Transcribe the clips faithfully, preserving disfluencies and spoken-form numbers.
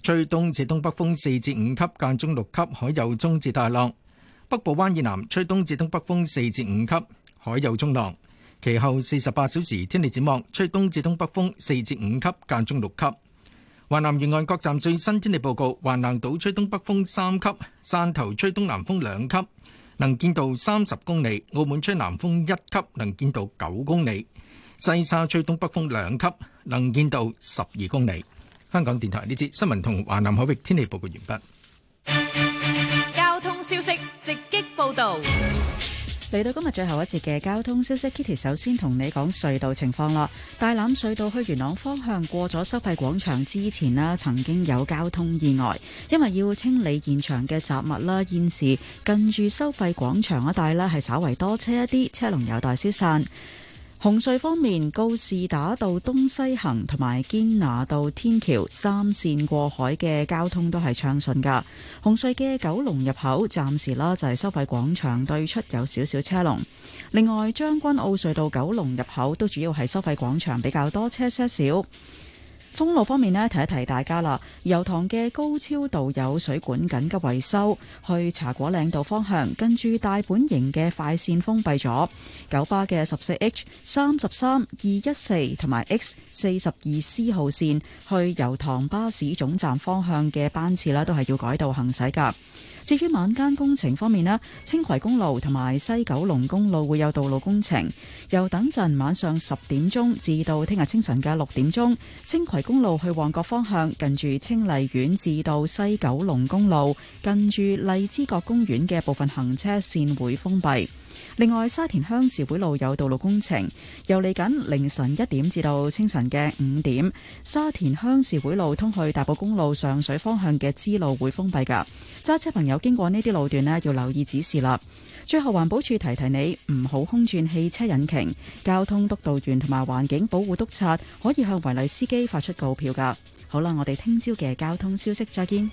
吹東至東北風四至五級，間中六級，海有中至大浪。北部灣以南吹東至東北風四至五級，海有中浪。其後四十八小時天氣展望，吹東至東北風四至五級，間中六級。華南沿岸各站最新天氣報告：橫瀾島吹東北風三級，汕頭吹東南風兩級，能見度三十公里；澳門吹南風一級，能見度九公里；西沙吹東北風兩級，能見度十二公里。香港電台呢節新聞同華南海域天氣報告完畢。交通消息直擊報道。 嚟到今日最後一節嘅交通消息 ，Kitty 首先同你講隧道情況啦。大欖隧道去元朗方向過咗收費廣場之前啦，曾經有交通意外，因為要清理現場嘅雜物啦。現時近住收費廣場一帶呢係稍為多車一啲，車龍有待消散。紅隧方面，告士打道東西行同埋堅拿道天橋三線過海嘅交通都係暢順噶。紅隧嘅九龍入口暫時啦就係收費廣場對出有少少車龍。另外，將軍澳隧道九龍入口都主要係收費廣場比較多車些少。封路方面呢，提一提大家啦，油塘嘅高超道有水管緊急維修，去茶果嶺道方向跟住大本營嘅快線封閉咗。九巴嘅十四 H、三十三、二一四同埋 X 四十二 C 號線去油塘巴士總站方向嘅班次啦，都係要改道行駛噶。至於晚間工程方面呢，青葵公路同埋西九龍公路會有道路工程，由等陣晚上十點鐘至到聽日清晨嘅六點鐘，青葵公路去旺角方向近住清麗苑至到西九龍公路近住荔枝角公園嘅部分行車線會封閉。另外，沙田鄉事會路有道路工程，由嚟緊凌晨一點至到清晨嘅五點，沙田鄉事會路通去大埔公路上水方向嘅支路會封閉噶。揸車朋友經過呢啲路段呢，要留意指示啦。最後，環保署提提你唔好空轉汽車引擎。交通督導員同埋環境保護督察可以向違例司機發出告票噶。好啦，我哋聽朝嘅交通消息再見。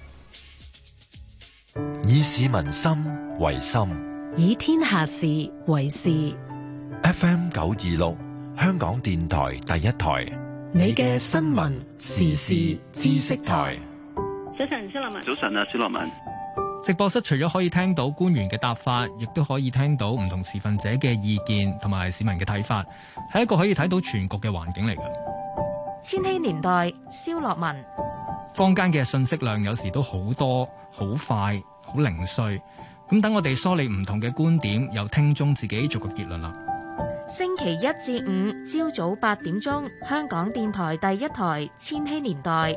以市民心為心， 以天下事為事。 F M 九二六，香港電台第一台， 你嘅新聞時事知識台。 早晨，蕭樂文。 早晨啊，蕭樂文。 直播室除咗可以聽到官員嘅答法，亦都可以聽到唔同持份者嘅意見同埋市民嘅睇法，係一個可以睇到全局嘅環境嚟嘅。 千禧年代，蕭樂文。 坊間嘅信息量有時都好多、好快、好零碎，咁等我哋梳理唔同嘅觀點，由聽眾自己做個結論啦。 星期一至五朝早八點鐘，香港電台第一台千禧年代。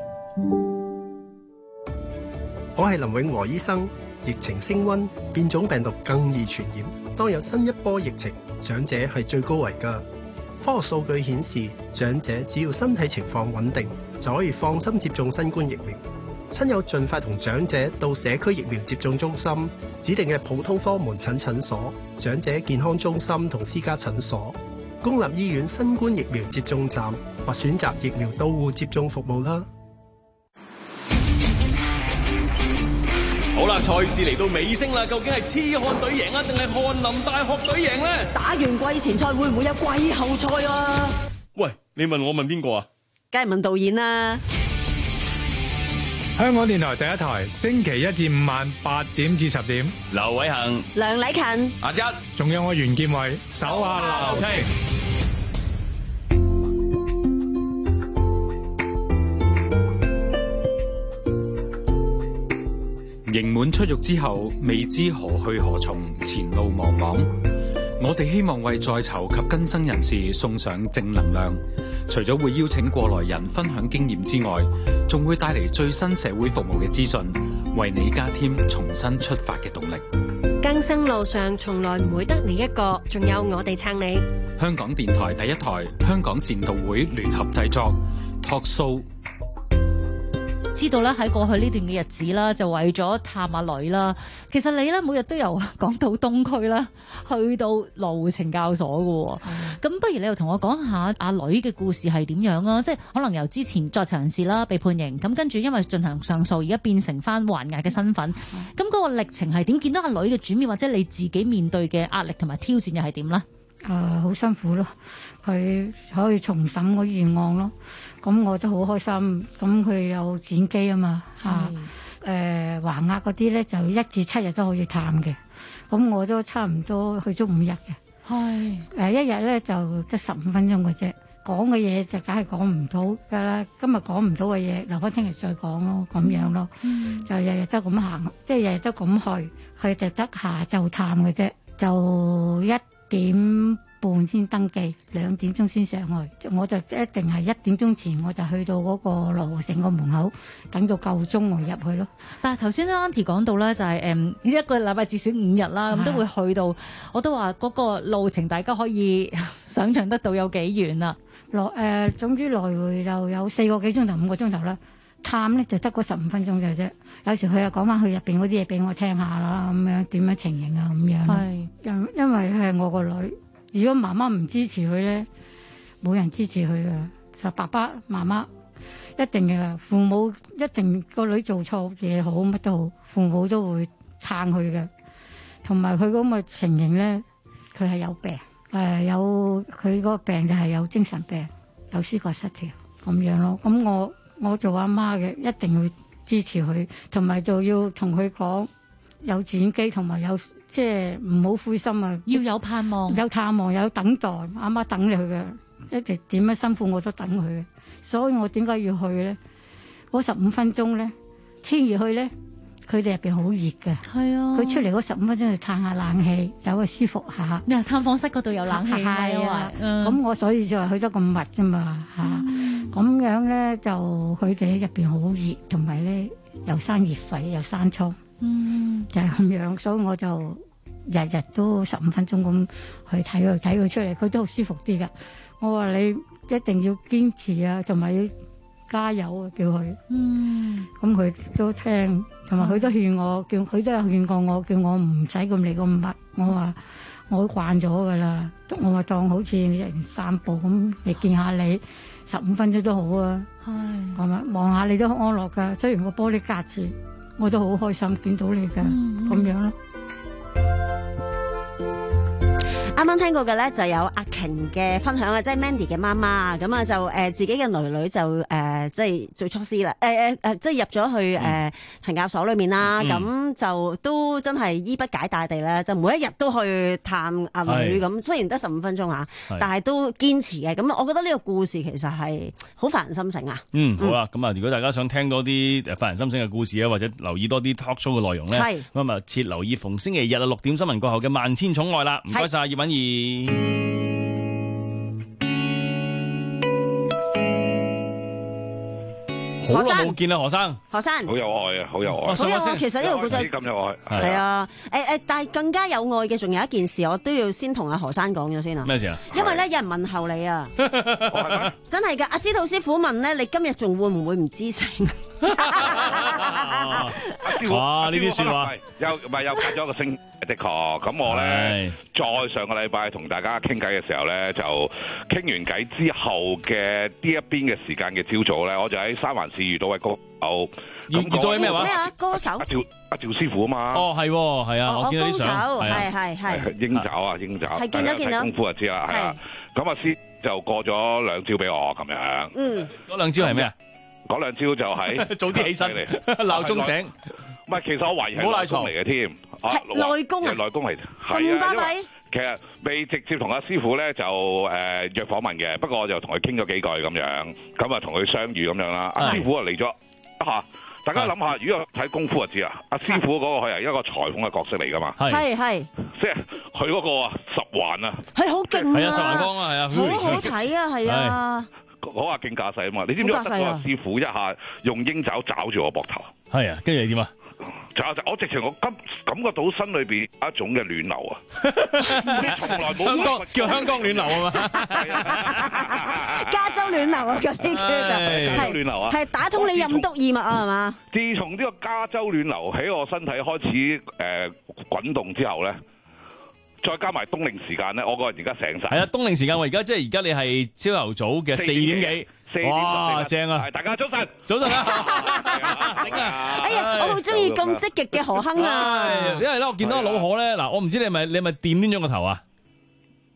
我係林永和醫生。疫情升溫，變種病毒更易傳染。當有新一波疫情，長者係最高危㗎。科學數據顯示，長者只要身體情況穩定，就可以放心接種新冠疫苗。親友盡快同長者到社區疫苗接種中心、指定嘅普通科門診診所、長者健康中心同私家診所、公立醫院新冠疫苗接種站或選擇疫苗到戶接種服務啦。 好啦，賽事嚟到尾聲啦，究竟係痴漢隊贏啊，定係翰林大學隊贏呢？ 打完季前賽會唔會有季後賽啊？ 喂，你問我問邊個啊？ 梗係問導演啦。 香港電台第一台，星期一至五晚八點至十點， 劉偉恒、 梁禮勤、 阿一， 仲有我袁建偉，手下留情。 刑滿出獄之後，未知何去何從，前路茫茫。我哋希望為在囚及更生人士送上正能量，除咗會邀請過來人分享經驗之外，仲會帶嚟最新社會服務嘅資訊，為你加添重新出發嘅動力。 更生路上從來唔會得你一個，仲有我哋撐你。 香港電台第一台，香港善導會聯合製作 Talk Show。 知道咧，喺過去呢段嘅日子啦，就為咗探阿女啦。其實你咧每日都由港島東區啦，去到羅湖懲教所嘅。咁、嗯、不如你又同我講下阿女嘅故事係點樣啊？即係可能由之前在囚人士啦被判刑，咁跟住因為進行上訴，而家變成翻還押嘅身份。咁嗰、嗯、個歷程係點？見到阿女嘅轉變，或者你自己面對嘅壓力同埋挑戰又係點咧？ 誒、呃，好辛苦咯，佢可以重審嗰件案咯。 咁我都好開心。咁佢有剪機啊嘛嚇，誒橫額嗰啲咧就一至七日都可以探嘅。咁我都差唔多去咗五日嘅。係誒一日咧就得十五分鐘嘅啫。講嘅嘢就梗係講唔到㗎啦，今日講唔到嘅嘢留翻聽日再講咯，咁樣咯，嗯、就日日都咁行，即係日日都咁去，佢就得下晝探嘅啫，就一點半先登記，兩點鐘先上去，我就一定係一點鐘前我就去到嗰個羅湖城個門口，等到夠鐘我入去咯。 但係頭先咧 Auntie 講到咧，就係、是、誒一個禮拜至少五日啦，咁都會去到，我都話嗰個路程大家可以想像得到有幾遠啦。來誒、呃，總之來回就有四個幾鐘頭、五個鐘頭啦。探咧就得嗰十五分鐘嘅啫。有時佢又講翻佢入邊嗰啲嘢俾我聽下啦，咁樣點樣情形啊咁樣。係因因為係我個女，如果媽媽唔支持佢咧，冇人支持佢嘅。就爸爸媽媽一定嘅，父母一定個女做錯嘢好乜都好，父母都會撐佢嘅。同埋佢咁嘅情形咧，佢係有病。誒、呃、有佢個病就係有精神病，有思覺失調咁樣咯。咁我我做阿媽嘅一定要支持佢，同埋就要同佢講有轉機，同埋有即係唔好灰心啊！要有盼望，有盼望，有等待。阿媽等你佢嘅，一直點樣辛苦我都等佢嘅。所以我點解要去咧？嗰十五分鐘咧，千二去咧。佢哋入邊好熱嘅，係啊！佢出嚟嗰十五分鐘就嘆下冷氣，走去舒服下。嗱，探訪室嗰度有冷氣係啊，咁我所以就話去得咁密啫嘛嚇。咁樣咧就佢哋喺入邊好熱，同埋咧又生熱痱又生瘡，嗯，就係咁樣。所以我就日日都十五分鐘咁去睇佢睇佢出嚟，佢都好舒服啲噶。我話你一定要堅持啊，同埋要加油啊，叫佢。嗯，咁佢都聽。同埋佢都勸我，叫佢都有勸過我，叫我唔使咁嚟咁密。我話我都慣咗噶啦，我話當好似人散步咁嚟見下你，十五分鐘都好啊。係，係咪望下你都安樂噶？雖然個玻璃隔住，我都好開心見到你噶，咁、嗯嗯、樣咯。 啱啱聽過嘅咧就有阿瓊嘅分享啊，即係 Mandy 嘅媽媽咁啊，就誒、呃、自己嘅女女就誒、呃、即係做錯事啦，誒誒誒即係入咗去誒懲、呃、教所裏面啦，咁、嗯、就都真係衣不解帶地咧，就每一日都去探阿女咁，雖然得十五分鐘吓，但係都堅持嘅。咁我覺得呢個故事其實係好發人心醒啊。嗯，好啦，咁啊，如果大家想聽多啲誒發人心醒嘅故事啊，或者留意多啲 talk show 嘅內容咧，咁啊切留意逢星期日啊六點新聞過後嘅萬千寵愛啦。唔該晒葉韻儀。好耐冇見啦，何生。何生好有愛啊，好有愛。 好有愛，其實呢個故仔咁有愛。 係啊，誒誒，但係更加有愛嘅，仲有一件事，我都要先同阿何生講咗先啊。咩事啊？因為咧，有人問候你啊。真係噶，阿司徒師傅問咧，你今日仲會唔會唔知情？ 哇！呢啲說話又唔係又隔咗一個星，的確。咁我咧再上個禮拜同大家傾偈嘅時候咧，就傾完偈之後嘅呢一邊嘅時間嘅朝早咧，我就喺三環市遇到位歌手。遇遇到咩話？咩啊？歌手？阿趙阿趙師傅啊嘛。哦，係，係啊，我見到啲相。係係係。鷹爪啊，鷹爪。係見到見到。功夫就知啦，係啊。咁阿師就過咗兩招俾我咁樣。嗯。嗰兩招係咩啊？嗰兩招就係早啲起身，鬧鐘醒。唔係，其實我懷疑係內功嚟嘅添。係內功啊！內功嚟，係啊。其實未直接同阿師傅咧就誒約訪問嘅，不過我就同佢傾咗幾句咁樣，咁啊同佢相遇咁樣啦。阿師傅啊嚟咗一下，大家諗下，如果睇功夫就知啦。阿師傅嗰個係一個裁縫嘅角色嚟噶嘛，係係，即係佢嗰個啊十環啊，係好勁啊，係啊十環光啊，係啊，好好睇啊，係啊。講下勁架勢啊嘛，你知唔知我得個師傅一下用鷹爪抓住我膊頭？係啊，跟住你點啊？抓就我直情我感感覺到心裏邊一種嘅暖流啊！從來冇香港叫香港暖流啊嘛， 加州暖流啊嗰啲叫做加州暖流啊，係打通你任督二脈啊係嘛？ 自從呢個加州暖流喺我身體開始誒滾動之後咧。再加埋冬令時間咧，我個人而家醒晒。係啊，冬令時間我而家即係而家你係朝頭早嘅四點幾，四點哇正啊！係大家早晨，早晨啊！頂啊！ 哎呀，我好中意咁積極嘅何亨啊！ 因為咧，我見到個老何咧，嗱，我唔知你係咪你係咪掂攣咗個頭啊？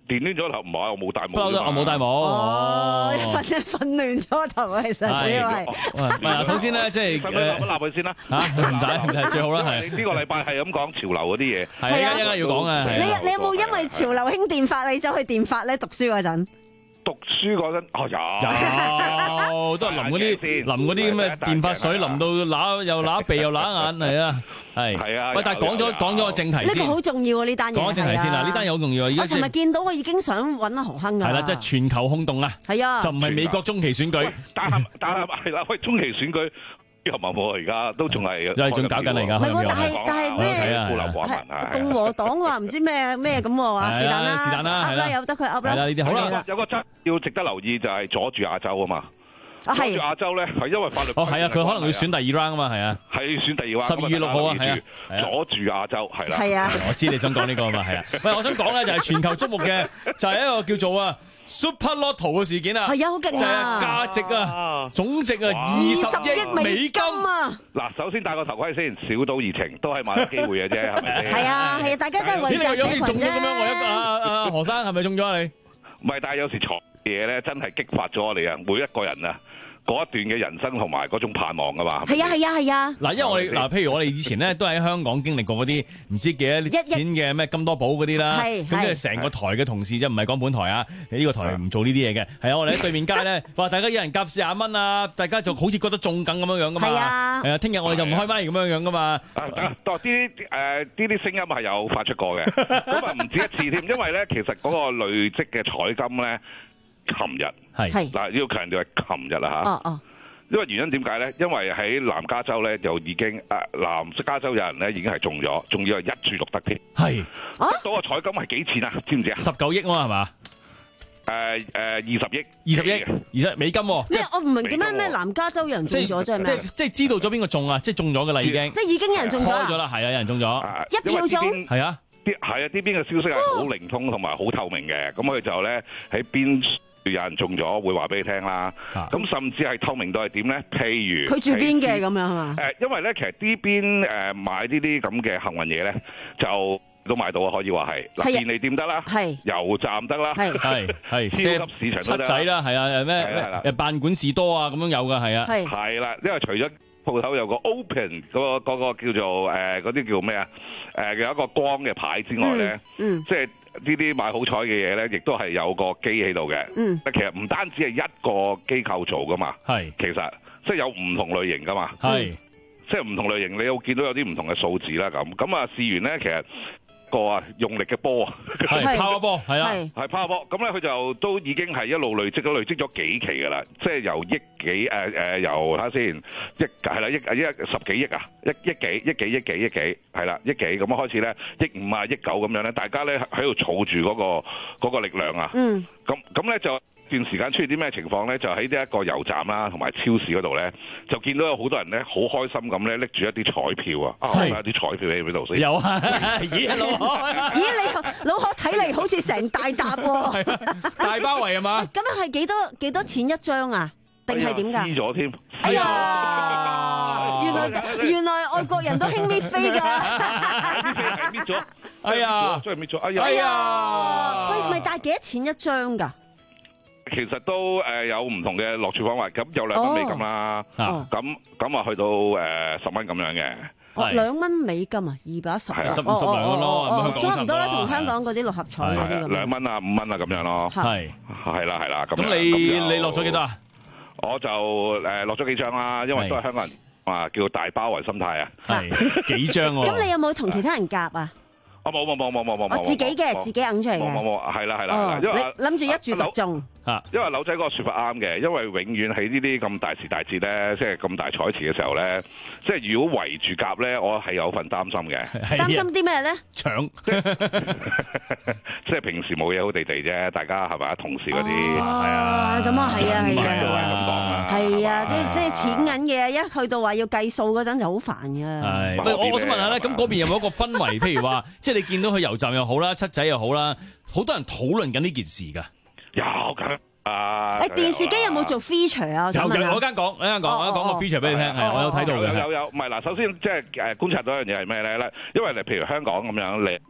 電攣咗頭，唔係我冇戴帽。 不嬲都我冇戴帽。 哦，瞓瞓亂咗頭啊，其實主要係。 唔係，首先咧，即係誒， 立佢先啦。 嚇，唔使，係最好啦，係。 呢個禮拜係咁講潮流嗰啲嘢。 係啊，一陣間要講啊。 你你有冇因為潮流興電髮，你走去電髮咧？讀書嗰陣？ 讀書嗰陣，哦有有，都係淋嗰啲淋嗰啲咁嘅電髮水，淋到揦又揦鼻又揦眼，係啊，係係啊。喂，但係講咗講咗個正題先， 呢個好重要啊！呢單嘢講咗正題先啦，呢單嘢好重要啊！ 我尋日見到我已經想揾阿何亨㗎。 係啦，即係全球轟動啊！ 係啊， 就唔係美國中期選舉， 但係但係係啦，喂，中期選舉。又冇冇而家都仲係， 又係仲搞緊嚟㗎。 唔係喎，但係但係咩？ 孤陋寡聞啊！ 共和黨話唔知咩咩咁喎，是但啦， 是但啦， 噏啦，由得佢噏啦。 係啦，呢啲好啦。 有個質要值得留意就係阻住亞洲啊嘛。 啊係。 阻住亞洲咧係因為法律。 哦係啊，佢可能要選第二 round 啊嘛，係啊。 係選第二 round。 十二月六號啊，係啊。 阻住亞洲係啦。 係啊。 我知你想講呢個啊嘛，係啊。喂，我想講咧就係全球矚目嘅，就係一個叫做啊。Super Lotto 嘅事件啊， 係啊，好勁啊！ 價值啊，總值啊，二十億美金啊！ 嗱，首先戴個頭盔先，小賭怡情都係買機會嘅啫，係咪先？ 係啊，係啊，大家都係為賺錢啫。 中咗咁樣，我一個阿阿何生係咪中咗啊？你唔係，但係有時財嘢咧，真係激發咗我哋啊，每一個人啊。嗰一段嘅人生同埋嗰種盼望噶嘛， 係啊係啊係啊！ 嗱，因為我哋嗱，譬如我哋以前咧都喺香港經歷過嗰啲唔知幾多錢嘅咩金多寶嗰啲啦，咁即係成個台嘅同事啫，唔係講本台啊，呢個台唔做呢啲嘢嘅，係啊，我哋喺對面街咧，話大家一人夾四廿蚊啊，大家就好似覺得中緊咁樣樣噶嘛，係啊，係啊，聽日我哋就唔開麥咁樣樣噶嘛， 啊，多啲誒呢啲聲音係有發出過嘅，咁啊唔止一次添，因為咧其實嗰個累積嘅彩金咧。琴日係嗱，要強調係琴日啦嚇。 哦哦。 因為原因點解咧？因為喺南加州咧，就已經誒、呃、南加州有人咧已經係中咗，仲要係一注獨得添。 係。 得到個彩金係幾錢啊？知唔知啊？ 十九億喎係嘛？ 誒誒二十億。 二十億，二十美金喎。 咩？我唔明點解咩南加州有人中咗啫？ 即係即係知道咗邊個中啊？即係中咗㗎啦已經。 即係已經有人中咗。 開咗啦，係啊，有人中咗。 一票中。 係啊。 啲係啊，呢邊嘅消息係好靈通同埋好透明嘅，咁佢就咧喺邊有人中咗，會話俾你聽啦。咁、啊、甚至係透明到係點咧？譬如佢住邊嘅咁樣係嘛？ 誒，因為咧其實呢邊誒買呢啲咁嘅幸運嘢咧，就都買到啊，可以話係嗱，便利店得啦，油站得啦， 係係超級市場都得， 七仔啦，係啊，咩誒辦館士多啊，咁樣有㗎，係啊， 係啦，因為除咗鋪頭有個 open 嗰個嗰個叫做誒嗰啲叫咩啊？誒有一個光嘅牌之外咧，嗯，即係呢啲買好彩嘅嘢咧，亦都係有個機喺度嘅。嗯，其實唔單止係一個機構做噶嘛，係其實即係有唔同類型噶嘛，係即係唔同類型，你會見到有啲唔同嘅數字啦咁。咁啊試完咧，其實個啊用力嘅波啊， 係拋波，係啊， 係拋波。咁咧佢就都已經係一路累積咗累積咗幾期噶啦，即係由億幾誒誒，由睇下先，億係啦，億一十幾億啊，一億幾億幾億幾億幾係啦，億幾咁樣開始咧，億五啊億九咁樣咧，大家咧喺度儲住嗰個嗰個力量啊。嗯。咁咁咧就段時間出現啲咩情況咧？就喺呢一個油站啦，同埋超市嗰度咧，就見到有好多人咧，好開心咁咧，拎住一啲彩票啊！啊，有啲彩票喺邊度先？ 有啊！咦，老何？ 咦，你老何睇嚟好似成大沓喎， 大包圍係嘛？ 咁樣係幾多幾多錢一張啊？定係點㗎？ 知咗添。 哎呀！原來原來外國人都興搣飛㗎。 搣飛係搣咗。 哎呀！ 真係搣咗。 哎呀！喂，咪但係幾多錢一張㗎？ 其實都誒有唔同嘅樂趣方法，咁有兩蚊美金啦，咁咁啊去到誒十蚊咁樣嘅。 哦，兩蚊美金啊，二百一十， 十十兩蚊咯， 差唔多啦，同香港嗰啲六合彩嗰啲咁。 兩蚊啊，五蚊啊咁樣咯。係係啦係啦，咁咁你你落咗幾多啊？ 我就誒落咗幾張啦，因為都係香港人啊，叫大包圍心態啊。 係幾張喎？ 咁你有冇同其他人夾啊？ 我冇冇冇冇冇冇冇， 我自己嘅自己揞出嚟嘅。 冇冇冇，係啦係啦，因為你諗住一注獨中。 啊，因為柳仔嗰個説法啱嘅，因為永遠喺呢啲咁大時大節咧，即係咁大彩池嘅時候咧，即係如果圍住夾咧，我係有份擔心嘅。 擔心啲咩咧？ 搶， 即係平時冇嘢好地地啫，大家係咪啊？同事嗰啲係啊，咁啊係啊係啊， 都係咁講啦。 係啊，啲即係錢銀嘅，一去到話要計數嗰陣就好煩㗎。 係，喂，我我想問下咧，咁嗰邊有冇一個氛圍？譬如話，即係你見到去油站又好啦，七仔又好啦，好多人討論緊呢件事㗎。 有㗎啊！ 誒電視機有冇做 feature 啊？ 有有，我間講，我間講，我間講個 feature 俾你聽，係我有睇到嘅。 有有有，唔係嗱，首先即係誒觀察到一樣嘢係咩咧？咧，因為你譬如香港咁樣，你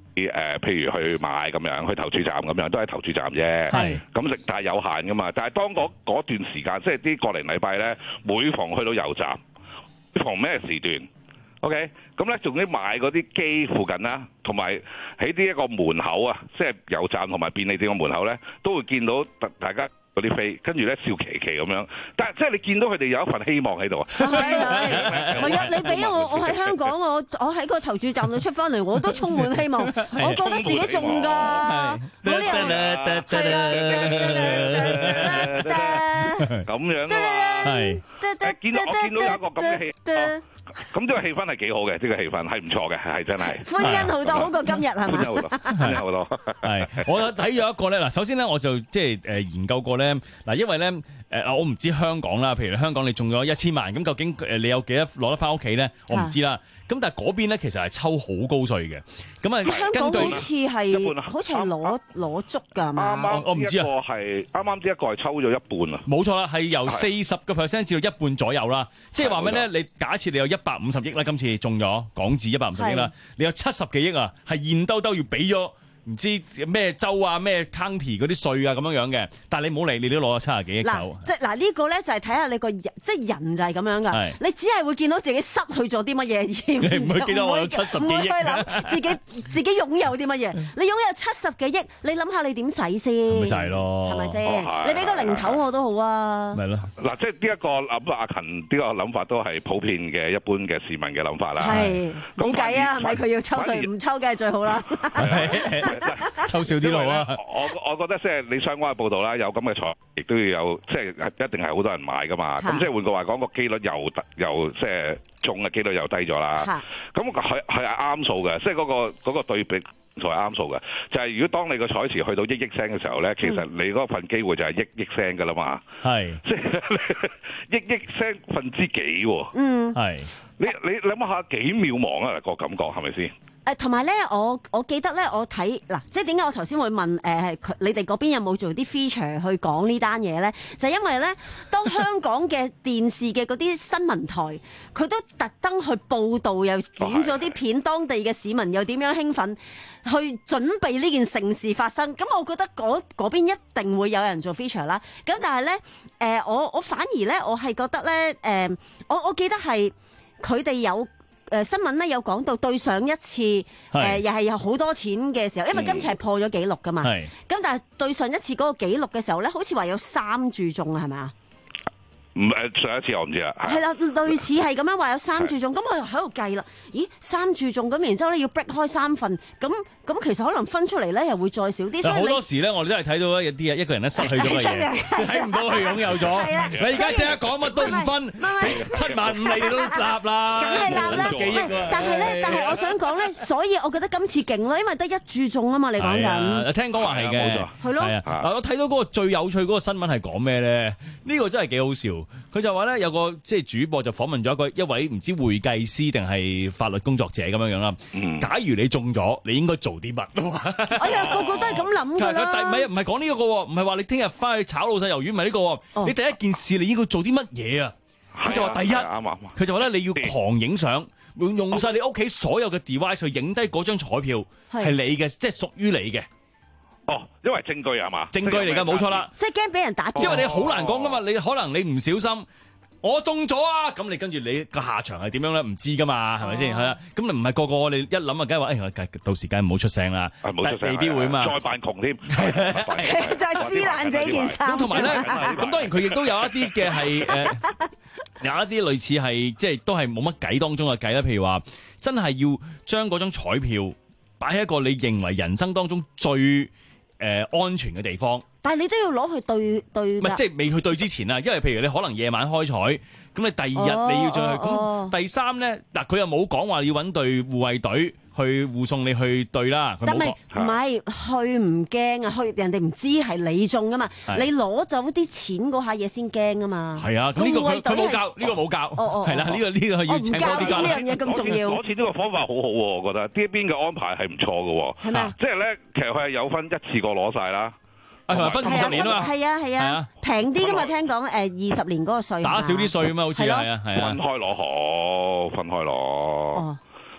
誒、呃，譬如去買咁樣，去投注站咁樣，都係投注站啫。係咁食，但係有限噶嘛。但係當嗰嗰段時間，即係啲個零禮拜咧，每逢去到油站，逢咩時段 ？OK， 咁咧仲要買嗰啲機附近啦，同埋喺呢一個門口啊，即係油站同埋便利店嘅門口咧，都會見到大家嗰啲飛，跟住咧笑騎騎咁樣。但係即係你見到佢哋有一份希望喺度啊！係係，係啊！你俾我，我喺香港，我我喺個投注站度出翻嚟，我都充滿希望。我覺得自己中㗎，冇理由咁樣啊！係見到我見到有一個咁嘅氣，咁呢個氣氛係幾好嘅，呢個氣氛係唔錯嘅，係真係歡欣好多，好過今日係嘛？ 歡欣好多，歡欣好多。 係我睇咗一個咧，嗱，首先咧我就即係誒研究過咧，嗱，因為咧誒嗱，我唔知香港啦，譬如香港你中咗一千萬，咁究竟誒你有幾多攞得翻屋企咧？我唔知啦。咁但係嗰邊咧其實係抽好高稅嘅，咁啊香港好似係好似係攞攞足㗎嘛？ 啱啱我唔知啊， 係啱啱呢一個係抽咗一半啊！ 冇錯啦，係由四十個 percent 至到一半左右啦。即係話咩咧？你假設你有一百五十億啦，今次中咗港紙一百五十億啦，你有七十幾億啊，係現兜兜要俾咗。唔知咩州啊咩 county 嗰啲稅啊咁樣樣嘅，但係你唔好理，你都攞咗七十幾億走。 嗱，即係嗱呢個咧就係睇下你個人，即係人就係咁樣噶。你只係會見到自己失去咗啲乜嘢，而你唔會見到我有七十幾億。唔會去諗自己自己擁有啲乜嘢。你擁有七十幾億，你諗下你點使先？ 咪就係咯， 係咪先？你俾個零頭我都好啊。 咪咯。 嗱，即係呢一個諗阿勤呢個諗法都係普遍嘅一般嘅市民嘅諗法啦。 係冇計啊，係咪佢要抽稅唔抽梗係最好啦。 抽少啲咯啊！ 我我覺得即係你相關嘅報道啦，有咁嘅財，亦都要有，即係一定係好多人買噶嘛。咁即係換句話講，個機率又又即係中嘅機率又低咗啦。咁係係啱數嘅，即係嗰個嗰個對比就係啱數嘅。就係如果當你個彩池去到億億聲嘅時候咧，其實你嗰份機會就係億億聲噶啦嘛。係，即係億億聲分之幾喎？嗯，係。你你諗下幾渺茫啊個感覺係咪先？ 誒同埋咧，我我記得咧，我睇嗱，即係點解我頭先會問誒、呃、你哋嗰邊有冇做啲 feature 去講呢單嘢咧？就係、因為咧，當香港嘅電視嘅嗰啲新聞台，佢都特登去報導，又剪咗啲片，當地嘅市民又點樣興奮，去準備呢件盛事發生。咁我覺得嗰嗰邊一定會有人做 feature 啦。咁但係咧，誒、呃、我我反而咧，我係覺得咧，誒、呃、我我記得係佢哋有。誒、呃、新聞咧有講到對上一次誒、呃、又係有好多錢嘅時候，因為今次係破咗紀錄噶嘛。咁、嗯、但係對上一次嗰個紀錄嘅時候咧，好似話有三注中啊，係咪啊？ 唔誒上一次我唔知啊。 係啦，類似係咁樣話有三注中，咁我又喺度計啦。咦，三注中咁，然之後咧要 break 開三份，咁咁其實可能分出嚟咧又會再少啲。所以好多時咧，我哋都係睇到一啲啊，一個人咧失去咗嘅嘢，睇唔到佢擁有咗。你而家即刻講乜都唔分，七萬五你哋都立啦， 梗係立啦。 幾億喎？ 但係咧，但係我想講咧，所以我覺得今次勁咯，因為得一注中啊嘛，你講緊。 聽講話係嘅， 係咯。 嗱，我睇到嗰個最有趣嗰個新聞係講咩咧？呢個真係幾好笑。佢就話咧，有個即係主播就訪問咗一個一位唔知會計師定係法律工作者咁樣樣啦。嗯、假如你中咗，你應該做啲乜？ 哎呀，個個都係咁諗㗎啦。 唔係唔係講呢一個喎，唔係話你聽日翻去炒老細魷魚，唔係呢個喎。哦、你第一件事你應該做啲乜嘢啊？佢就話第一，佢就話咧你要狂影相，用用曬你屋企所有嘅 device 去影低嗰張彩票係你嘅，即係屬於你嘅。 哦，因為證據係嘛？ 證據嚟㗎，冇錯啦。 即係驚俾人打。 因為你好難講㗎嘛，你可能你唔小心，我中咗啊！咁你跟住你個下場係點樣咧？唔知㗎嘛，係咪先？係啦，咁你唔係個個我哋一諗啊，梗係話誒，到時梗係唔好出聲啦，但未必會嘛。 再扮窮添， 就係撕爛這件衫。 咁同埋咧，咁當然佢亦都有一啲嘅係誒，有一啲類似係即係都係冇乜計當中嘅計啦。譬如話，真係要將嗰張彩票擺喺一個你認為人生當中最誒、呃、安全嘅地方， 但係你都要攞去對對。 唔係即係未去對之前啊，因為譬如你可能夜晚開彩，咁你第二日你要再去。咁、哦、第三咧，嗱佢又冇講話要揾隊護衛隊去護送你去對啦。 但係唔係去唔驚啊？去人哋唔知係你中噶嘛？你攞走啲錢嗰下嘢先驚啊嘛。 係啊，咁呢個佢佢冇教，呢、呢個冇教。係啦，呢個呢個要請多啲教。 呢樣嘢咁重要。 嗰次呢個方法好好喎，我覺得呢一邊嘅安排係唔錯嘅喎。係咪？即係咧，其實佢係有分一次過攞晒啦。 係咪分二十年啊嘛？ 係啊係啊，平啲噶嘛？聽講誒二十年嗰個稅打少啲稅啊嘛，好似係啊係啊。 分開攞好，分開攞。哦，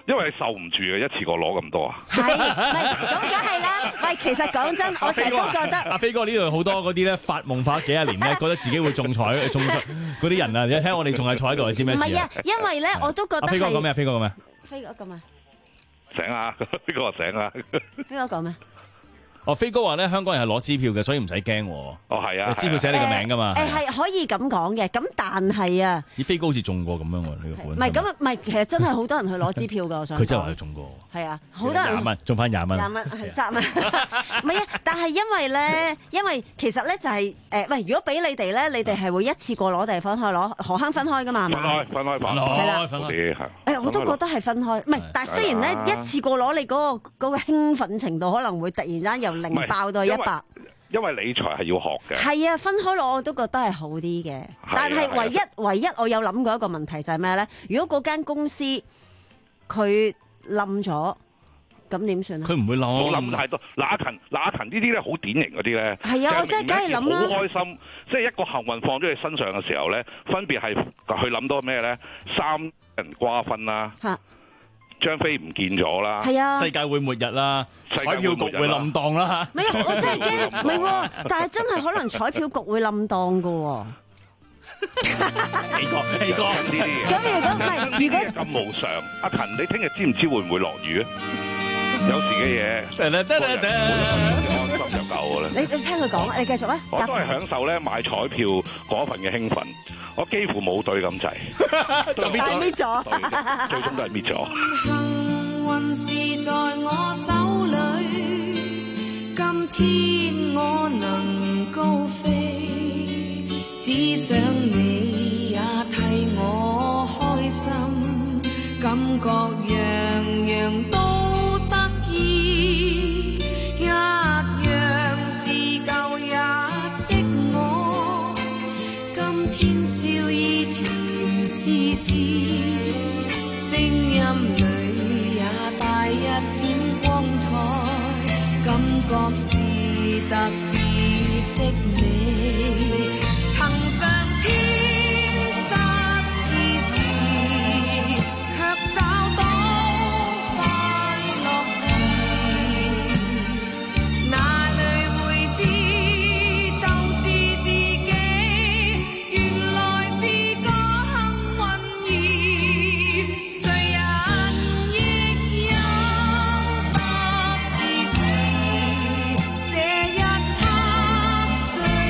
因為受唔住啊，一次過攞咁多啊。 係，係咁梗係啦。喂，其實講真，我成日都覺得阿飛哥呢度好多嗰啲咧發夢發咗幾廿年咧，覺得自己會中彩中嗰啲人啊！你睇下我哋仲係坐喺度，你知咩事？ 唔係啊，因為咧我都覺得。 阿飛哥講咩？飛哥講咩？ 飛哥講咩？ 醒啊！飛哥話醒啊！ 飛哥講咩？ 哦，飛哥話咧，香港人係攞支票嘅，所以唔使驚。哦， 係啊， 支票寫你個名噶嘛。 誒係可以咁講嘅，咁但係啊， 咦，飛哥好似中過咁樣喎，呢個本。 唔係咁，唔係其實真係好多人去攞支票㗎，我想。 佢真係話佢中過。 係啊，好多人。 廿蚊，中翻廿蚊。 廿蚊係三蚊。唔係啊，但係因為咧，因為其實咧就係誒，喂，如果俾你哋咧，你哋係會一次過攞定係分開攞？何坑分開㗎嘛？ 分開，分開，分開。 係啦， 分開。 誒，我都覺得係分開，唔係，但係雖然咧一次過攞，你嗰個嗰個興奮程度可能會突然間由零爆到一百。 因為理財係要學嘅。係啊，分開攞我都覺得係好啲嘅。但係唯一唯一我有諗過一個問題就係咩咧？如果嗰間公司佢冧咗，咁點算啊？ 佢唔會冧， 冇冧太多。嗱阿勤，嗱阿勤呢啲咧好典型嗰啲咧。 係啊，我真係梗係諗啦。 好開心，即係一個幸運放咗你身上嘅時候咧，分別係去諗到咩咧？三人瓜分啦。嚇！張飛唔見咗啦， 係啊， 世界會末日啦，彩票局會冧檔啦。 唔係啊，我真係驚，唔係喎，但係真係可能彩票局會冧檔㗎喎。 你講，你講呢啲嘢。 咁如果唔係，如果咁無常，阿勤，你聽日知唔知會唔會落雨啊？有時嘅嘢，得啦得啦得，安心就夠㗎啦。 你你聽佢講，你繼續啊。 我都係享受咧買彩票嗰份嘅興奮。我幾乎冇對咁滯， 就搣咗， 最終都係搣咗。 幸運是在我手裏，今天我能高飛，只想你也替我開心，感覺樣樣都得意，一樣是舊日的我，今天笑意甜絲絲，聲音裏也帶一點光彩，感覺是特別的美，騰上天失意時，卻找到快樂時，哪裏會知就是自己，原來是個幸運兒，誰人亦有特別時，這一刻最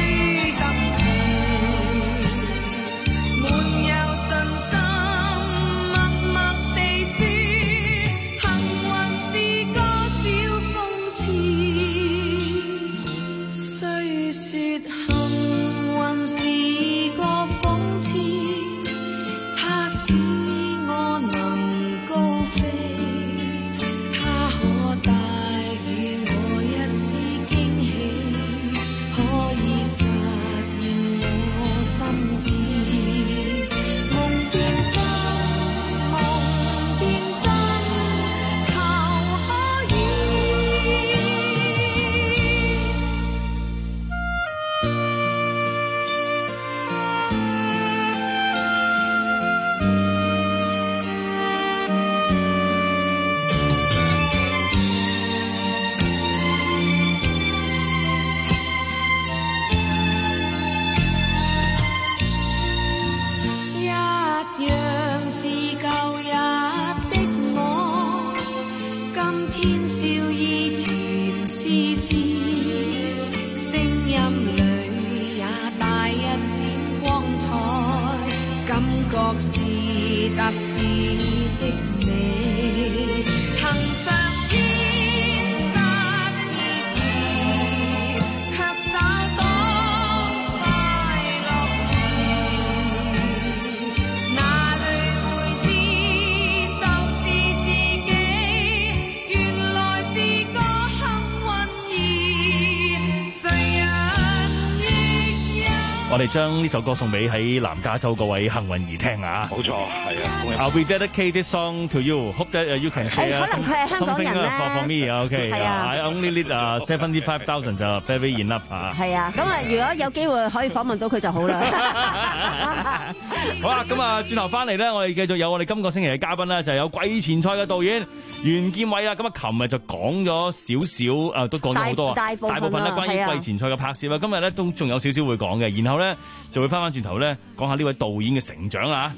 我哋將呢首歌送俾喺南加州嗰位幸運兒聽啊！ 冇錯，係啊。 I'll be dedicate this song to you. Hope that you can share. 可能佢係香港人咧。 For me, OK. 係啊。 I only need 啊 seventy-five thousand 就 very enough 啊。 係啊，咁啊，如果有機會可以訪問到佢就好啦。 好啦，咁啊，轉頭翻嚟咧，我哋繼續有我哋今個星期嘅嘉賓咧，就係有季前賽嘅導演袁劍偉啦。咁啊，琴日就講咗少少，誒，都講咗好多大大部分咧關於季前賽嘅拍攝啊。今日咧都仲有少少會講嘅，然後咧就會翻翻轉頭咧講下呢位導演嘅成長啊。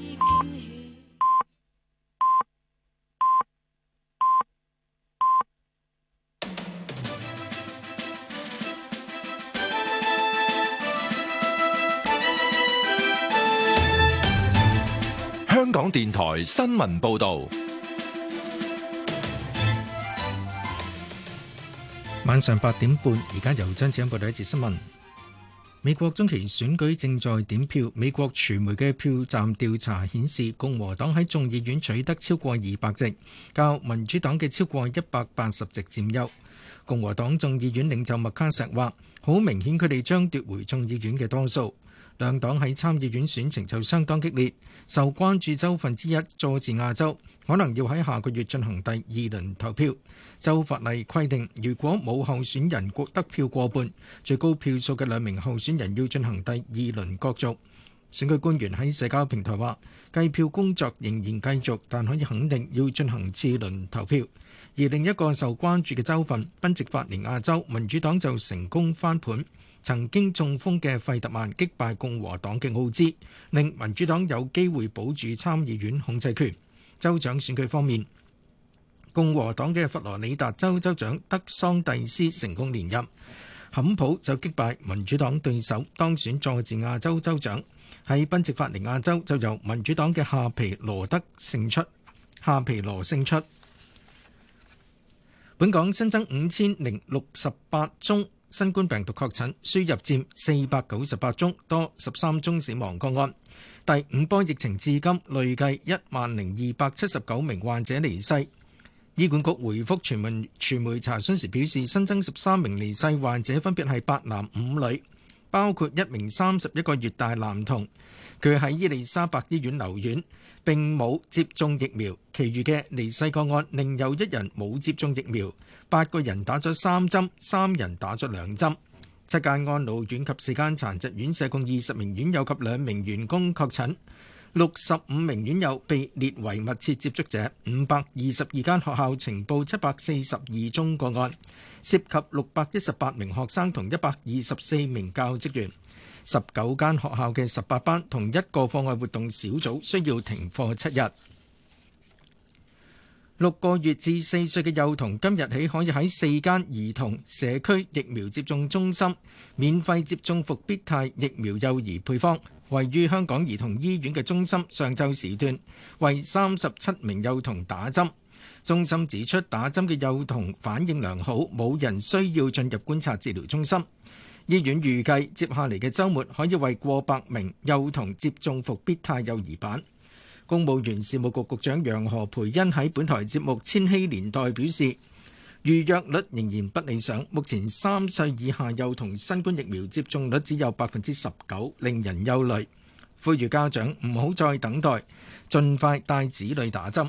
香港電台新聞報道， 晚上八點半，而家由張子欣報道一節新聞。美國中期選舉正在點票，美國傳媒嘅票站調查顯示，共和黨喺眾議院取得超過二百席，較民主黨嘅超過一百八十席佔優。共和黨眾議院領袖麥卡錫話，好明顯佢哋將奪回眾議院嘅多數。兩黨喺參議院選情就相當激烈，受關注州份之一佐治亞州可能要喺下個月進行第二輪投票。州法例規定，如果冇候選人獲得票過半，最高票數嘅兩名候選人要進行第二輪角逐。選舉官員喺社交平台話，計票工作仍然繼續，但可以肯定要進行次輪投票。而另一個受關注嘅州份賓夕法尼亞州，民主黨就成功翻盤。曾經中風嘅費特曼擊敗共和黨嘅奧茲，令民主黨有機會保住參議院控制權。州長選舉方面，共和黨嘅佛羅里達州州長德桑蒂斯成功連任，坎普就擊敗民主黨對手當選佐治亞州州長。喺賓夕法尼亞州就由民主黨嘅夏皮羅德勝出，夏皮羅勝出。本港新增五千零六十八宗新冠病毒確診，輸入佔四百九十八宗，多十三宗死亡個案。第五波疫情至今累計一萬零二百七十九名患者離世。醫管局回覆傳媒傳媒查詢時表示，新增十三名離世患者分別係八男五女，包括一名三十一個月大男童，佢喺伊利沙伯醫院留院，並冇接種疫苗。其餘嘅離世個案另有一人冇接種疫苗，八個人打咗三針，三人打咗兩針。七間安老院及四間殘疾院舍共二十名院友及兩名員工確診，六十五名院友被列為密切接觸者。五百二十二間學校呈報七百四十二宗個案，涉及六百一十八名學生同一百二十四名教職員。十九間學校嘅十八班同一個課外活動小組需要停課七日。六個月至四歲嘅幼童今日起可以喺四間兒童社區疫苗接種中心免費接種復必泰疫苗幼兒配方。位於香港兒童醫院嘅中心上晝時段為三十七名幼童打針。中心指出，打針嘅幼童反應良好，冇人需要進入觀察治療中心。醫院預計接下嚟嘅週末可以為過百名幼童接種復必泰幼兒版。公務員事務局局長楊何蓓茵喺本台節目《千禧年代》表示，預約率仍然不理想，目前三歲以下幼童新冠疫苗接種率只有百分之十九，令人憂慮。呼籲家長唔好再等待，盡快帶子女打針。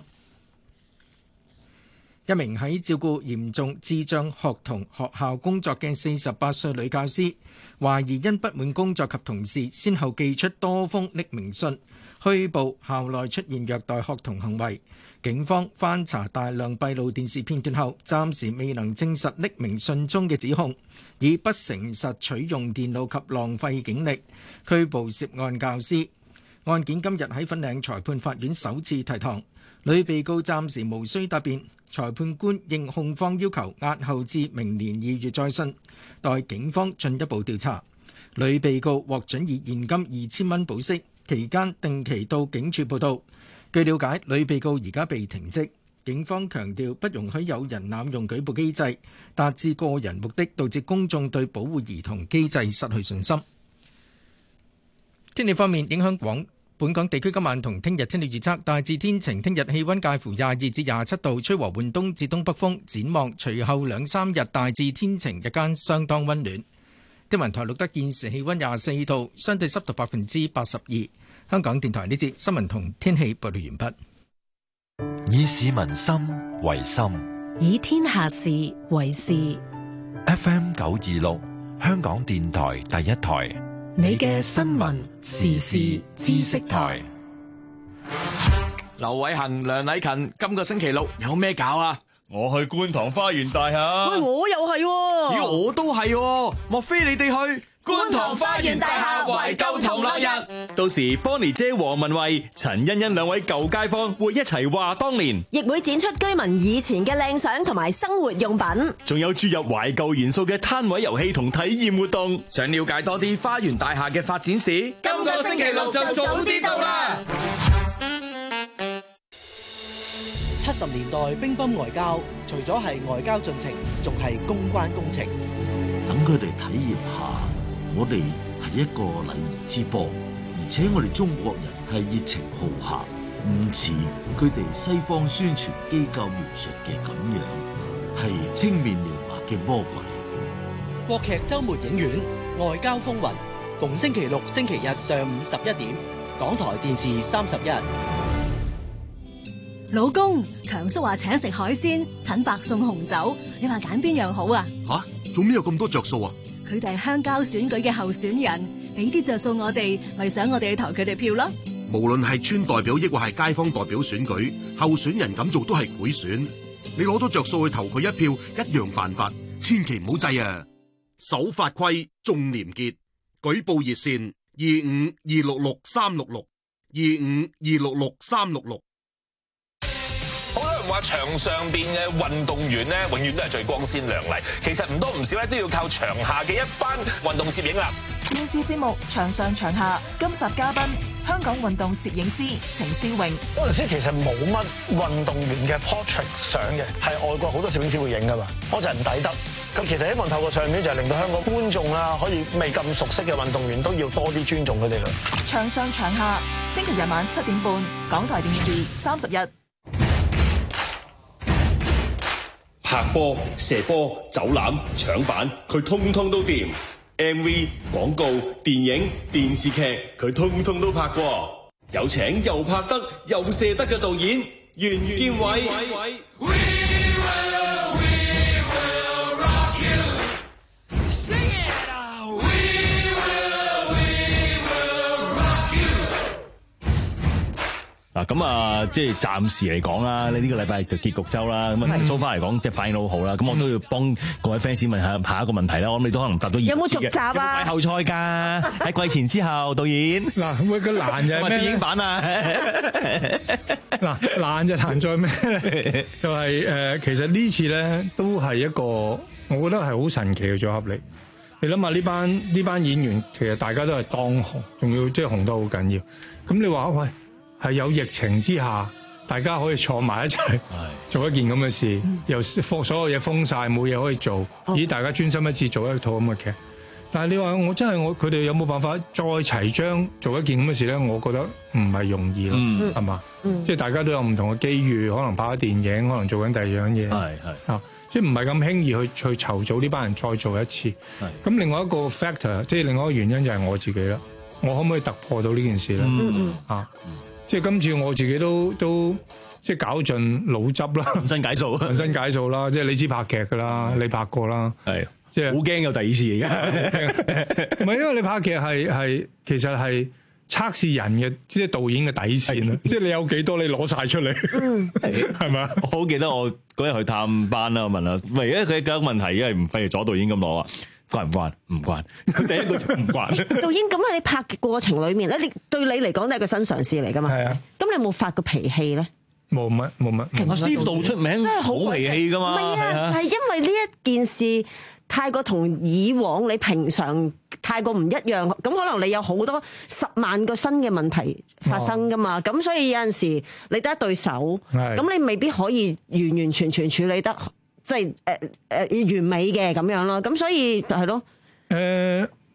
一名喺照顧嚴重智障學童學校工作嘅四十八歲女教師，懷疑因不滿工作及同事，先後寄出多封匿名信，虛報校內出現虐待學童行為。警方翻查大量閉路電視片段後，暫時未能證實匿名信中嘅指控，以不誠實取用電腦及浪費警力，拘捕涉案教師。案件今日喺粉嶺裁判法院首次提堂，女被告暫時無需答辯。裁判官應控方要求押後至明年二月再訊，待警方進一步調查。女被告獲准以現金二千蚊保釋，期間定期到警署報到。據了解，女被告而家被停職。警方強調不容許有人濫用舉報機制，達至個人目的，導致公眾對保護兒童機制失去信心。天氣方面，影響廣本港地區今晚同聽日天氣預測，大致天晴，聽日氣溫介乎廿二至廿七度，吹和緩東至東北風。展望隨後兩三日大致天晴，日間相當溫暖。 天文台錄得現時氣溫廿四度，相對濕度百分之八十二。香港電台呢節新聞同天氣報道完畢。以市民心為心， 以天下事為事。 F M 九二六，香港電台第一台， 你嘅新聞時事知識台。 劉偉恒、梁禮勤，今個星期六有咩搞啊？ 我去觀塘花園大廈。 喂，我又係喎。 咦，我都係喎。莫非你哋去觀塘花園大廈懷舊同樂日？ 到時 Bonnie 姐、黃文慧、陳欣欣兩位舊街坊會一齊話當年， 亦會展出居民以前嘅靚相同埋生活用品， 仲有注入懷舊元素嘅攤位遊戲同體驗活動。 想了解多啲花園大廈嘅發展史， 今個星期六就早啲到啦。 七十年代乒乓外交，除咗係外交進程，仲係公關工程。 等佢哋體驗下，我哋係一個禮儀之邦，而且我哋中國人係熱情好客，唔似佢哋西方宣傳機構描述嘅咁樣，係青面獠牙嘅魔鬼。 國劇週末影院《外交風雲》，逢星期六、星期日上午十一點，港台電視三十一。 老公，強叔話請食海鮮，陳伯送紅酒，你話揀邊樣好啊？ 吓，做咩有咁多着數啊？ 佢哋係鄉郊選舉嘅候選人，俾啲着數我哋，咪想我哋去投佢哋票咯。 無論係村代表抑或係街坊代表選舉，候選人咁做都係賄選。你攞咗着數去投佢一票，一樣犯法，千祈唔好制啊！守法規，重廉潔，舉報熱線二五二六六三六六二五二六六三六六。 好多人話場上邊嘅運動員咧，永遠都係最光鮮亮麗。其實唔多唔少咧，都要靠場下嘅一班運動攝影啦。 電視節目《場上場下》今集嘉賓香港運動攝影師程思穎。 嗰陣時其實冇乜運動員嘅 portrait 相嘅，係外國好多攝影師會影噶嘛，我就係唔抵得。咁其實希望透過相片就係令到香港觀眾啊，可以未咁熟悉嘅運動員都要多啲尊重佢哋啦。 場上場下，星期日晚七點半，港台電視三十一。 拍波、射波、走籃、搶板，佢通通都掂。M V、廣告、電影、電視劇，佢通通都拍過。有請又拍得又射得嘅導演袁建偉。 嗱咁啊，即係暫時嚟講啦，呢、這、呢個禮拜就結局周啦。咁啊，蘇花嚟講即係反應好好啦。咁我都要幫各位 fans 問下下一個問題啦。我諗你都可能答到。 有冇續集啊？ 有冇季後賽㗎？喺季前之後，導演嗱，咁個難就係咩？ 電影版啊！ 嗱，難就難在咩咧？就係、是、誒、呃，其實呢次咧都係一個，我覺得係好神奇嘅組合嚟。你諗下呢班呢班演員，其實大家都係當紅，仲要即係紅得好緊要。咁你話喂？係有疫情之下，大家可以坐埋一齊做一件咁嘅事，又封所有嘢封晒，冇嘢可以做。咦，大家專心一致做一套咁嘅劇。但係你話我真係我佢哋有冇辦法再齊張做一件咁嘅事咧？我覺得唔係容易咯，係、嗯、嘛？即係大家都有唔同嘅機遇，可能拍咗電影，可能做緊第二樣嘢。係係啊，即係唔係咁輕易去去籌組呢班人再做一次。咁另外一個 factor， 即係另外一個原因就係我自己啦。我可唔可以突破到呢件事咧？嗯、啊！即係今次我自己都都即係搞盡腦汁啦， 渾身解數， 渾身解數啦。即係你知拍劇噶啦，你拍過啦，係即係好驚有第二次而家。 唔係因為你拍劇係係其實係測試人嘅，即係導演嘅底線啦。即係你有幾多你攞晒出嚟，係咪啊？ 我好記得我嗰日去探班啦，我問啦，喂，而家佢有一個問題，因為唔費事阻導演咁攞啊。關唔關？唔關。佢第一個就唔關。 導演，咁喺你拍嘅過程裏面咧，你對你嚟講都係個新嘗試嚟噶嘛？係啊。咁你有冇發過脾氣咧？ 冇乜，冇乜。 阿師傅出名，真係好脾氣噶嘛？ 唔係啊，就係因為呢一件事太過同以往你平常太過唔一樣，咁可能你有好多十萬個新嘅問題發生噶嘛？咁、哦、所以有陣時你得一對手，咁你未必可以完完全全處理得。即係誒誒完美嘅咁樣咯，咁所以係咯。 誒、呃，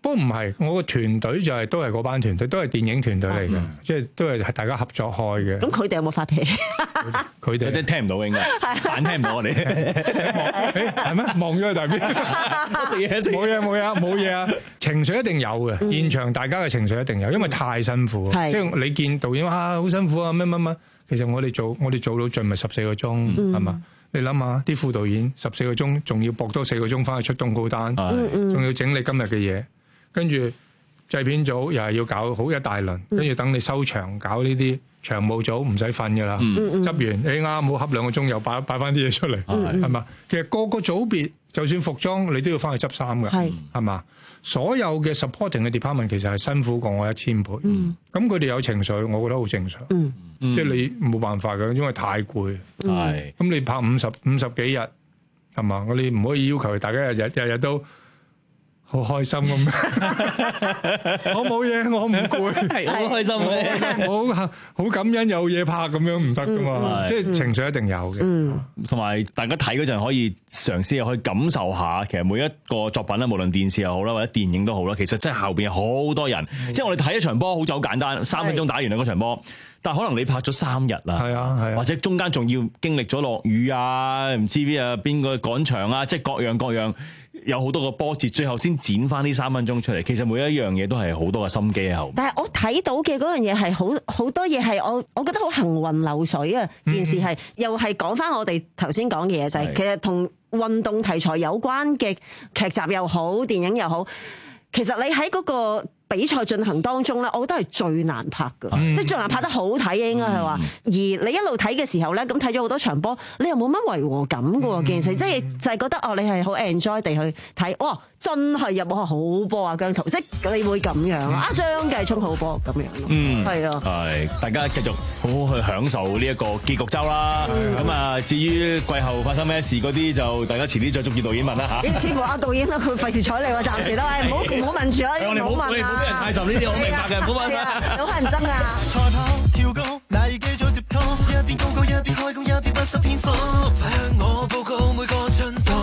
不過唔係，我個團隊就係、是、都係嗰班團隊，都係電影團隊嚟嘅，嗯、即係都係大家合作開嘅。 咁佢哋有冇發脾氣？ 佢哋真係聽唔到應該，扮聽唔到我哋。 係咩？望咗去大邊？食嘢食冇嘢冇嘢冇嘢啊！情緒一定有嘅，嗯、現場大家嘅情緒一定有，因為太辛苦。嗯、即係你見導演啊好辛苦啊乜乜乜，其實我哋做我哋做到盡咪十四個鐘係嘛？你諗下啲副導演十四個鐘，仲要搏多四個鐘翻去出東稿單，仲、嗯、要整理今日嘅嘢。跟住製片組又係要搞好一大輪，跟住等你收場搞呢啲場務組唔使瞓㗎啦，執、嗯、完你啱好恰兩個鐘又擺擺翻啲嘢出嚟，係嘛、嗯？其實個個組別就算服裝你都要翻去執衫㗎，係嘛？所有嘅 supporting 嘅 department 其實係辛苦過我一千倍，咁佢哋有情緒，我覺得好正常，嗯嗯、即係你冇辦法㗎，因為太攰，咁、嗯、你拍五十五十幾日係嘛？我哋唔可以要求大家日日日日都好開心咁，我冇嘢，我唔攰，係好開心，我好好感恩有嘢拍咁樣唔得噶嘛，即係情緒一定有嘅。 同埋大家睇嗰陣可以嘗試又可以感受下，其實每一個作品咧，無論電視又好啦，或者電影都好啦，其實真係後邊有好多人。即係我哋睇一場波好就好簡單，三分鐘打完啦嗰場波。但係可能你拍咗三日啦，係啊係啊，或者中間仲要經歷咗落雨啊，唔知邊啊邊個趕場啊，即係各樣各樣，有好多個波折，最後先剪翻呢三分鐘出嚟。其實每一樣嘢都係好多嘅心機喺後面。 但係我睇到嘅嗰樣嘢係好好多嘢係我我覺得好行雲流水啊！嗯、件事係又係講翻我哋頭先講嘅嘢，就係、是、其實同運動題材有關嘅劇集又好，電影又好，其實你喺嗰、那個比賽進行當中咧，我覺得係最難拍㗎，嗯、即係最難拍得好睇嘅應該係話。嗯、而你一路睇嘅時候咧，咁睇咗好多場波，你又冇乜違和感㗎喎，件事、嗯、即係就係覺得哦，你係好 enjoy 地去睇，哇！真係入波好波啊，姜濤，即係你會咁樣啊，張繼聰好波咁樣咯，嗯，係啊， 係大家繼續好好去享受呢一個結局周啦。咁啊、嗯，至於季後發生咩事嗰啲，就大家遲啲再捉住導演問啦嚇。似乎阿導演都佢費事睬你喎，暫時都係唔好唔好問住啦，唔好問啊。俾人太受呢啲，我明白嘅，唔好問啦。 好乞人憎啊！ 賽跑跳高，難以繼續接拖，一邊高歌一邊開工，一邊不失篇幅，快向我報告每個進度。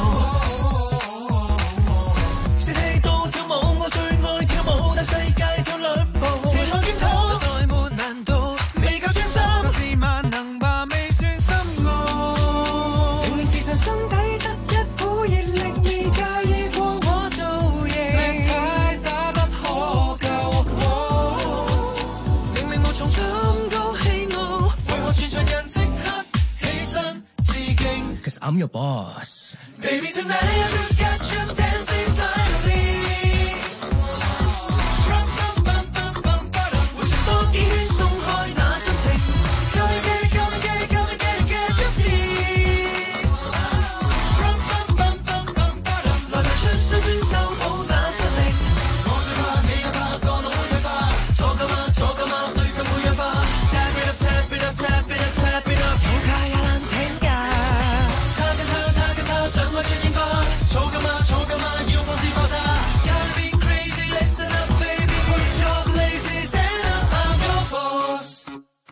士氣到跳舞，我最愛跳舞，但世界跳兩步，前路檢討實在沒難度，未夠專心，是萬能吧未算深奧。明明時常心底得一股熱力，未介意過我造型，力太大不可救。明明無從心高氣傲，為何全場人即刻起身致敬 ？Cause I'm your boss. Baby tonight I got you dancing finally. 回旋多幾圈鬆開那心情 Come and get it, come and get it, come and get it, get your feet. 來排出雙選手好那實力，我最怕你又怕個腦退化，錯㗎嘛錯㗎嘛對腳會氧化 Tap it up, tap it up, tap it up, tap it up 有假也難請假，他跟他他跟他想開出煙花，錯㗎嘛錯㗎嘛要放肆爆炸 Gotta be crazy, listen up baby, put your lazy stand up, I'm your boss。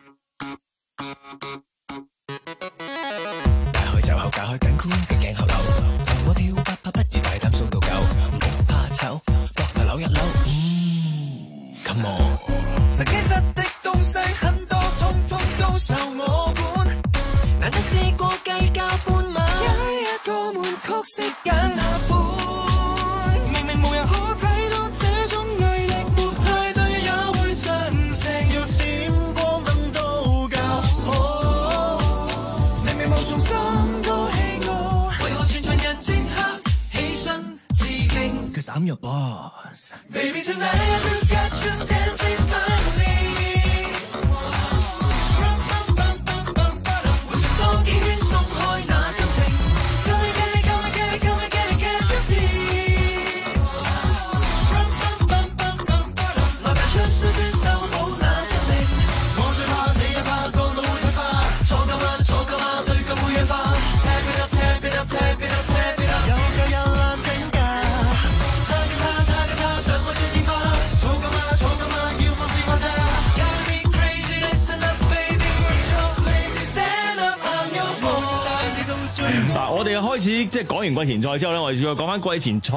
大開袖後解開緊箍嘅頸後扭，同我跳八拍不如大膽數到九，唔怕醜，膊頭扭一扭，嗯 Come on。 實機質的東西很多，通通都受我管，難得試過計較半晚，有一個悶曲式揀下半，明明無人可睇到這種毅力，沒派對也會盡情，要閃光燈都較好，明明無從心高氣傲，為何全場人即刻起身致敬 Cause I'm your boss. Baby tonight I got you dancing finally。 回旋多幾圈鬆開那心情 Come and get it, come and get it, come and get it, get your feet。 來排出雙選手好那實力，我最怕你也怕個腦會退化，錯㗎嘛錯㗎嘛對腳會氧化 Tap it up, tap it up, tap it up, tap it up 有腳有難請假，他跟他他跟他想開出煙花，錯㗎嘛錯㗎嘛要放肆爆炸 Gotta be crazy, listen up baby, put your lazy stand up, I'm your boss。 嗱， 我哋開始即係講完季前賽之後咧，我哋再講翻季前賽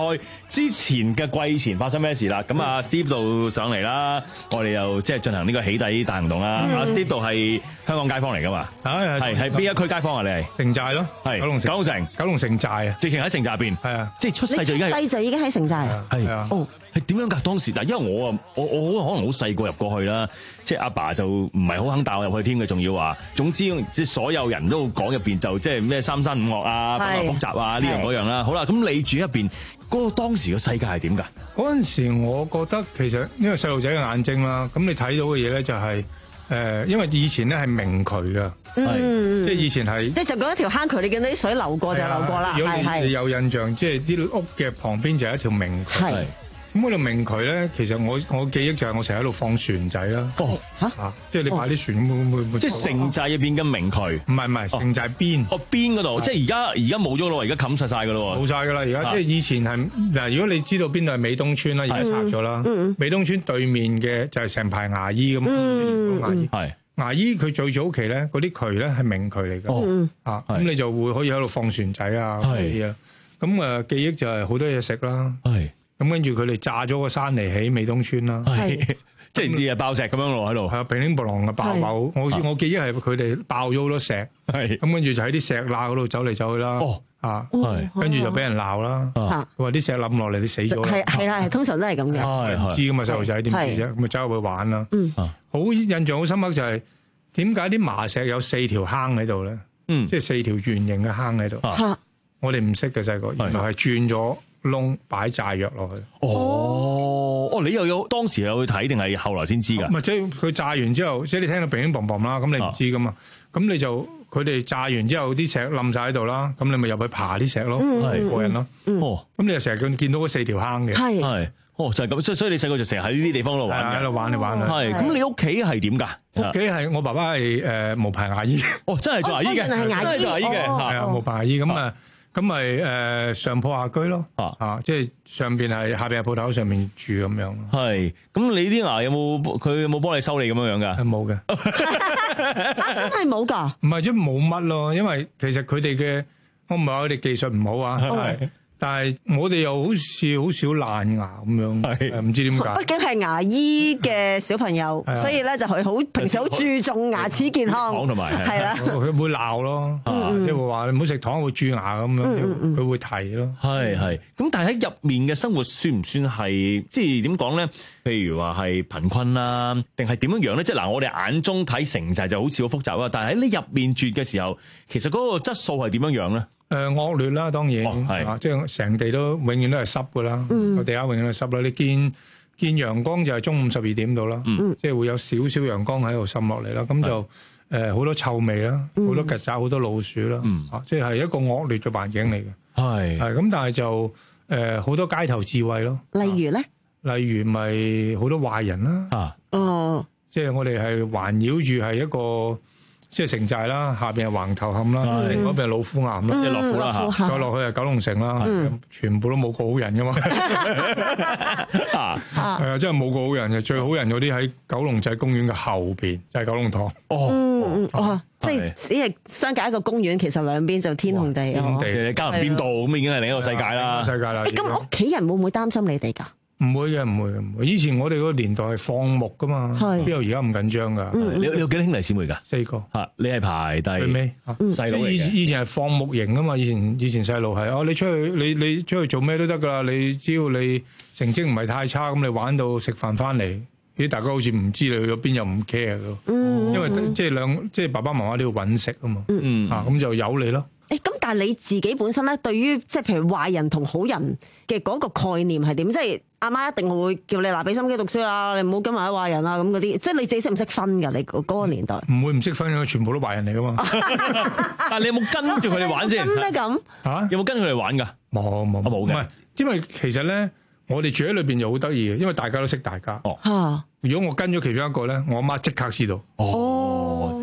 之前嘅季前發生咩事啦？咁啊 Steve 度上嚟啦，我哋又即係進行呢個起底大行動啦。阿 Steve 度係香港街坊嚟噶嘛？係係係邊一區街坊啊？你係城寨咯， 係九龍城九龍城九龍城寨啊， 直情喺城寨入邊。係啊，即係出世就已經細就已經喺城寨。 係啊，哦，係點樣㗎？當時嗱，因為我啊，我我可能好細個入過去啦，即係阿爸就唔係好肯帶我入去添嘅，仲要話，總之即係所有人都講入邊就即係咩三山五岳啊、紛繁複雜啊呢樣嗰樣啦。好啦，咁你住入邊嗰個當時嘅世界係點㗎？ 嗰陣時我覺得其實因為細路仔嘅眼睛啦，咁你睇到嘅嘢咧就係、是、誒、呃，因為以前咧係明渠㗎， 嗯， 即係以前係即係就講一條坑渠，你見到啲水流過就流過啦， 如果你係你有印象，即係啲屋嘅旁邊就係一條明渠。 係咁嗰條明渠咧，其實我我記憶就係我成日喺度放船仔啦。 哦， 嚇！即係你擺啲船會會會即係城寨入邊嘅明渠， 唔係唔係城寨邊。 哦，邊嗰度，即係而家而家冇咗咯，而家冚實晒㗎咯。 冇晒㗎啦，而家即係以前係嗱，如果你知道邊度係美東村啦，而家拆咗啦。美東村對面嘅就係成排牙醫咁啊，牙醫係牙醫佢最早期咧，嗰啲渠咧係明渠嚟㗎。啊，咁你就會可以喺度放船仔啊嗰啲啊。咁誒記憶就係好多嘢食啦。係。咁跟住佢哋炸咗個山嚟起美東村啦， 即係啲嘢爆石咁樣咯喺度， 係啊，乒乒乓啷嘅爆爆，我好似我記憶係佢哋爆咗好多石，係咁跟住就喺啲石罅嗰度走嚟走去啦， 哦， 啊，跟住就俾人鬧啦，話啲石冧落嚟，你死咗啦， 係係啦，通常都係咁嘅， 唔知㗎嘛細路仔點知啫，咁咪走入去玩啦，好印象好深刻就係點解啲麻石有四條坑喺度咧？即係四條圓形嘅坑喺度，我哋唔識嘅細個，原來係轉咗窿擺炸藥落去。 哦，哦，你又有當時有去睇定係後來先知㗎？ 唔係，即係佢炸完之後，即係你聽到乒乒乓乓啦，咁你唔知㗎嘛？咁、啊、你就佢哋炸完之後，啲石冧晒喺度啦，咁你咪入去爬啲石咯，係過癮咯。哦，咁你就成日見到嗰四條坑嘅。係係，哦就係、是、咁，所以所以你細個就成日喺呢啲地方度玩嘅，喺度玩嚟玩去。係，咁你屋企係點㗎？屋企係我爸爸係誒無牌牙醫。哦，真係做牙醫嘅，真係做牙醫嘅，係啊，無牌牙醫咁啊。咁咪誒上鋪下居咯，啊啊，即係上邊係下邊係鋪頭，上面住咁樣。係，咁你啲牙有冇佢有冇幫你修理咁樣樣㗎？係冇嘅， 真係冇㗎。 唔係即係冇乜咯，因為其實佢哋嘅我唔係話佢哋技術唔好啊，係。但係我哋又好似好少爛牙咁樣，唔知點解。 畢竟係牙醫嘅小朋友，所以咧就佢好平時好注重牙齒健康， 同埋係啦。 佢會鬧咯，即係會話你唔好食糖會蛀牙咁樣，佢會提咯。 係係。咁但係喺入面嘅生活算唔算係即係點講咧？譬如話係貧困啦，定係點樣樣咧？即係嗱，我哋眼中睇城寨就好似好複雜啊，但係喺你入面住嘅時候，其實嗰個質素係點樣樣咧？ 誒惡劣啦，當然，啊，即係成地都永遠都係濕噶啦，個地下永遠都係濕啦。你見見陽光就係中午十二點度啦，即係會有少少陽光喺度滲落嚟啦，咁就誒好多臭味啦，好多曱甴，好多老鼠啦，啊，即係一個惡劣嘅環境嚟嘅。係係咁，但係就誒好多街頭智慧咯。 例如咧？ 例如咪好多壞人啦。啊，哦，即係我哋係環繞住係一個。即係城寨啦，下邊係橫頭磡啦，另外一邊係老虎岩啦，即係樂虎啦嚇，再落去係九龍城啦，全部都冇個好人噶嘛，係啊，真係冇個好人嘅，最好人嗰啲喺九龍仔公園嘅後邊，就係九龍塘。 哦，哦，即係只係相隔一個公園，其實兩邊就天同地。 天地， 交人邊度咁已經係另一個世界啦， 世界啦。 誒，咁屋企人會唔會擔心你哋㗎？ 唔會嘅，唔會唔會。以前我哋嗰個年代係放牧噶嘛，邊有而家咁緊張㗎？ 你你有幾多兄弟姊妹㗎？ 四個。嚇，你係排第最尾細佬嚟嘅。 以以前係放牧型啊嘛，以前以前細路係哦，你出去你你出去做咩都得㗎啦，你只要你成績唔係太差，咁你玩到食飯翻嚟，咦大家好似唔知你去咗邊又唔 care 㗎。嗯。因為即係兩即係爸爸媽媽都要揾食啊嘛。嗯。啊，咁就由你咯。 誒咁，但係你自己本身咧，對於即係譬如壞人同好人嘅嗰個概念係點？即係阿媽一定會叫你嗱，俾心機讀書啊，你唔好跟埋啲壞人啊咁嗰啲。即係你自己識唔識分㗎？你嗰個年代唔會唔識分嘅，全部都壞人嚟㗎嘛。 但係你有冇跟住佢哋玩先？ 咩咁？ 嚇？ 有冇跟佢哋玩㗎？ 冇冇冇嘅。唔係，因為其實咧，我哋住喺裏邊又好得意嘅，因為大家都識大家。哦。嚇！如果我跟咗其中一個咧，我阿媽即刻知道。哦。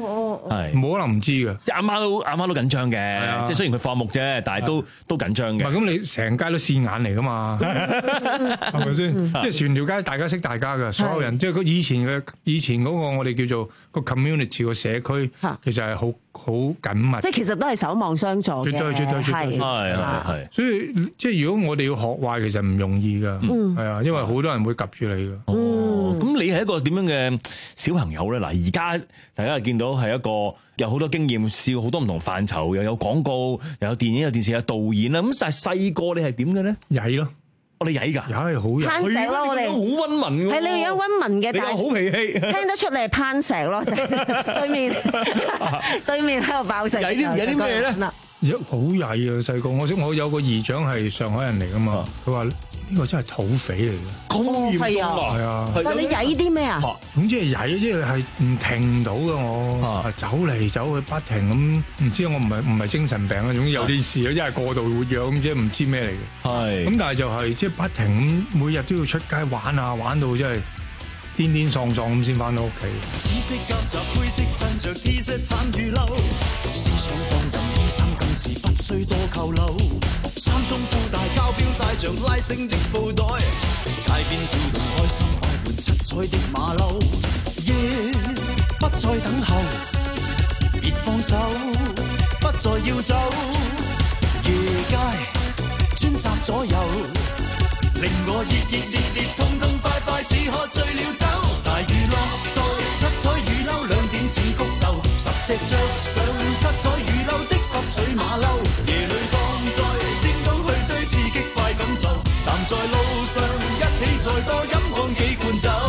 係冇可能唔知嘅。 即係阿媽都阿媽都緊張嘅，即係雖然佢放牧啫，但係都都緊張嘅。 唔係咁，你成街都線眼嚟噶嘛，係咪先？即係全條街大家識大家嘅，所有人即係佢以前嘅以前嗰個我哋叫做個 community 個社區，其實係好好緊密。 即係其實都係守望相助嘅， 絕對絕對絕對係係係。 所以即係如果我哋要學壞，其實唔容易㗎，係啊，因為好多人會及住你㗎。 哦，咁你係一個點樣嘅小朋友咧？嗱，而家大家見到係一個有好多經驗，試過好多唔同範疇，又有廣告，又有電影、有電視、有導演啦。咁但係細個你係點嘅咧？ 曳咯。 我哋曳㗎， 又係好曳， 攀石咯，我哋好溫文㗎， 係你樣溫文嘅，但係好脾氣， 聽得出你係攀石咯，就對面對面喺度爆石， 曳啲有啲咩咧？好曳啊！細個我識我有個姨丈係上海人嚟㗎嘛，佢話呢個真係土匪嚟嘅， 咁嚴重啊！ 係啊， 喂，你曳啲咩啊？ 總之係曳，即係係唔停到嘅我，走嚟走去不停咁，唔知我唔係唔係精神病啊，總之有啲事啊，真係過度活躍咁，即係唔知咩嚟嘅。係咁，但係就係即係不停咁，每日都要出街玩啊，玩到真係癲癲喪喪咁先翻到屋企。 紫色夾雜灰色襯着 T 恤橙與褸，思想放任衣衫更是不需多扣褸，三中褲大膠錶帶着拉繩的布袋，街邊跳動開心快活七彩的馬騮，夜不再等候，別放手，不再要走，夜街專責左右，令我熱熱烈烈痛痛快快似喝醉了酒，大娛樂在七彩雨褸兩點似谷豆，十隻着上七彩雨褸的濕水馬騮，夜裏放在尖東去追刺激快感受，站在路上一起再多飲看幾罐酒。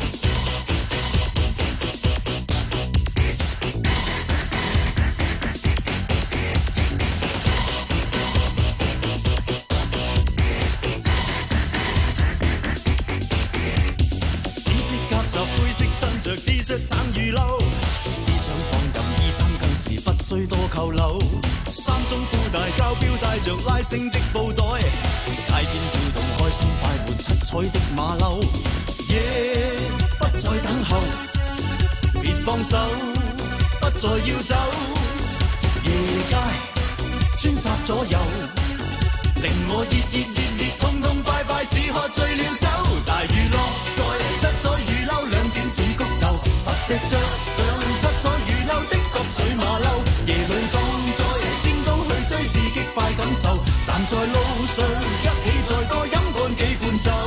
襯着 T 恤橙與褸，思想放任衣衫更是不需多扣褸，三中褲大膠錶帶着拉繩的布袋，街邊跳動開心快活七彩的馬騮，夜不再等候，別放手，不再要走，夜街專責左右，令我熱熱烈烈痛痛快快似喝醉了酒，大娛樂在七彩雨褸兩點似谷豆，十隻着上七彩雨褸的濕水馬騮，夜裏放在尖東去追刺激快感受，站在路上一起再多飲乾幾罐酒。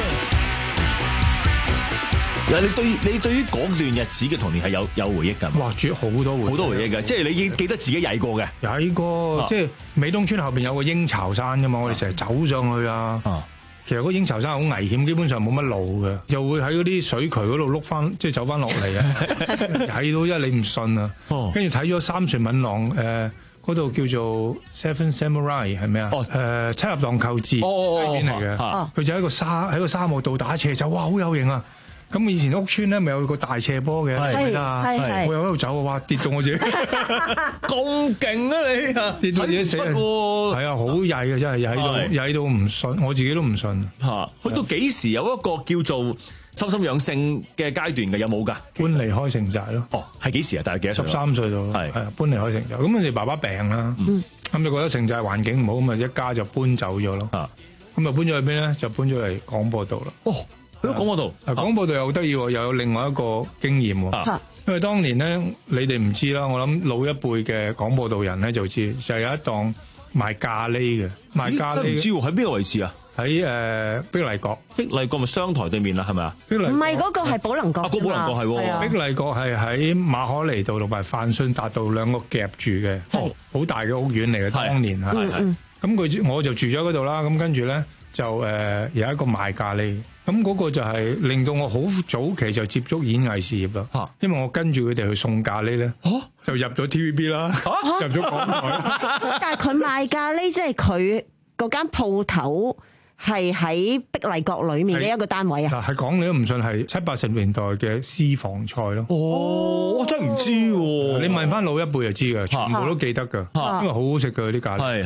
嗱，你對你對於嗰段日子嘅童年係有有回憶㗎？ 哇，絕好多回憶， 好多回憶嘅，即係你已經記得自己曳過嘅。 曳過，即係美東村後邊有個鷹巢山㗎嘛，我哋成日走上去啊。其實嗰鷹巢山好危險，基本上冇乜路嘅，又會喺嗰啲水渠嗰度碌翻，即係走翻落嚟啊！曳到一你唔信啊！跟住睇咗三船敏郎誒嗰度叫做 Seven Samurai 係咩啊？誒七俠蕩寇志嗰邊嚟嘅，佢就喺個沙喺個沙漠度打斜走，哇好有型啊！咁我以前屋村咧咪有個大斜坡嘅，係係我又喺度走啊！哇跌到我自己咁勁啊你啊！ 跌到自己死啊！係啊，好曳啊，真係曳到曳到唔信，我自己都唔信嚇。去到幾時有一個叫做修心養性嘅階段嘅？有冇㗎？ 搬離開城寨咯。 哦，係幾時啊？大概幾多歲？ 十三歲到。係係搬離開城寨。咁我哋爸爸病啦，咁就覺得城寨環境唔好，咁啊一家就搬走咗咯。咁啊搬咗去邊咧？就搬咗嚟廣播道啦。 哦。喺廣播道， 廣播道又好得意，又有另外一個經驗。啊、因為當年咧，你哋唔知啦，我諗老一輩嘅廣播道人咧就知，就有一檔賣咖喱嘅，賣咖喱。 唔知喎，喺邊個位置啊？ 喺誒碧麗閣， 碧麗閣咪商台對面啦，係咪啊？ 唔係嗰個係寶能閣。啊， 嗰寶能閣係喎。 碧麗閣係喺馬可尼道同埋泛信達道兩個夾住嘅，好大嘅屋苑嚟嘅。當年係係。咁佢我就住咗嗰度啦。咁跟住咧就誒有一個賣咖喱。咁嗰個就係令到我好早期就接觸演藝事業啦，因為我跟住佢哋去送咖喱咧，就入咗 T V B 啦，入咗港台。 但係佢賣咖喱，即係佢嗰間鋪頭係喺碧麗閣裏面嘅一個單位啊。 嗱，係講你都唔信，係七八十年代嘅私房菜咯。 哦，我真係唔知喎。 你問翻老一輩就知㗎，全部都記得㗎，因為好好食㗎啲咖喱。係係。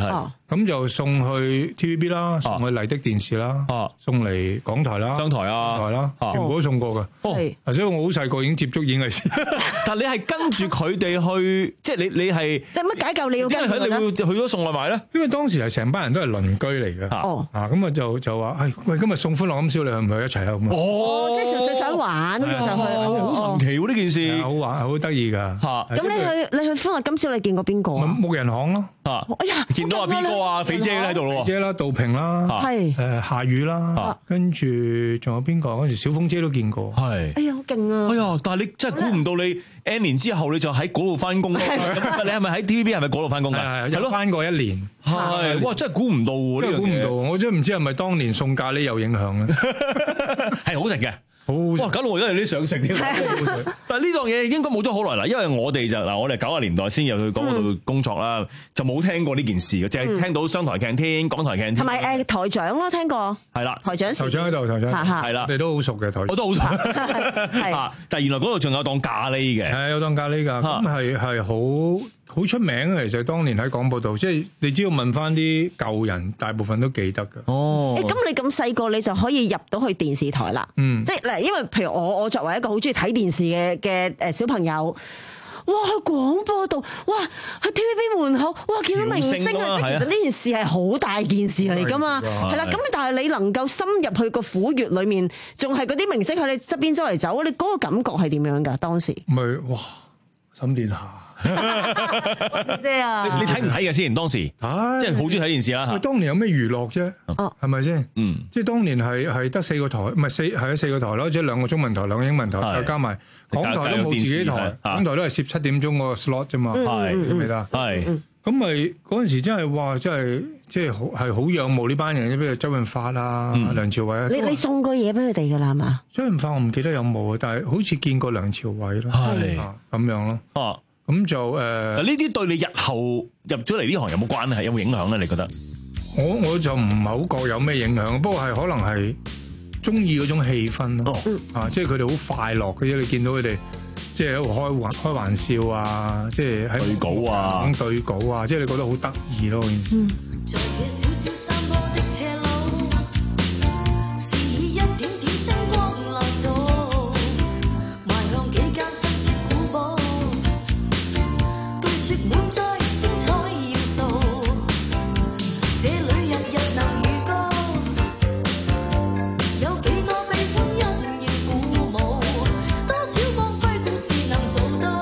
咁就送去 T V B 啦，送去麗的電視啦，送嚟港台啦， 商台啊， 台啦，全部都送過㗎。 係， 或者我好細個已經接觸演藝線， 但你係跟住佢哋去，即係你你係有乜解救你要跟佢哋會去咗送外賣咧？ 因為當時係成班人都係鄰居嚟嘅。 哦， 啊咁啊就就話，誒喂，今日送歡樂今宵，你去唔去一齊啊？咁啊， 哦，即係純粹想玩咁上去， 好神奇喎呢件事， 好玩好得意㗎。 咁你去你去歡樂今宵，你見過邊個啊？ 木人巷咯。 啊！ 哎呀， 見到阿 B 哥啊、肥姐喺度咯， 肥姐啦、杜平啦， 係誒夏雨啦，跟住仲有邊個？嗰時小鳳姐都見過， 係。 哎呀，好勁啊！ 哎呀，但係你真係估唔到你 N 年之後你就喺嗰度翻工咯。咁你係咪喺 T V B 係咪嗰度翻工㗎？ 係係咯，翻過一年。 係，哇！真係估唔到喎， 真係估唔到。我真係唔知係咪當年送咖喱有影響咧？ 係好食嘅。 哇！ 搞到我而家有啲想食添。但係呢檔嘢應該冇咗好耐啦，因為我哋就嗱，我哋九十年代先入去港嗰度工作啦，就冇聽過呢件事嘅，淨係聽到商台鏡天、港台鏡天。 同埋誒台長咯，聽過。 係啦， 台長。 台長喺度，台長。係啦， 你都好熟嘅台長。 我都好熟。係。但係原來嗰度仲有檔咖喱嘅。 係有檔咖喱㗎，咁係係好。好出名啊！其實當年喺廣播度，即係你只要問翻啲舊人，大部分都記得㗎。 哦， 誒咁你咁細個你就可以入到去電視台啦。 嗯， 即係嗱，因為譬如我我作為一個好中意睇電視嘅嘅誒小朋友，哇喺廣播度，哇喺 T V B 門口，哇見到明星啊！即係其實呢件事係好大件事嚟㗎嘛。係啦，咁但係你能夠深入去個虎穴裡面，仲係嗰啲明星喺你側邊周圍走，你嗰個感覺係點樣㗎？當時咪哇沈殿霞。 姐啊！ 你睇唔睇嘅先？當時，即係好中意睇電視啦。 當年有咩娛樂啫？係咪先？嗯，即係當年係係得四個台，唔係四係啊四個台咯，即係兩個中文台、兩個英文台，再加埋港台都冇自己台，港台都係攝七點鐘個 slot 啫嘛。係，記唔記得？係。咁咪嗰陣時真係哇！真係即係好係好仰慕呢班人，譬如周潤發啊、梁朝偉啊。 你你送過嘢俾佢哋㗎啦，係嘛？ 周潤發我唔記得有冇啊，但係好似見過梁朝偉咯。係咁樣咯。哦。咁就誒，呢啲對你日後入咗嚟呢行有冇關係？有冇影響咧？你覺得？ 我我就唔係好覺有咩影響，不過係可能係中意嗰種氣氛咯。啊，即係佢哋好快樂嘅啫，你見到佢哋即係喺度開玩開玩笑啊，即係喺對稿啊， 講對稿啊，即係你覺得好得意咯。 嗯，在這小小山坡的斜路，是以一點點星光來做，邁向幾間新式古堡。說滿載精彩要素，這裏日日能預告，有幾多悲歡欣要鼓舞，多少光輝故事能做到，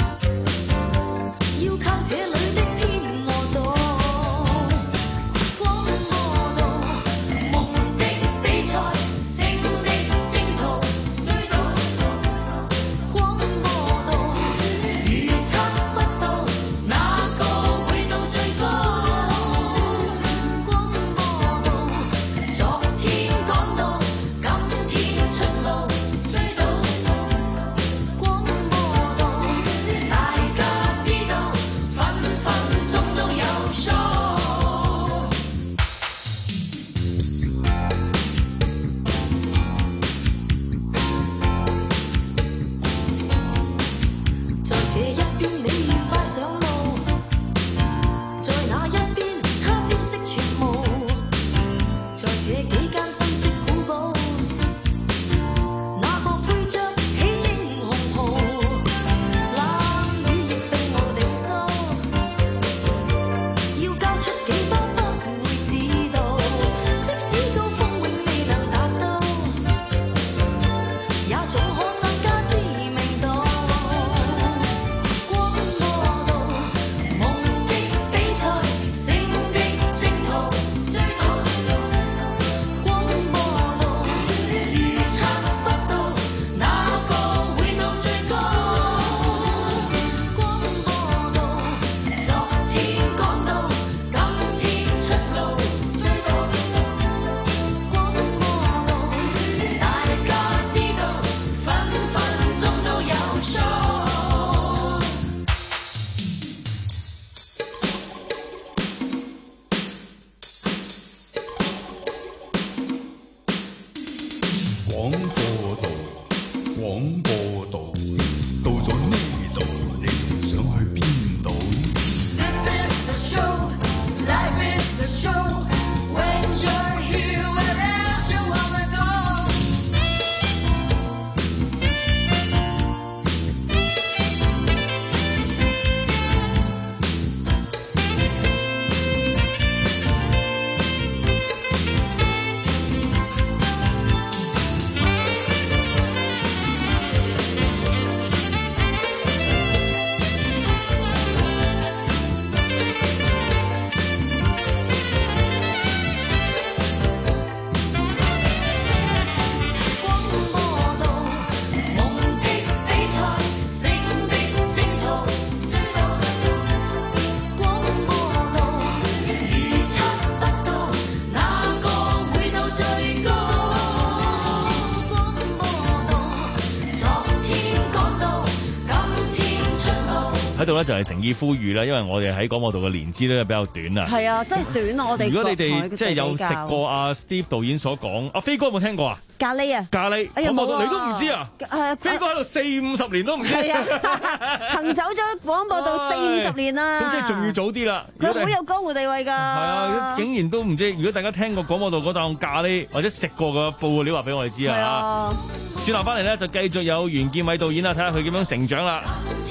要靠這裏的偏愛度，廣播道夢的比賽，勝的征途，追到廣播道預測不到。那個度咧就係誠意呼籲啦，因為我哋喺廣播道嘅年資咧比較短啊。 係啊，真係短啊！我哋如果你哋即係有食過阿 Steve 導演所講，阿飛哥有冇聽過啊？ 咖喱啊， 咖喱， 哎呀廣播道冇啊你都唔知啊？ 誒， 飛哥喺度四五十年都唔知， 係啊，行走咗廣播道四五十年啦。 咁即係仲要早啲啦。 佢好有江湖地位㗎。係啊，竟然都唔知。如果大家聽過廣播道嗰檔咖喱或者食過嘅，報個料話俾我哋知啊。轉頭翻嚟咧，就繼續有袁健偉導演啦，睇下佢點樣成長啦。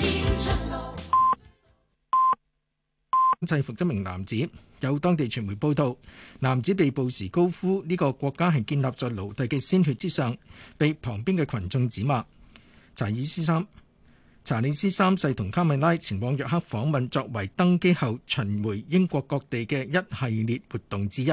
制服一名男子，有當地傳媒報道，男子被捕時高呼呢個國家係建立在奴隸嘅鮮血之上，被旁邊嘅群眾指罵。查爾斯三查理斯三世同卡米拉前往約克訪問，作為登基後巡迴英國各地嘅一系列活動之一。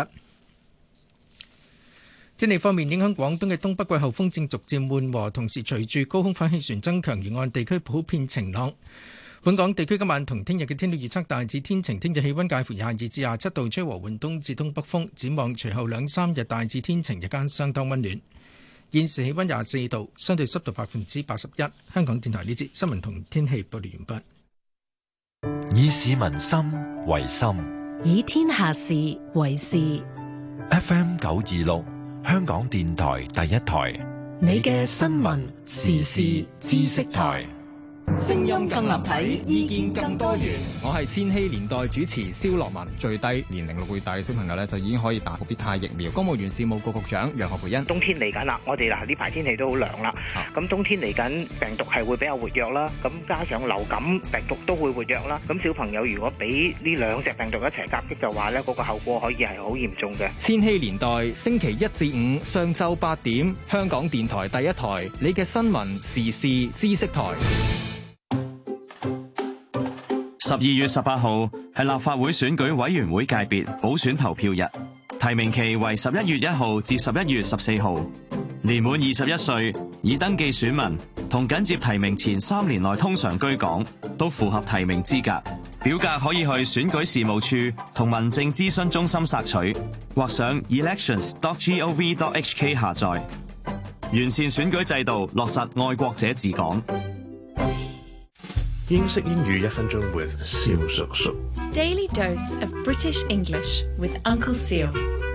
天氣方面，影響廣東嘅東北季候風正逐漸緩和，同時隨住高空反氣旋增強，沿岸地區普遍晴朗。本港地區今晚同聽日嘅天氣預測大致天晴，聽日氣溫介乎廿二至廿七度，吹和緩東至東北風。展望隨後兩三日大致天晴，日間相當溫暖。現時氣溫廿四度，相對濕度百分之八十一。香港電台呢節新聞同天氣報道完畢。以市民心為心， 以天下事為事。 F M 九二六，香港電台第一台， 你嘅新聞時事知識台。 聲音更立體，意見更多元。 我係千禧年代主持蕭樂文。最低年齡六個月大嘅小朋友咧，就已經可以打復必泰疫苗。公務員事務局局長楊何蓓茵。 冬天嚟緊啦，我哋嗱呢排天氣都好涼啦。咁、啊、冬天嚟緊，病毒係會比較活躍啦。咁加上流感病毒都會活躍啦。咁小朋友如果俾呢兩隻病毒一齊夾擊嘅話咧，嗰、那個後果可以係好嚴重嘅。 千禧年代星期一至五上晝八點，香港電台第一台，你嘅新聞時事知識台。 十二月十八號係立法會選舉委員會界別補選投票日，提名期為十一月一號至十一月十四號。年滿二十一歲已登記選民同緊接提名前三年內通常居港，都符合提名資格。表格可以去選舉事務處同民政諮詢中心索取，或上 elections dot gov dot hk 下載。完善選舉制度，落實愛國者治港。 英式英語一分鐘 with 蕭叔叔。 Daily dose of British English with Uncle Seal。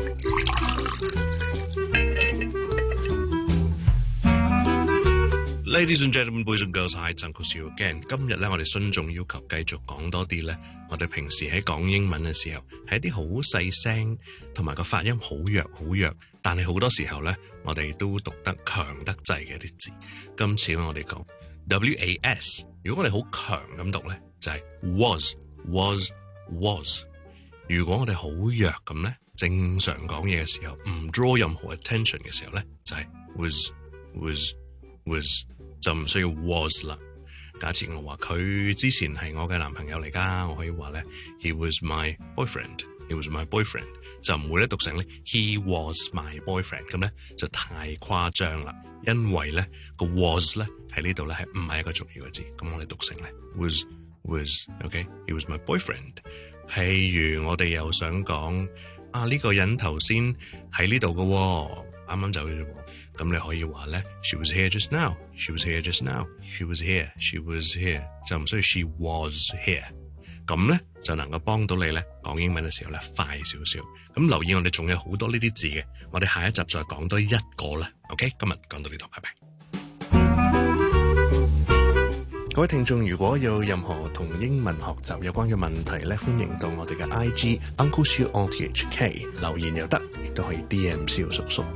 Ladies and gentlemen, boys and girls, hi, it's Uncle Seal again。今日咧，我哋順眾要求繼續講多啲咧，我哋平時喺講英文嘅時候，係一啲好細聲，同埋個發音好弱好弱，但係好多時候咧，我哋都讀得強得滯嘅一啲字。今次我哋講 W A S， 如果我哋好強咁讀咧，就係、是、was was was。如果我哋好弱咁咧，正常講嘢嘅時候，唔 draw 任何 attention 嘅時候咧，就係、是、was was was。就唔需要 was 啦。假設我話佢之前係我嘅男朋友嚟㗎，我可以話咧 He was my boyfriend。He was my boyfriend 就唔會咧讀成咧 He was my boyfriend， 咁咧就太誇張啦。因為咧個 was 咧喺呢度咧係唔係一個重要嘅字，咁我哋讀成咧 was was OK He was my boyfriend。譬如我哋又想講啊呢、呢個人頭先喺呢度嘅喎，啱啱就。咁你可以話咧 ，She was here just now. She was here just now. She was here. She was here. 就唔需要 She was here。咁咧就能夠幫到你咧講英文嘅時候咧快少少。咁留意我哋仲有好多呢啲字嘅，我哋下一集再講多一個啦。OK， 今日講到呢度，拜拜。各位聽眾，如果有任何同英文學習有關嘅問題咧，歡迎到我哋嘅 I G Uncle Shiu O T H K 留言又得，亦都可以 D M 蕭叔叔。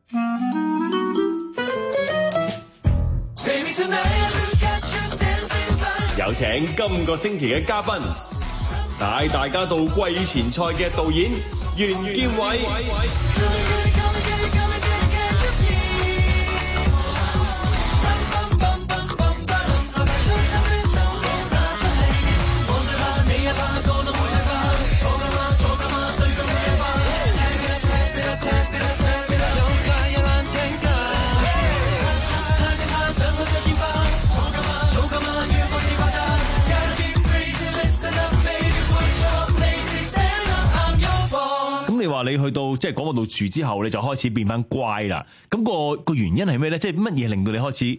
有請今個星期嘅嘉賓，帶大家到季前賽嘅導演袁健偉。 話你去到即係廣播道住之後，你就開始變翻乖啦。咁、個個原因係咩咧？即係乜嘢令到你開始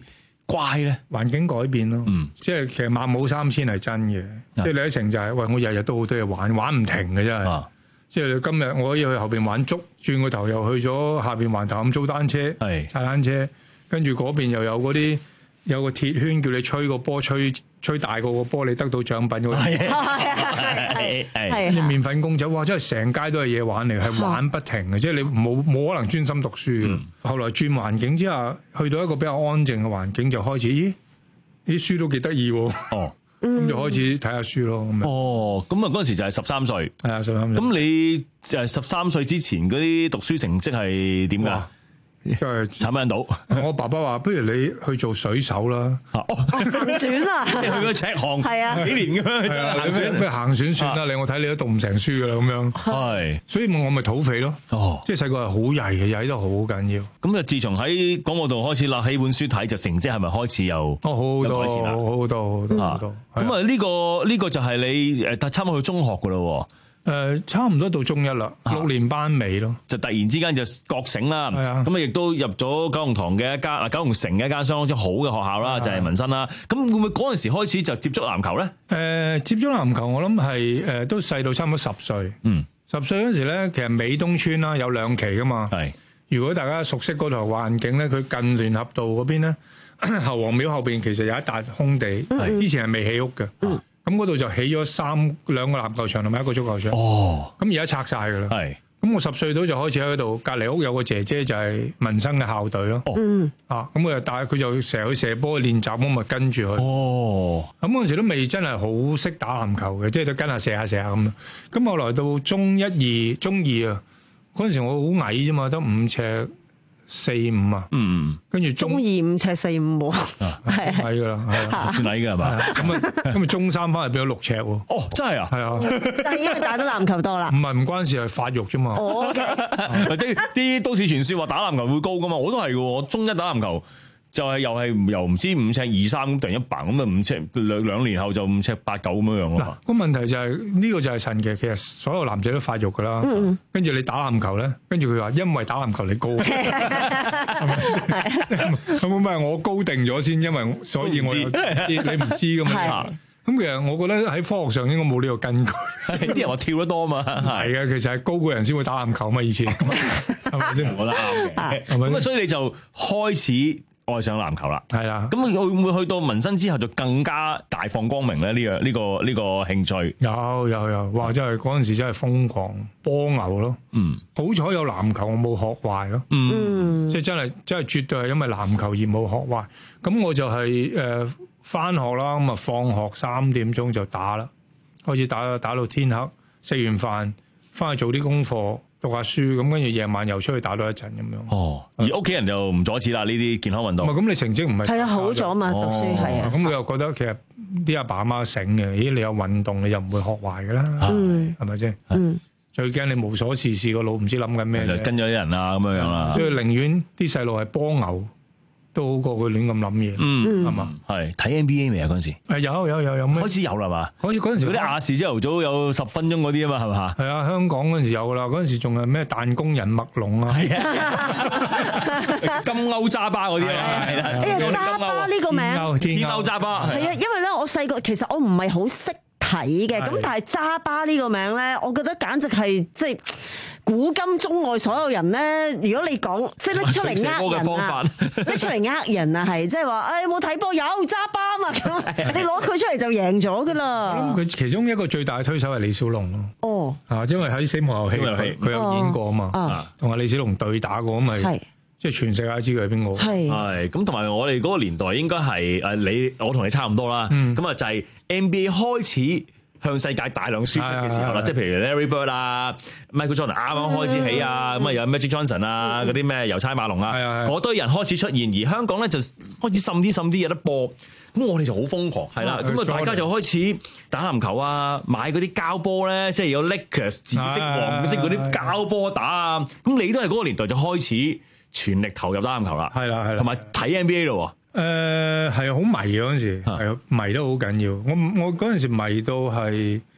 乖咧？ 環境改變咯，嗯，即係其實萬冇三千係真嘅，即係你一成就係、是、喂，我日日都好多嘢玩，玩唔停嘅真係。啊即係今日我可以去後邊玩竹，轉個頭又去咗下邊環頭咁租單車，踩單車，跟住嗰邊又有嗰啲有個鐵圈叫你吹個波，吹吹大過個波，你得到獎品嗰啲。係啊係係係。啲麵粉公仔，哇！真係成街都係嘢玩嚟，係玩不停嘅，即係你冇冇可能專心讀書嘅。嗯、後來轉環境之下，去到一個比較安靜嘅環境，就開始咦啲書都幾得意喎。哦。咁就開始睇下書咯。咁哦，咁啊嗰陣時就係十三歲。 係啊，十三歲。 咁你誒十三歲之前嗰啲讀書成績係點㗎？ 即係慘不忍睹。 我爸爸話：不如你去做水手啦。 行船啊！ 去個赤航係啊，幾年㗎？ 係啊，你咩咩行船算啦？你我睇你都讀唔成書㗎啦，咁樣。係。所以我咪土匪咯。哦。即係細個係好曳嘅，曳得好緊要。 咁就自從喺廣播道開始立起本書睇，就成績係咪開始有哦好好多好好多好多好多。 咁啊呢個呢個就係你誒差唔多去中學㗎啦。 誒、呃，差唔多到中一啦，六年班尾咯， 就突然之間就覺醒啦。係啊，咁啊亦都入咗九龍塘嘅一間啊九龍城嘅一間相當之好嘅學校啦，就係民生啦。咁會唔會嗰陣時開始就接觸籃球咧？誒、 呃，接觸籃球我諗係誒都細到差唔多十歲。嗯，十歲嗰陣時咧，其實美東村啦有兩期噶嘛。係，如果大家熟悉嗰條環境咧，佢近聯合道嗰邊咧，侯王廟後邊其實有一笪空地，嗯、之前係未起屋嘅。嗯。咁嗰度就起咗三兩個籃球場同埋一個足球場。哦，咁而家拆晒㗎啦。係，咁我十歲到就開始喺度，隔離屋有個姐姐就係民生嘅校隊咯。嗯，啊，咁佢就帶佢就成日去射波練習，咁咪跟住佢。哦，咁嗰陣時都未真係好識打籃球嘅，即係都跟下射下射下咁咯。咁後來到中一二中二啊，嗰陣時我好矮啫嘛，得五尺四五啊，嗯，跟住中二五尺四五喎，係矮噶啦，係啊， 算矮嘅係嘛？ 咁啊，咁啊，中三翻嚟變咗六尺喎。 哦，真係啊， 係啊， 但係因為打得籃球多啦。 唔係唔關事，係發育啫嘛。 哦， 啲啲都市傳說話打籃球會高噶嘛，我都係嘅。我中一打籃球就係又係由唔知五尺二三咁突然一嘭咁啊，五尺兩兩年後就五尺八九咁樣樣咯。 嗱，個問題就係呢個就係神嘅，其實所有男仔都發育噶啦。嗯，跟住你打籃球咧，跟住佢話因為打籃球你高，係咪？咁唔係我高定咗先，因為所以我又知你唔知噶嘛。咁其實我覺得喺科學上應該冇呢個根據。 啲人話跳得多嘛， 係啊，其實係高個人先會打籃球嘛，以前係咪先？ 我覺得啱嘅。咁啊，所以你就開始愛上籃球啦，係啦。咁會唔會去到民生之後就更加大放光明咧？呢樣呢個呢個興趣有有有，哇！真係嗰陣時真係瘋狂波牛咯。嗯，好彩有籃球，我冇學壞咯。嗯，即係真係真係絕對係因為籃球而冇學壞。咁我就係誒返學啦，咁啊放學三點鐘就打啦，開始打打到天黑，食完飯返去做啲功課。讀下書咁，跟住夜晚又出去打多一陣咁樣。哦， 而屋企人就唔阻止啦，呢啲健康運動。 唔係咁，你成績唔係係啊，好咗嘛，讀書係啊。 咁佢又覺得其實啲阿爸阿媽醒嘅，咦？你有運動，你又唔會學壞噶啦，係咪先？嗯。最驚你無所事事，個腦唔知諗緊咩， 跟咗啲人啊咁樣樣啦。 所以寧願啲細路係波牛，都好過佢亂咁諗嘢， 嗯， 係嘛？ 係睇 N B A 未啊？嗰陣時誒有有有有咩？ 開始有啦嘛？ 開始嗰陣時嗰啲亞視朝頭早有十分鐘嗰啲啊嘛，係嘛？ 係啊，香港嗰陣時有噶啦，嗰陣時仲係咩彈弓人麥龍啊， 係啊，金鈎揸巴嗰啲啊，係啦， 哎呀，揸巴呢個名， 天鈎揸巴， 係啊，因為咧我細個其實我唔係好識睇嘅，咁但係揸巴呢個名咧，我覺得簡直係即係。古今中外所有人咧，如果你講即係拎出嚟呃人啊，拎出嚟呃人啊，係即係話，誒有冇睇波？有揸巴嘛咁，你攞佢出嚟就贏咗噶啦。 我諗佢其中一個最大嘅推手係李小龍咯。哦，啊，因為喺《死亡遊戲》佢有演過啊嘛，同阿李小龍對打過，咁咪即係全世界知佢係邊個。 係係咁，同埋我哋嗰個年代應該係誒你我同你差唔多啦。咁啊就係 N B A 開始向世界大量輸出嘅時候啦，即係譬如 Larry Bird 啊、Michael Jordan 啱啱開始起啊，咁啊有 Magic Johnson 啊，嗰啲咩郵差馬龍啊，嗰堆人開始出現，而香港咧就開始滲啲滲啲有得播，咁我哋就好瘋狂，係啦，咁啊大家就開始打籃球啊，買嗰啲膠波咧，即係有 Lakers 紫色、黃色嗰啲膠波打啊，咁你都係嗰個年代就開始全力投入打籃球啦， 係啦係啦， 同埋睇 N B A 咯。 誒係好迷嗰陣時，係迷得好緊要。我我嗰陣時迷到係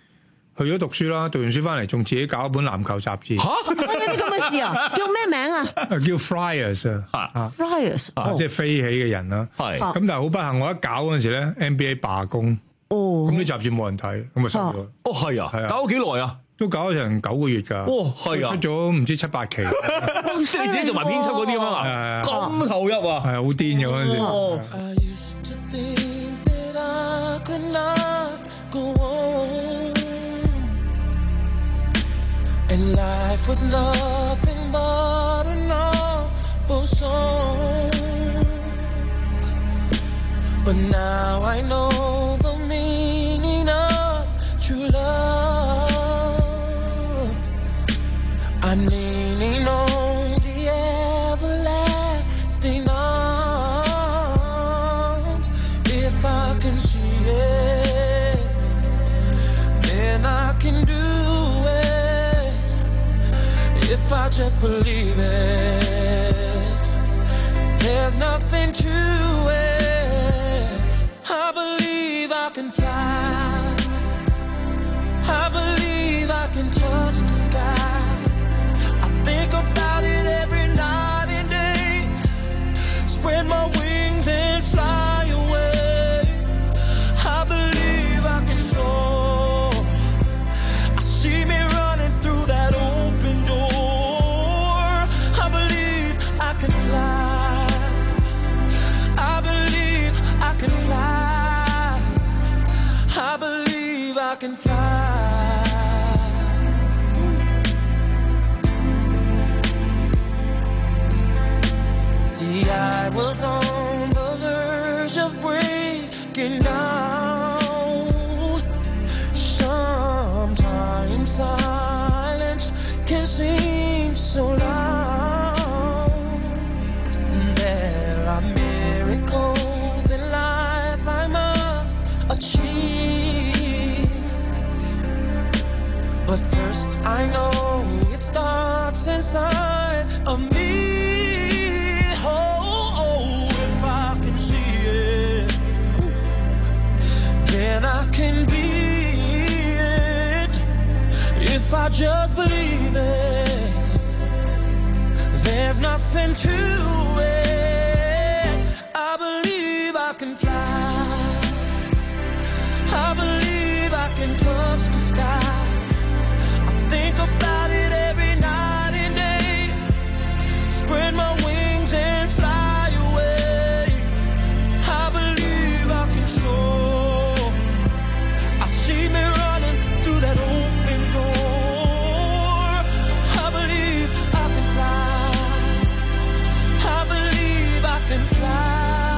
去咗讀書啦，讀完書翻嚟仲自己搞一本籃球雜誌。 嚇！有啲咁嘅事啊？叫咩名啊？ 叫 Flyers 啊 ，Flyers 啊，即係飛起嘅人啦。 係。 咁但係好不幸，我一搞嗰陣時咧 ，N B A 罷工。 哦。 咁啲雜誌冇人睇，咁咪收咗。 哦，係啊，係啊。搞咗幾耐啊？ 都搞咗成九個月㗎。 哦，係啊。 出咗唔知七八期。 即係你自己做埋編輯嗰啲咁啊？咁投入啊？ 係啊，好癲嘅嗰陣時。 哦。 And life was nothing but an awful song. But now I know the meaning of true love. I'm leaning on the everlasting arms. If I can see it, then I can do if I just believe it, there's nothing to it. I believe I can fly. I believe I can touch the sky. I think about it every night and day. Spread my wings and fly away. I believe I can soar. I see me running through that open door. I can fly. I believe I can fly. I believe I can fly. See, I was on the verge of breaking down. Sometimes silence can seem so loud. Miracles in life I must achieve. But first I know it starts inside of me. Oh, oh, if I can see it, then I can be it. If I just believe it, there's nothing to it. I believe I can fly. I believe I can touch the sky. I think about it every night and day. Spread my wings and fly away. I believe I can soar. I see me running through that open door. I believe I can fly. I believe I can fly.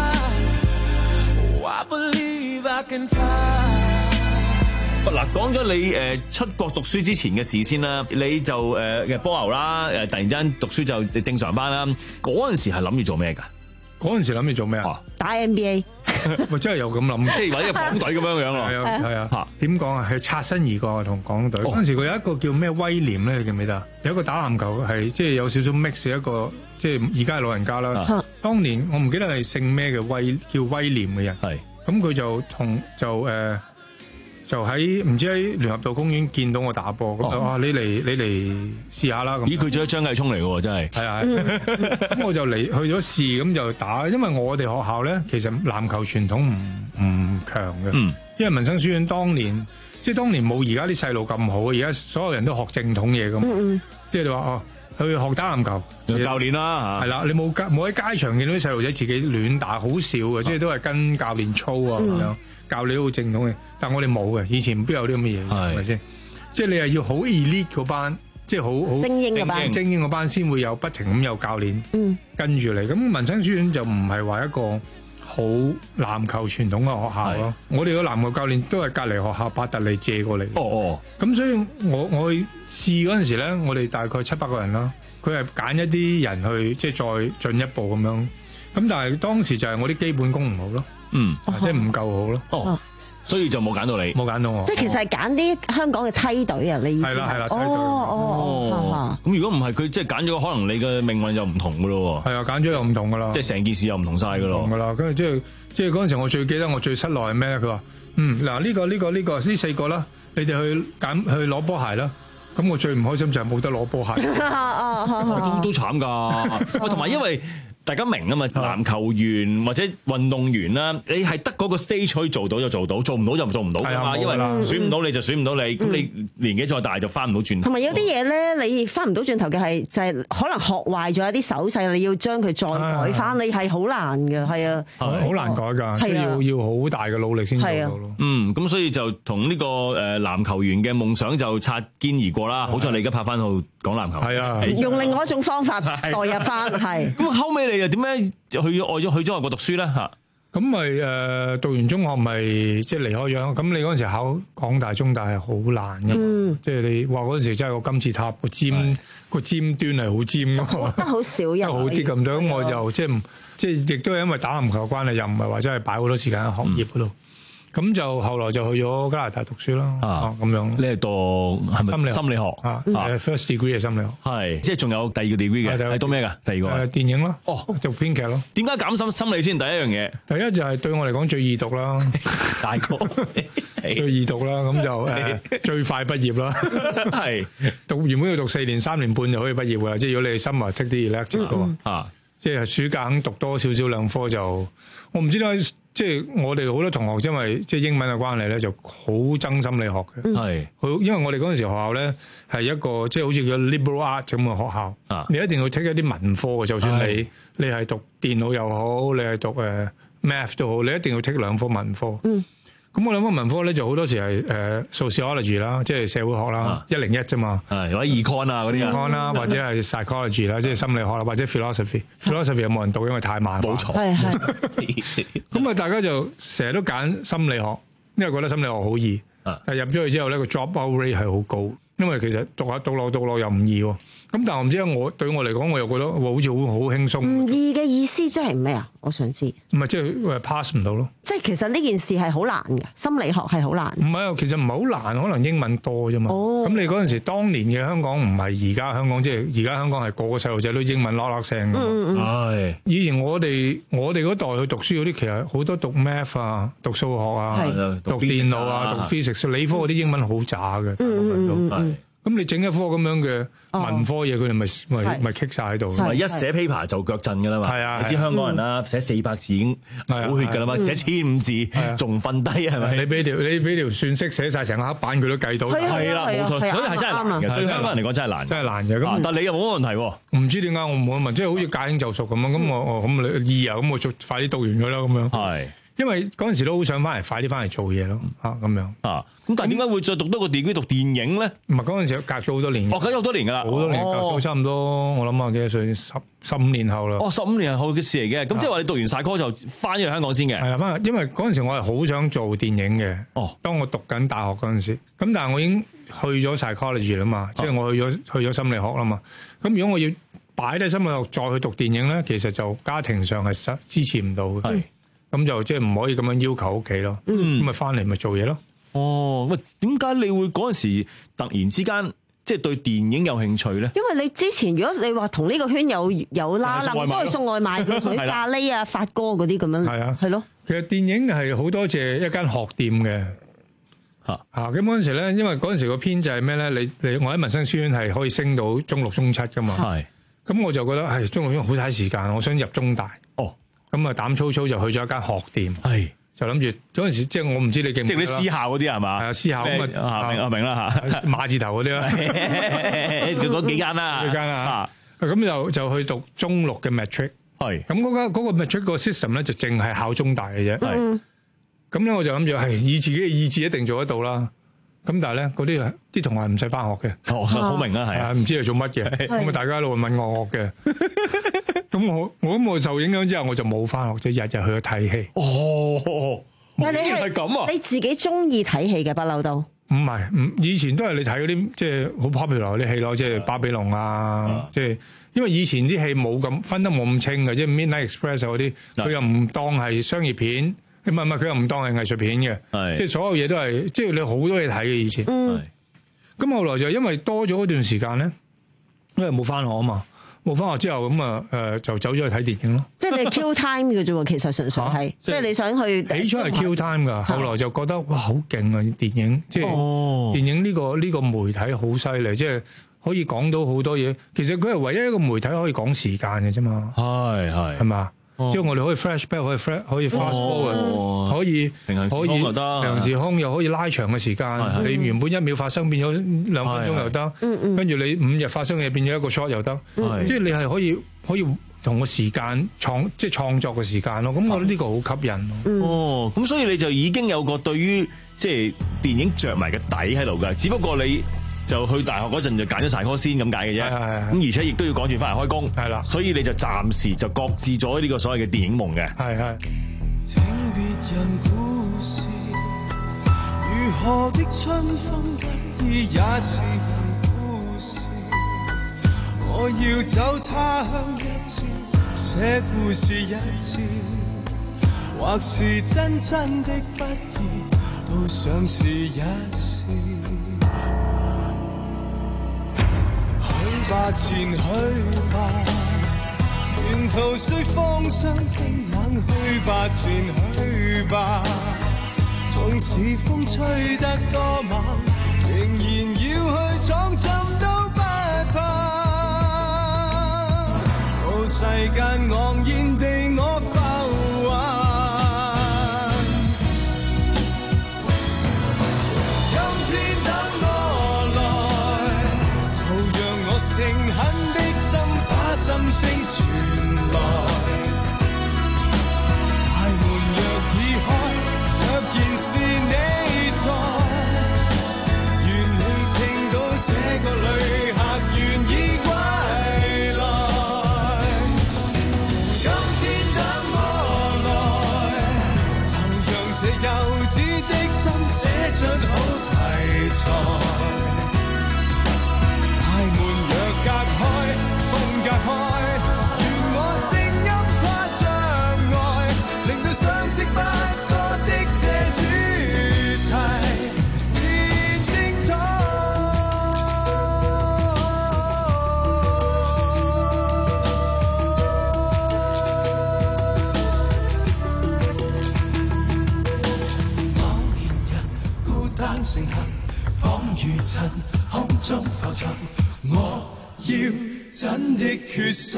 I believe I can fly。 嗱，講咗你誒出國讀書之前嘅事先啦，你就誒嘅波牛啦，誒突然間讀書就正常班啦。嗰陣時係諗住做咩㗎？ 嗰陣時諗住做咩啊？ 打 N B A。 咪真係有咁諗， 即係或者港隊咁樣樣咯。 係啊係啊。點講啊？係擦身而過同港隊。嗰陣時佢有一個叫咩威廉咧，你記唔記得？有一個打籃球係即係有少少 mix 一個，即係而家係老人家啦。當年我唔記得係姓咩嘅威，叫威廉嘅人。係。咁佢就同就誒、呃、就喺唔知喺聯合道公園見到我打波，咁啊你嚟你嚟試下啦咁。咦，佢仲有張繼聰嚟嘅喎，真係。係啊係。咁我就嚟去咗試，咁就打，因為我哋學校咧其實籃球傳統唔唔強嘅。嗯。因為民生書院當年即係當年冇而家啲細路咁好，而家所有人都學正統嘢咁。嗯嗯。即係你話哦。去學打籃球， 教練啦嚇， 係啦，你冇街冇喺街場見到啲細路仔自己亂打，好少嘅，即係都係跟教練操啊咁樣，教你都好正統嘅。但係我哋冇嘅，以前邊有啲咁嘅嘢，係咪先？即係你係要好 elite 嗰班，即係好好精英嗰班， 精英嗰班先會有不停咁有教練跟住你。咁民生書院就唔係話一個好籃球傳統嘅學校咯。我哋個籃球教練都係隔離學校伯特利借過嚟。哦哦，咁所以我我去試嗰陣時咧，我哋大概七百個人啦。佢係揀一啲人去即係再進一步咁樣。咁但係當時就係我啲基本功唔好咯。嗯，即係唔夠好咯。哦，所以就冇揀到你，冇揀到我。 即係其實係揀啲香港嘅梯隊啊！你意思係？係啦係啦，梯隊。哦哦。 咁如果唔係佢即係揀咗，可能你嘅命運又唔同噶咯喎。 係啊，揀咗又唔同噶啦。 即係成件事又唔同晒噶咯。唔同噶啦，跟住即係即係嗰陣時，我最記得我最失落係咩咧？佢話：嗯嗱，呢個呢個呢個呢四個啦。 你哋去揀去攞波鞋啦。咁我最唔開心就係冇得攞波鞋， 都都慘㗎。喂，同埋因為大家明啊嘛，籃球員或者運動員啦，你係得嗰個 stage 可以做到就做到，做唔到就做唔到㗎嘛。因為選唔到你就選唔到你，咁你年紀再大就翻唔到轉頭。 同埋有啲嘢咧，你翻唔到轉頭嘅係就係可能學壞咗一啲手勢，你要將佢再改翻，你係好難嘅，係啊， 好難改㗎，即係要要好大嘅努力先做到咯。 嗯，咁所以就同呢個誒籃球員嘅夢想就擦肩而過啦。好在你而家拍翻套講籃球，係啊， 用另外一種方法代入翻，係。 咁後尾你又點樣去外咗去咗外國讀書咧？嚇， 咁咪誒讀完中學咪即係離開咗。咁你嗰陣時考港大、中大係好難㗎嘛？嗯、即係你話嗰陣時真係個金字塔個尖個尖端係好尖㗎嘛？ 得好少人， 好啲咁多。咁我就即係即係亦都係因為打籃球嘅關係，又唔係話真係擺好多時間喺學業嗰度。咁就後來就去咗加拿大讀書啦，啊咁樣。 你係讀係咪心理心理學啊？ 誒 first degree 係心理學， 係即係仲有第二個 degree 嘅，係讀咩㗎？第二個誒電影咯， 哦讀編劇咯。 點解揀心心理先？第一樣嘢， 第一就係對我嚟講最易讀啦， 大個最易讀啦，咁就誒最快畢業啦。係讀原本要讀四年三年半就可以畢業㗎啦，即係如果你 summer take 啲 elective 嘅話，啊，即係暑假肯讀多少少兩科就，我唔知點解。即係我哋好多同學，因為即係英文嘅關係咧，就好憎心理學嘅。係，好，因為我哋嗰陣時學校咧係一個即係好似叫 liberal art 咁嘅學校。啊，你一定要 take 一啲文科嘅，就算你你係讀電腦又好，你係讀誒 math 都好，你一定要 take 兩科文科。嗯。咁我兩科文科咧就好多時係誒 sociology 啦，即係社會學啦，一零一啫嘛。係，或者 econ 啊嗰啲 econ 啦，或者係 psychology 啦，即係心理學啦，或者 philosophy。philosophy 有冇人讀？因為太慢。冇錯。係係。咁啊，大家就成日都揀心理學，因為覺得心理學好易。但係入咗去之後咧，個 drop out rate 係好高，因為其實讀下讀落讀落又唔易喎。咁但係我唔知我對我嚟講，我又覺得好似好好輕鬆。 唔易嘅意思即係咩啊？我想知。 唔係即係 pass 唔到咯。即係其實呢件事係好難嘅，心理學係好難。 唔係啊，其實唔係好難，可能英文多啫嘛。哦。咁你嗰陣時當年嘅香港唔係而家香港，即係而家香港係個個細路仔都英文啦啦聲㗎嘛。嗯嗯。係。以前我哋我哋嗰代去讀書嗰啲，其實好多讀 math 啊、讀數學啊、讀電腦啊、讀 physics、理科嗰啲英文好渣嘅，大部分都係。咁你整一科咁樣嘅文科嘢，佢哋咪咪咪棘晒喺度。 咪一寫 paper 就腳震㗎啦嘛。係啊，你知香港人啦，寫四百字已經好血㗎啦嘛，寫千五字仲瞓低係咪？ 你俾條你俾條算式寫晒成個黑板，佢都計到。 係啦，冇錯，所以係真係難嘅。對香港人嚟講真係難， 真係難嘅。咁但係你又冇乜問題喎？ 唔知點解我冇問，即係好似駕輕就熟咁樣。咁我我咁你易啊，咁我就快啲讀完佢啦咁樣。係。因為嗰陣時都好想翻嚟，快啲翻嚟做嘢咯，嚇咁樣啊！咁但係點解會再讀多個 degree 讀電影咧？ 唔係嗰陣時隔咗好多年， 哦，隔咗好多年㗎啦， 好多年隔咗差唔多，我諗下幾多歲？十十五年後啦。 哦，十五年後嘅事嚟嘅，咁即係話你讀完晒科就翻咗嚟香港先嘅。 係啊，翻嚟，因為嗰陣時我係好想做電影嘅。哦，當我讀緊大學嗰陣時，咁但係我已經去咗 psychology 啦嘛，即係我去咗去咗心理學啦嘛。咁如果我要擺低心理學再去讀電影咧，其實就家庭上係實支持唔到嘅。咁就即係唔可以咁樣要求屋企咯，咁咪翻嚟咪做嘢咯。 哦，喂，點解你會嗰陣時突然之間即係對電影有興趣咧？ 因為你之前如果你話同呢個圈有有拉冧，都係送外賣嘅，佢咖喱啊、發哥嗰啲咁樣。係啊，係咯。 其實電影係好多謝一間學店嘅嚇嚇。咁嗰陣時咧，因為嗰陣時個編制係咩咧？你你我喺民生書院係可以升到中六中七噶嘛。係。咁我就覺得係中六中好嘥時間，我想入中大。哦。咁啊膽粗粗就去咗一間學店，係就諗住嗰陣時，即係我唔知你記唔記得， 即係啲私校嗰啲係嘛？係啊，私校咁啊，明啊明啦嚇， 馬字頭嗰啲啦， 佢嗰幾間啦， 幾間啊，咁就就去讀中六嘅 matric， 係咁嗰間嗰個 matric 個 system 咧就淨係考中大嘅啫，係咁咧我就諗住係以自己嘅意志一定做得到啦。咁但係咧，嗰啲啲同學唔使翻學嘅， 哦，好明啊，係啊， 唔知係做乜嘅，咁啊大家一路問我學嘅，咁我我咁我受影響之後，我就冇翻學，就日日去咗睇戲。 哦， 但係你係咁啊？你自己中意睇戲嘅不嬲都？ 唔係，唔以前都係你睇嗰啲即係好 popular 嗰啲戲咯，即係巴比龍啊，即係因為以前啲戲冇咁分得冇咁清嘅，即係 Midnight Express 嗰啲，佢又唔當係商業片。唔係唔係，佢又唔當係藝術片嘅，即係所有嘢都係，即係你好多嘢睇嘅以前。咁後來就因為多咗嗰段時間咧，因為冇翻學啊嘛， 冇翻學之後咁啊誒就走咗去睇電影咯。 即係你 Q time 嘅啫喎，其實純粹係，即係你想去。 起初係 Q time 㗎，後來就覺得哇好勁啊！電影即係電影呢個呢個媒體好犀利，即係可以講到好多嘢。其實佢係唯一一個媒體可以講時間嘅啫嘛。 係係係嘛？即係我哋可以 flashback，可以 flash，可以 fast forward，可以平行時空又得， 平行時空又可以拉長嘅時間。你原本一秒發生變咗兩分鐘又得，跟住你五日發生嘅變咗一個 shot 又得。即係你係可以可以同個時間創即係創作嘅時間咯。咁我覺得呢個好吸引。 哦，咁所以你就已經有個對於即係電影着埋嘅底喺度㗎。只不過你就去大學嗰陣就揀咗晒科先咁解嘅啫，咁而且亦都要趕住翻嚟開工，係啦，所以你就暫時就擱置咗呢個所謂嘅電影夢嘅。 係係。 聽別人故事，如何的春風得意也是份故事。我要走他鄉一次，寫故事一次，或是真真的不易，都想試一試。去吧，前去吧，沿途雖風霜冰冷，去吧，前去吧，縱使風吹得多猛，仍然要去闖，怎都不怕。無世間昂然地我浮華。誠懇的心把心聲傳來，大門若已開，若然是你在，願你聽到這個旅客願意歸來。今天等我來，就讓這幼稚的心寫出好題材。隔開，風隔開，願我聲音跨障礙，令到相識不多的這主題變精彩。茫然人孤單成行，仿如塵空中浮沉，我要真的決心，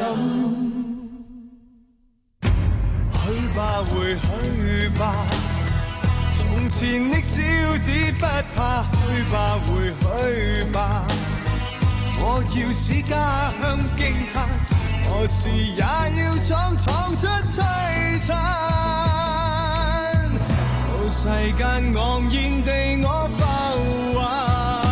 去吧，回去吧，從前的小子不怕，去吧，回去吧，我要使家鄉驚嘆，何時也要闖闖出璀璨，無世間昂然地我浮華。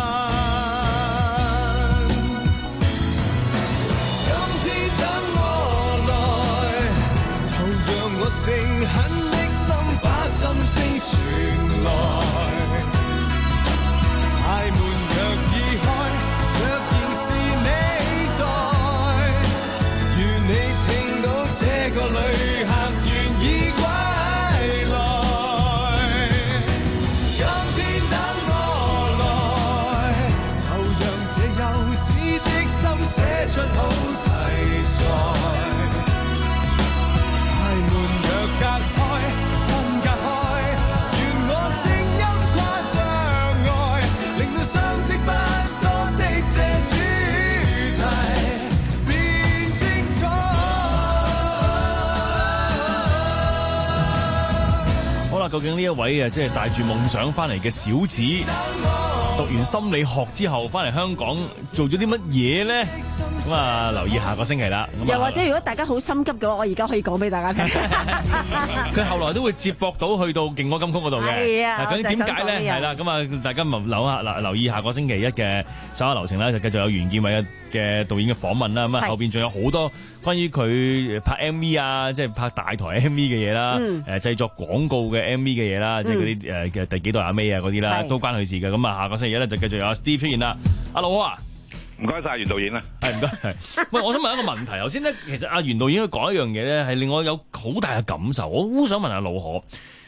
誠懇的心把心聲傳來，大門若已開，若然是你在，願你聽到這個旅客願意歸來。今天等我來，就讓這幼稚的心寫出好題材。隔開，風隔開，願我聲音跨障礙，令到相識不多的這主題變精彩。 好啦，究竟呢一位啊，即係帶住夢想翻嚟嘅小子，讀完心理學之後翻嚟香港做咗啲乜嘢咧？咁啊，留意下個星期啦。 又或者如果大家好心急嘅話，我而家可以講俾大家聽。 佢後來都會接駁到去到勁歌金曲嗰度嘅。係啊，究竟點解咧？係啦，咁啊，大家咪留下嗱，留意下個星期一嘅稍後流程啦，就繼續有袁建偉嘅嘅導演嘅訪問啦。咁啊，後邊仲有好多關於佢拍 M V 啊，即係拍大台 M V 嘅嘢啦，誒製作廣告嘅 M V 嘅嘢啦，即係嗰啲誒嘅第幾代阿 May 啊嗰啲啦，都關佢事嘅。咁啊，下個星期一咧就繼續有阿 Steve 出現啦。阿老啊！ 唔該晒袁導演啦， 係唔該係。喂，我想問一個問題，頭先咧，其實阿袁導演佢講一樣嘢咧，係令我有好大嘅感受。我好想問下老可，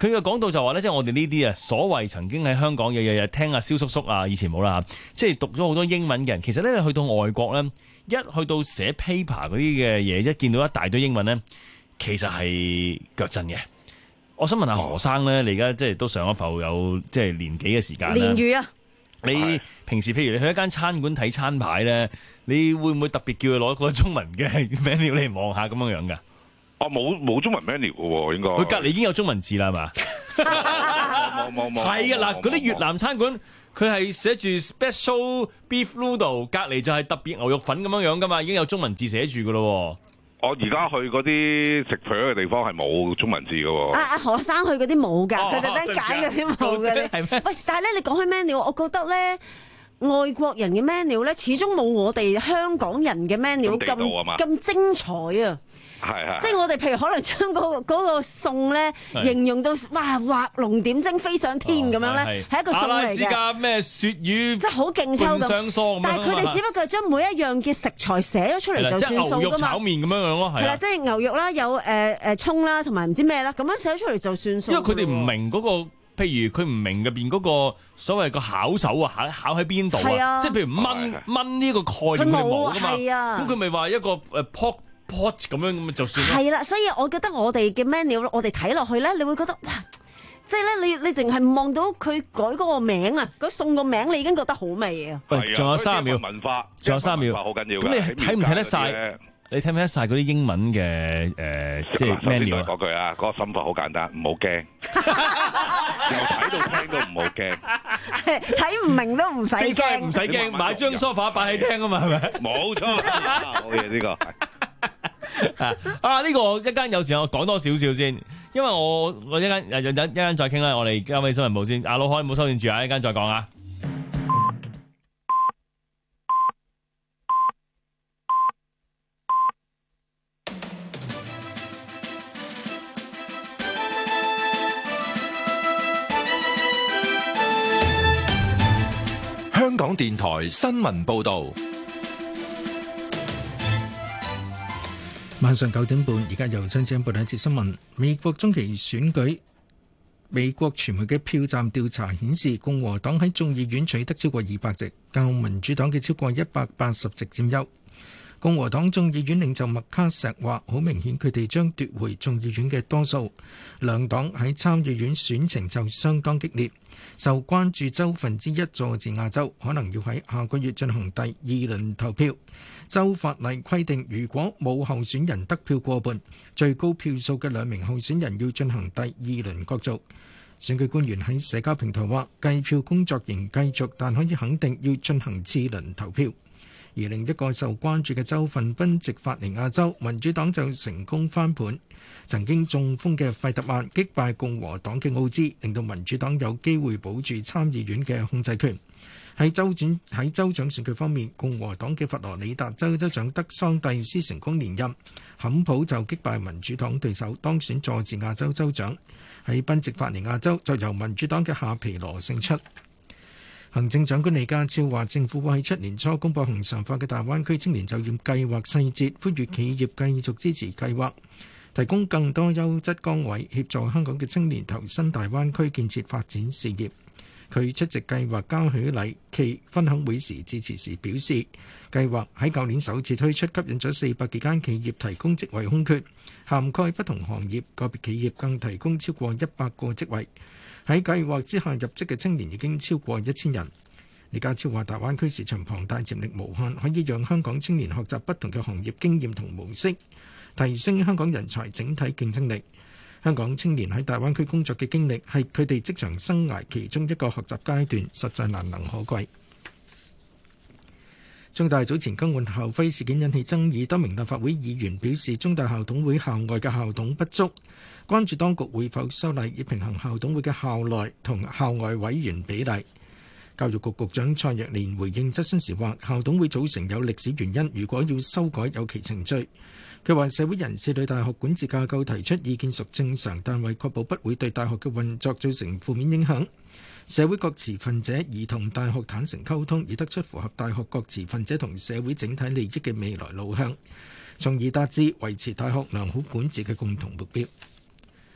佢嘅講到就話咧，即係我哋呢啲啊，所謂曾經喺香港日日日聽阿蕭叔叔啊，以前冇啦嚇，即係讀咗好多英文嘅人，其實咧去到外國咧，一去到寫 paper 嗰啲嘅嘢，一見到一大堆英文咧，其實係腳震嘅。我想問下何生咧，你而家即係都上咗埠有即係年幾嘅時間啦？ 年餘啊！ 你平時譬如你去一間餐館睇餐牌咧，你會唔會特別叫佢攞個中文嘅 menu 嚟望下咁樣樣㗎？ 我冇冇中文 menu 嘅喎，應該。 佢隔離已經有中文字啦，係嘛？ 冇冇冇。 係啊，嗱，嗰啲越南餐館佢係寫住 special beef noodle， 隔離就係特別牛肉粉咁樣樣㗎嘛，已經有中文字寫住㗎咯。 我而家去嗰啲食飯嘅地方係冇中文字嘅喎。 啊啊，何生去嗰啲冇㗎，佢特登揀嗰啲冇嘅。係咩？喂，但係咧，你講開 menu，我覺得咧，外國人嘅 menu 咧，始終冇我哋香港人嘅 menu 咁咁精彩啊！ 係係， 即係我哋譬如可能將嗰個嗰個餸咧形容到哇畫龍點睛飛上天咁樣咧，係一個餸嚟嘅。阿拉斯加咩鱈魚，即係好勁抽咁。但係佢哋只不過係將每一樣嘅食材寫咗出嚟就算數㗎嘛。即係牛肉炒麵咁樣樣咯，係啦，即係牛肉啦，有誒誒葱啦，同埋唔知咩啦，咁樣寫咗出嚟就算數。 因為佢哋唔明嗰個，譬如佢唔明入邊嗰個所謂個巧手啊，考考喺邊度啊？即係譬如燜燜呢個概念佢冇㗎嘛。咁佢咪話一個誒 pork pot 咁樣咁就算啦。 係啦，所以我覺得我哋嘅 menu， 我哋睇落去咧，你會覺得哇，即係咧，你你淨係望到佢改嗰個名啊，嗰餸個名，你已經覺得好味啊。 喂，仲有三十秒， 文化， 仲有三十秒， 好緊要。 咁你睇唔睇得晒？你睇唔睇得晒嗰啲英文嘅誒，即係 menu 啊？ 嗰句啊，嗰個心法好簡單，唔好驚，由睇到聽都唔好驚， 睇唔明都唔使驚， 唔使驚，買張梳化擺喺廳啊嘛，係咪？ 冇錯，好嘢呢個。 啊！呢、這個一間有時間我講多少少先，因為我我一間一陣一間再傾啦。我哋交俾新聞部先。阿老海唔好收線住啊！一間再講啊。 香港電台新聞報導。 晚上九點半，而家由張子欣報第一節新聞。美國中期選舉，美國傳媒嘅票站調查顯示，共和黨喺眾議院取得超過二百席，較民主黨嘅超過一百八十席佔優。共和黨眾議院領袖麥卡錫話，好明顯佢哋將奪回眾議院嘅多數。兩黨喺參議院選情就相當激烈，受關注州份之一佐治亞州可能要喺下個月進行第二輪投票。州法例規定，如果冇候選人得票過半，最高票數嘅兩名候選人要進行第二輪角逐。選舉官員喺社交平台話，計票工作仍繼續，但可以肯定要進行次輪投票。而另一個受關注嘅州份賓夕法尼亞州，民主黨就成功翻盤，曾經中風嘅費特曼擊敗共和黨嘅奧茲，令到民主黨有機會保住參議院嘅控制權。喺州轉喺州長選舉方面，共和黨嘅佛羅里達州州長德桑蒂斯成功連任，坎普就擊敗民主黨對手當選佐治亞州州長。喺賓夕法尼亞州就由民主黨嘅夏皮羅勝出。行政長官李家超話，政府會喺出年初公佈恆常化嘅大灣區青年就業計劃細節，呼籲企業繼續支持計劃，提供更多優質崗位，協助香港嘅青年投身大灣區建設發展事業。佢出席計劃嘉許禮暨分享會時致辭時表示，計劃喺舊年首次推出，吸引咗四百幾間企業提供職位空缺，涵蓋不同行業，個別企業更提供超過一百個職位。喺計劃之下入職嘅青年已經超過一千人。李家超話，大灣區市場龐大，潛力無限，可以讓香港青年學習不同嘅行業經驗同模式，提升香港人才整體競爭力。香港青年喺大灣區工作嘅經歷係佢哋職場生涯其中一個學習階段，實在難能可貴。中大早前更換校徽事件引起爭議，多名立法會議員表示，中大校董會校外嘅校董不足，關注當局會否修例以平衡校董會嘅校內同校外委員比例。教育局局長蔡若蓮回應質詢時話，校董會組成有歷史原因，如果要修改有其程序。佢話社會人士對大學管治架構提出意見屬正常，但為確保不會對大學嘅運作造成負面影響，社會各持份者宜同大學坦誠溝通，以得出符合大學各持份者同社會整體利益嘅未來路向，從而達至維持大學良好管治嘅共同目標。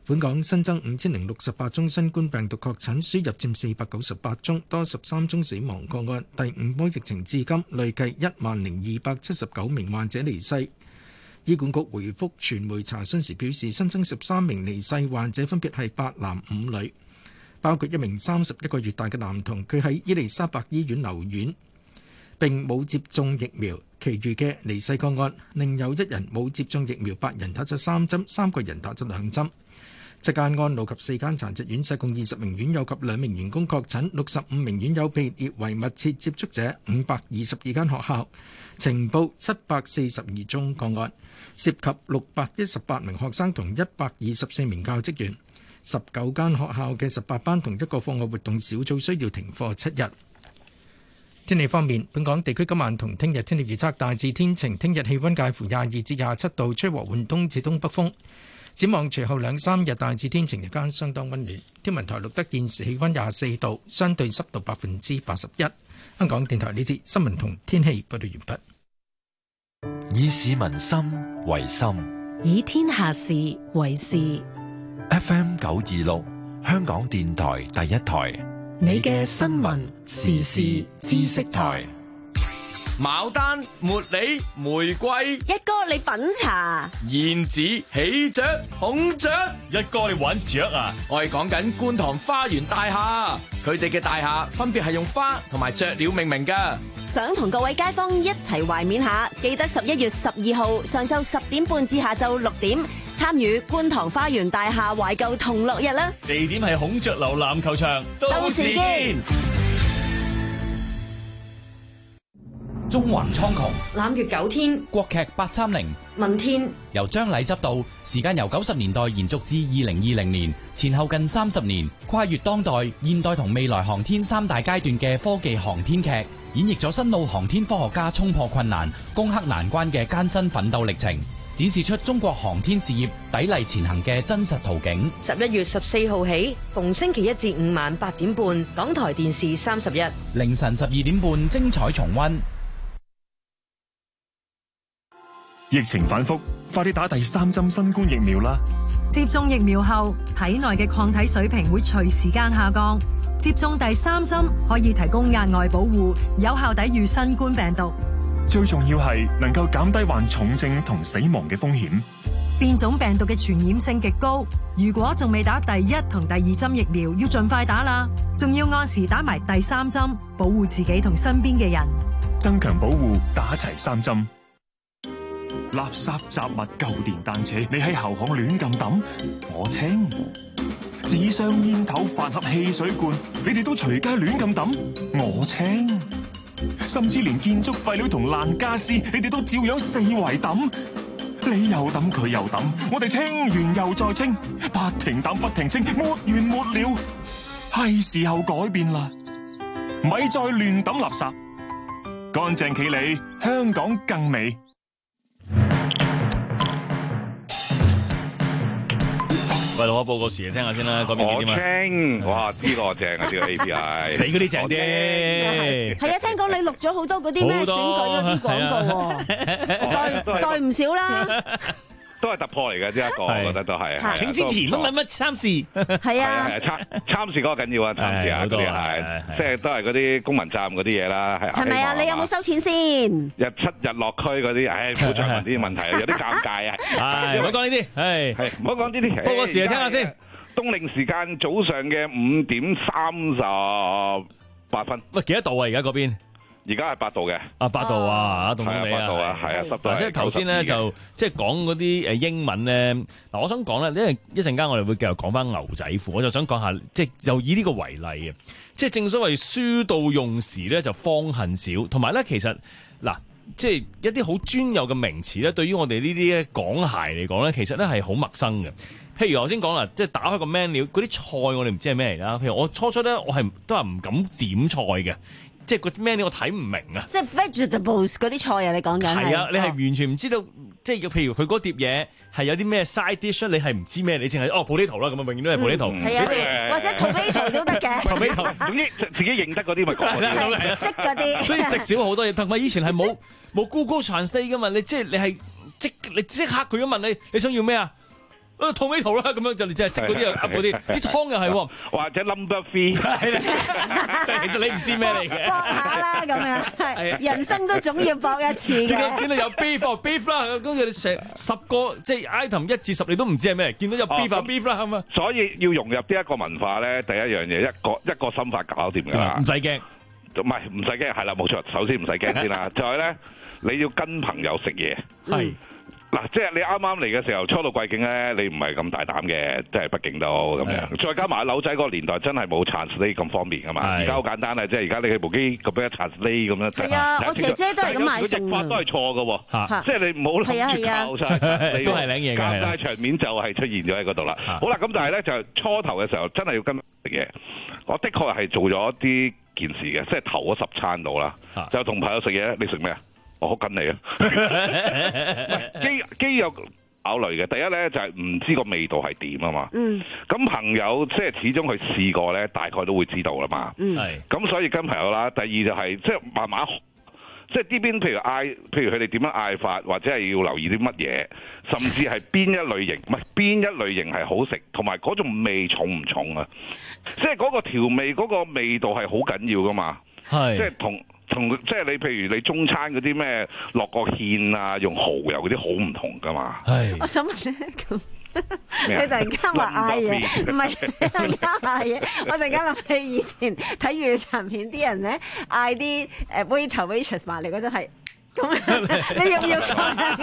本港新增五千零六十八宗新冠病毒確診，輸入佔四百九十八宗，多十三宗死亡個案。第五波疫情至今累計一萬零二百七十九名患者離世。醫管局回覆傳媒查詢時表示，新增十三名離世患者分別係八男五女，包括一名三十一個月大嘅男童，佢喺伊利沙伯醫院留院並冇接種疫苗。其餘嘅離世個案，另有一人冇接種疫苗，八人打咗三針，三個人打咗兩針。七間安老及四間殘疾院舍共二十名院友及兩名員工確診，六十五名院友被列為密切接觸者。五百二十二間學校呈報七百四十二宗個案，涉及六百一十八名學生同一百二十四名教職員。十九間學校嘅十八班同一個課外活動小組需要停課七日。天氣方面，本港地區今晚同聽日天氣預測大致天晴，聽日氣温介乎廿二至廿七度，吹和緩東至東北風。展望隨後兩三日大致天晴，日間相當温暖。天文台錄得現時氣温廿四度，相對濕度百分之八十一。香港電台呢節新聞同天氣報道完畢。以市民心為心， 以天下事為事。 F M 九二六，香港電台第一台， 你嘅新聞時事知識台。 牡丹、茉莉、玫瑰， 一哥你品茶， 燕子、喜鵲、孔雀，一哥你玩雀啊！我係講緊觀塘花園大廈，佢哋嘅大廈分別係用花同埋雀鳥命名噶。 想同各位街坊一齊懷緬下，記得十一月十二號上晝十點半至下晝六點，參與觀塘花園大廈懷舊同樂日啦！ 地點係孔雀樓籃球場，到時見。 中環蒼穹， 攬月九天， 國劇八三零， 問天， 由張禮執導，時間由九十年代延續至二零二零年，前後近三十年，跨越當代、現代同未來航天三大階段嘅科技航天劇，演繹咗新老航天科學家衝破困難、攻克難關嘅艱辛奮鬥歷程，展示出中國航天事業砥礪前行嘅真實圖景。 十一月十四號起，逢星期一至五晚八點半，港台電視三十一， 凌晨十二點半精彩重溫。 疫情反覆，快啲打第三針新冠疫苗啦！ 接種疫苗後，體內嘅抗體水平會隨時間下降。接種第三針可以提供額外保護，有效抵禦新冠病毒。 最重要係能夠減低患重症同死亡嘅風險。 變種病毒嘅傳染性極高，如果仲未打第一同第二針疫苗，要盡快打啦！仲要按時打埋第三針，保護自己同身邊嘅人。 增強保護，打齊三針。垃圾雜物、舊電單車，你喺後巷亂咁抌，我清；紙箱、煙頭、飯盒、汽水罐，你哋都隨街亂咁抌，我清；甚至連建築廢料同爛家私，你哋都照樣四圍抌，你又抌佢又抌，我哋清完又再清，不停抌不停清，沒完沒了。係時候改變啦，咪再亂抌垃圾，乾淨企理，香港更美。 喂，同我報個時嚟聽下先啦，嗰邊點啊？ 清，哇！呢個正啊，呢個 A P I。 你嗰啲正啲。 係啊，聽講你錄咗好多嗰啲咩選舉嗰啲廣告喎，代代唔少啦。 都係突破嚟嘅，呢一個我覺得都係。 請支持乜乜乜參試。 係啊， 係啊，參參試嗰個緊要啊，參試啊嗰啲係，即係都係嗰啲公民責任嗰啲嘢啦，係。 係咪啊？你有冇收錢先？ 日出日落區嗰啲，唉，唔好再問呢啲問題，有啲尷尬啊。 係，唔好講呢啲，係係，唔好講呢啲。 報個時嚟聽下先。 冬令時間早上嘅五點三十八分。 喂，幾多度啊？而家嗰邊？ 而家係八度嘅， 啊八度啊，凍凍地啊， 八度啊，係啊，濕度。 即係頭先咧就即係講嗰啲誒英文咧，嗱我想講咧，因為一陣間我哋會繼續講翻牛仔褲，我就想講下，即係就以呢個為例嘅，即係正所謂書到用時咧就方恨少，同埋咧其實嗱，即係一啲好專有嘅名詞咧，對於我哋呢啲港孩嚟講咧，其實咧係好陌生嘅。譬如我先講啦，即係打開個 menu 嗰啲菜我哋唔知係咩嚟啦。譬如我初初咧，我係都係唔敢點菜嘅。即係個 menu 我睇唔明啊！ 即係 vegetables 嗰啲菜啊，你講緊係啊，你係完全唔知道，即係譬如佢嗰碟嘢係有啲咩 side dish，你係唔知咩，你淨係哦 potato 啦，咁啊永遠都係 potato。 係啊，或者 tomato 都得嘅。 tomato 總之自己認得嗰啲咪講嗰啲， 識嗰啲。 所以食少好多嘢，同埋以前係冇冇 Google Translate 噶嘛，你即係你係即你即刻佢咁問你，你想要咩啊？ 啊套尾圖啦，咁樣就你淨係識嗰啲啊嗰啲，啲湯又係喎， 或者 number three， 係啦，其實你唔知咩嚟嘅， 搏下啦咁樣，係人生都總要搏一次嘅。 見到見到有 beef 啊 beef 啦，跟住成十個即係 item 一至十你都唔知係咩嚟，見到有 beef 啊 beef 啦咁啊。 所以要融入呢一個文化咧，第一樣嘢一個一個心法搞掂㗎啦， 唔使驚， 唔係唔使驚，係啦冇錯，首先唔使驚先啦，就係咧你要跟朋友食嘢， 係。 嗱，即係你啱啱嚟嘅時候，初到貴境咧，你唔係咁大膽嘅，即係畢竟都咁樣。再加埋樓仔嗰個年代，真係冇 translate 咁方便噶嘛。而家好簡單啦，即係而家你喺部機咁樣 translate 咁樣。係啊， 我姐姐都係咁買餸。 譯法都係錯嘅喎，即係你唔好諗住靠晒， 都係領嘢嘅。 尷尬場面就係出現咗喺嗰度啦。好啦，咁但係咧就初頭嘅時候，真係要跟食嘢。我的確係做咗啲件事嘅，即係頭嗰十餐度啦，就同朋友食嘢，你食咩啊？我好跟你啊！基基有考慮嘅，第一咧就係、是、唔知個味道係點啊嘛。嗯。咁朋友即係始終佢試過咧，大概都會知道啦嘛。嗯。係。咁所以跟朋友啦。第二就係、是、即係慢慢，即係呢邊譬如嗌，譬如佢哋點樣嗌法，或者係要留意啲乜嘢，甚至係邊一類型，唔係邊一類型係好食，同埋嗰種味重唔重啊？即係嗰個調味嗰、那個味道係好緊要噶嘛。係。即係同。同即係你，譬如你中餐嗰啲咩落個芡啊，用蠔油嗰啲好唔同噶嘛。係。我想問咧，咁你突然間話嗌嘢，唔係你突然間嗌嘢，我突然間諗起以前睇粵語殘片啲人咧嗌啲誒 waiter waitress 埋嚟嗰陣係。咁你要唔要咁樣？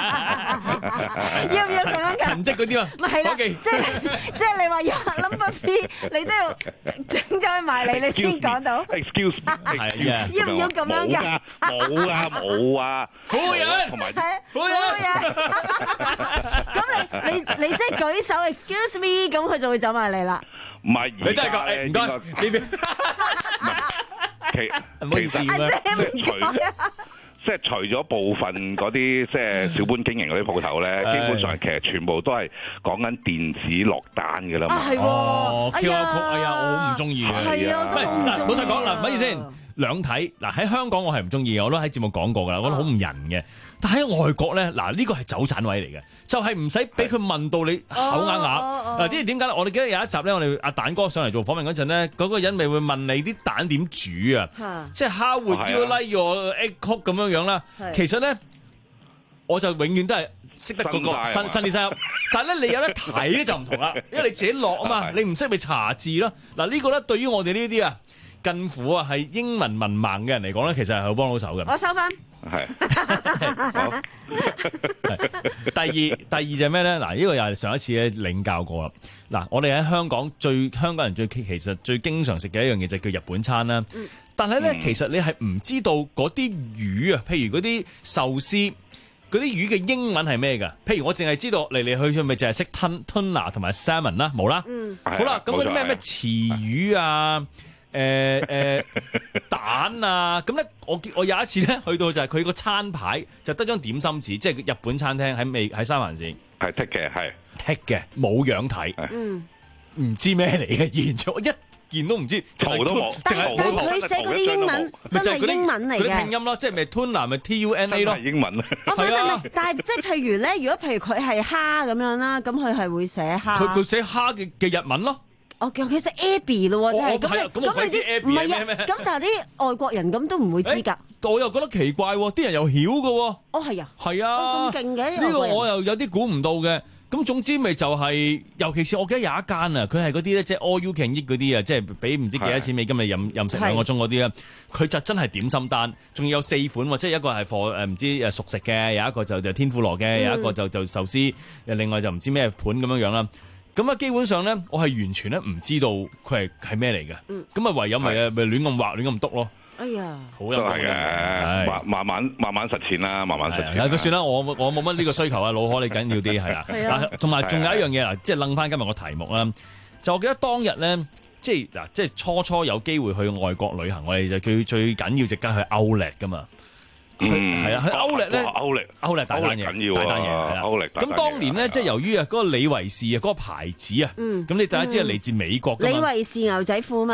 要唔要咁樣？ 陳績嗰啲啊， 唔係啦，即係即係你話要 number three， 你都要整咗佢埋嚟，你先講到。Excuse me， 係啊，要唔要咁樣㗎？ 冇啊冇啊， 婦人同埋婦人。咁你你你即係舉手 excuse me， 咁佢就會走埋嚟啦。 唔係，你真係講誒唔該呢邊。其其實咧，即係除。即係除咗部分嗰啲即係小本經營嗰啲鋪頭咧，基本上其實全部都係講緊電子落單嘅啦嘛。 係喎 ，Q R code，哎呀，我好唔中意嘅。 係啊， 嗱，老實講嗱，咪住先，兩睇嗱喺香港我係唔中意嘅，我都喺節目講過㗎啦，我覺得好唔人嘅。但喺外國咧，嗱呢個係走盞位嚟嘅，就係唔使俾佢問到你口啞啞。嗱，啲點解咧？我哋記得有一集咧，我哋阿蛋哥上嚟做訪問嗰陣咧，嗰個人咪會問你啲蛋點煮啊，即係 How would you like your egg cook 咁樣樣啦。其實咧，我就永遠都係識得嗰個新新啲聲音，但係咧你有得睇咧就唔同啦，因為你自己落啊嘛，你唔識咪查字咯。嗱呢個咧對於我哋呢啲啊近乎啊係英文文盲嘅人嚟講咧，其實係好幫到手嘅。 我收翻。 係。 第二第二就係咩咧？嗱，呢個又係上一次咧領教過啦。嗱，我哋喺香港最香港人最其實最經常食嘅一樣嘢就叫日本餐啦。嗯、但係咧，嗯、其實你係唔知道嗰啲魚啊，譬如嗰啲壽司嗰啲魚嘅英文係咩㗎？譬如我淨係知道嚟嚟去去咪就係識吞 tuna 同埋 salmon 啦，冇啦。嗯、好啦，咁嗰啲咩咩池魚啊？誒誒、呃呃、蛋啊，咁咧我我有一次咧去到就係佢個餐牌就得張點心紙，即係日本餐廳喺未喺三藩市係剔嘅，係剔嘅，冇樣睇， 嗯， 唔知咩嚟嘅，完全我一件都唔知， 圖都冇， 但係佢寫嗰啲英文真係英文嚟嘅， 嗰啲拼音咯，即係咪 tuna 咪 T U N A 咯， 英文啊， 係啊，但係即係譬如咧，如果譬如佢係蝦咁樣啦，咁佢係會寫蝦， 佢佢寫蝦嘅嘅日文咯。 哦，其實 Abby 咯喎，真係咁你咁你啲唔係啊？咁但係啲外國人咁都唔會知㗎。 我又覺得奇怪喎，啲人又曉㗎喎。 哦，係啊， 係啊， 咁勁嘅呢個我又有啲估唔到嘅。咁總之咪就係，尤其是我記得有一間啊，佢係嗰啲咧，即係 all you can eat 嗰啲啊，即係俾唔知幾多錢美金你任任食兩個鐘嗰啲啊。佢就真係點心單，仲有四款喎，即係一個係貨誒唔知誒熟食嘅，有一個就就天婦羅嘅，有一個就就壽司，另外就唔知咩盤咁樣樣啦。咁啊，基本上咧，我係完全咧唔知道佢係係咩嚟嘅。咁啊、嗯，唯有咪啊咪亂咁畫亂咁篤咯。哎呀，好有係嘅，慢慢慢慢慢實踐啦，慢慢實踐。 都算啦，我我冇乜呢個需求啊，老可你緊要啲係啦。嗱，同埋仲有一樣嘢嗱，即係楞翻今日個題目啦。就我記得當日咧，即係嗱，即係初初有機會去外國旅行，我哋就最最緊要即刻去 Outlet 噶嘛。嗯，係啊，去 Outlet 咧 ，Outlet Outlet 大單嘢， 緊要大單嘢係啦。 Outlet 咁當年咧，即係由於啊嗰個李維士啊嗰個牌子啊，咁你大家知係嚟自美國㗎嘛。 李維士牛仔褲嘛。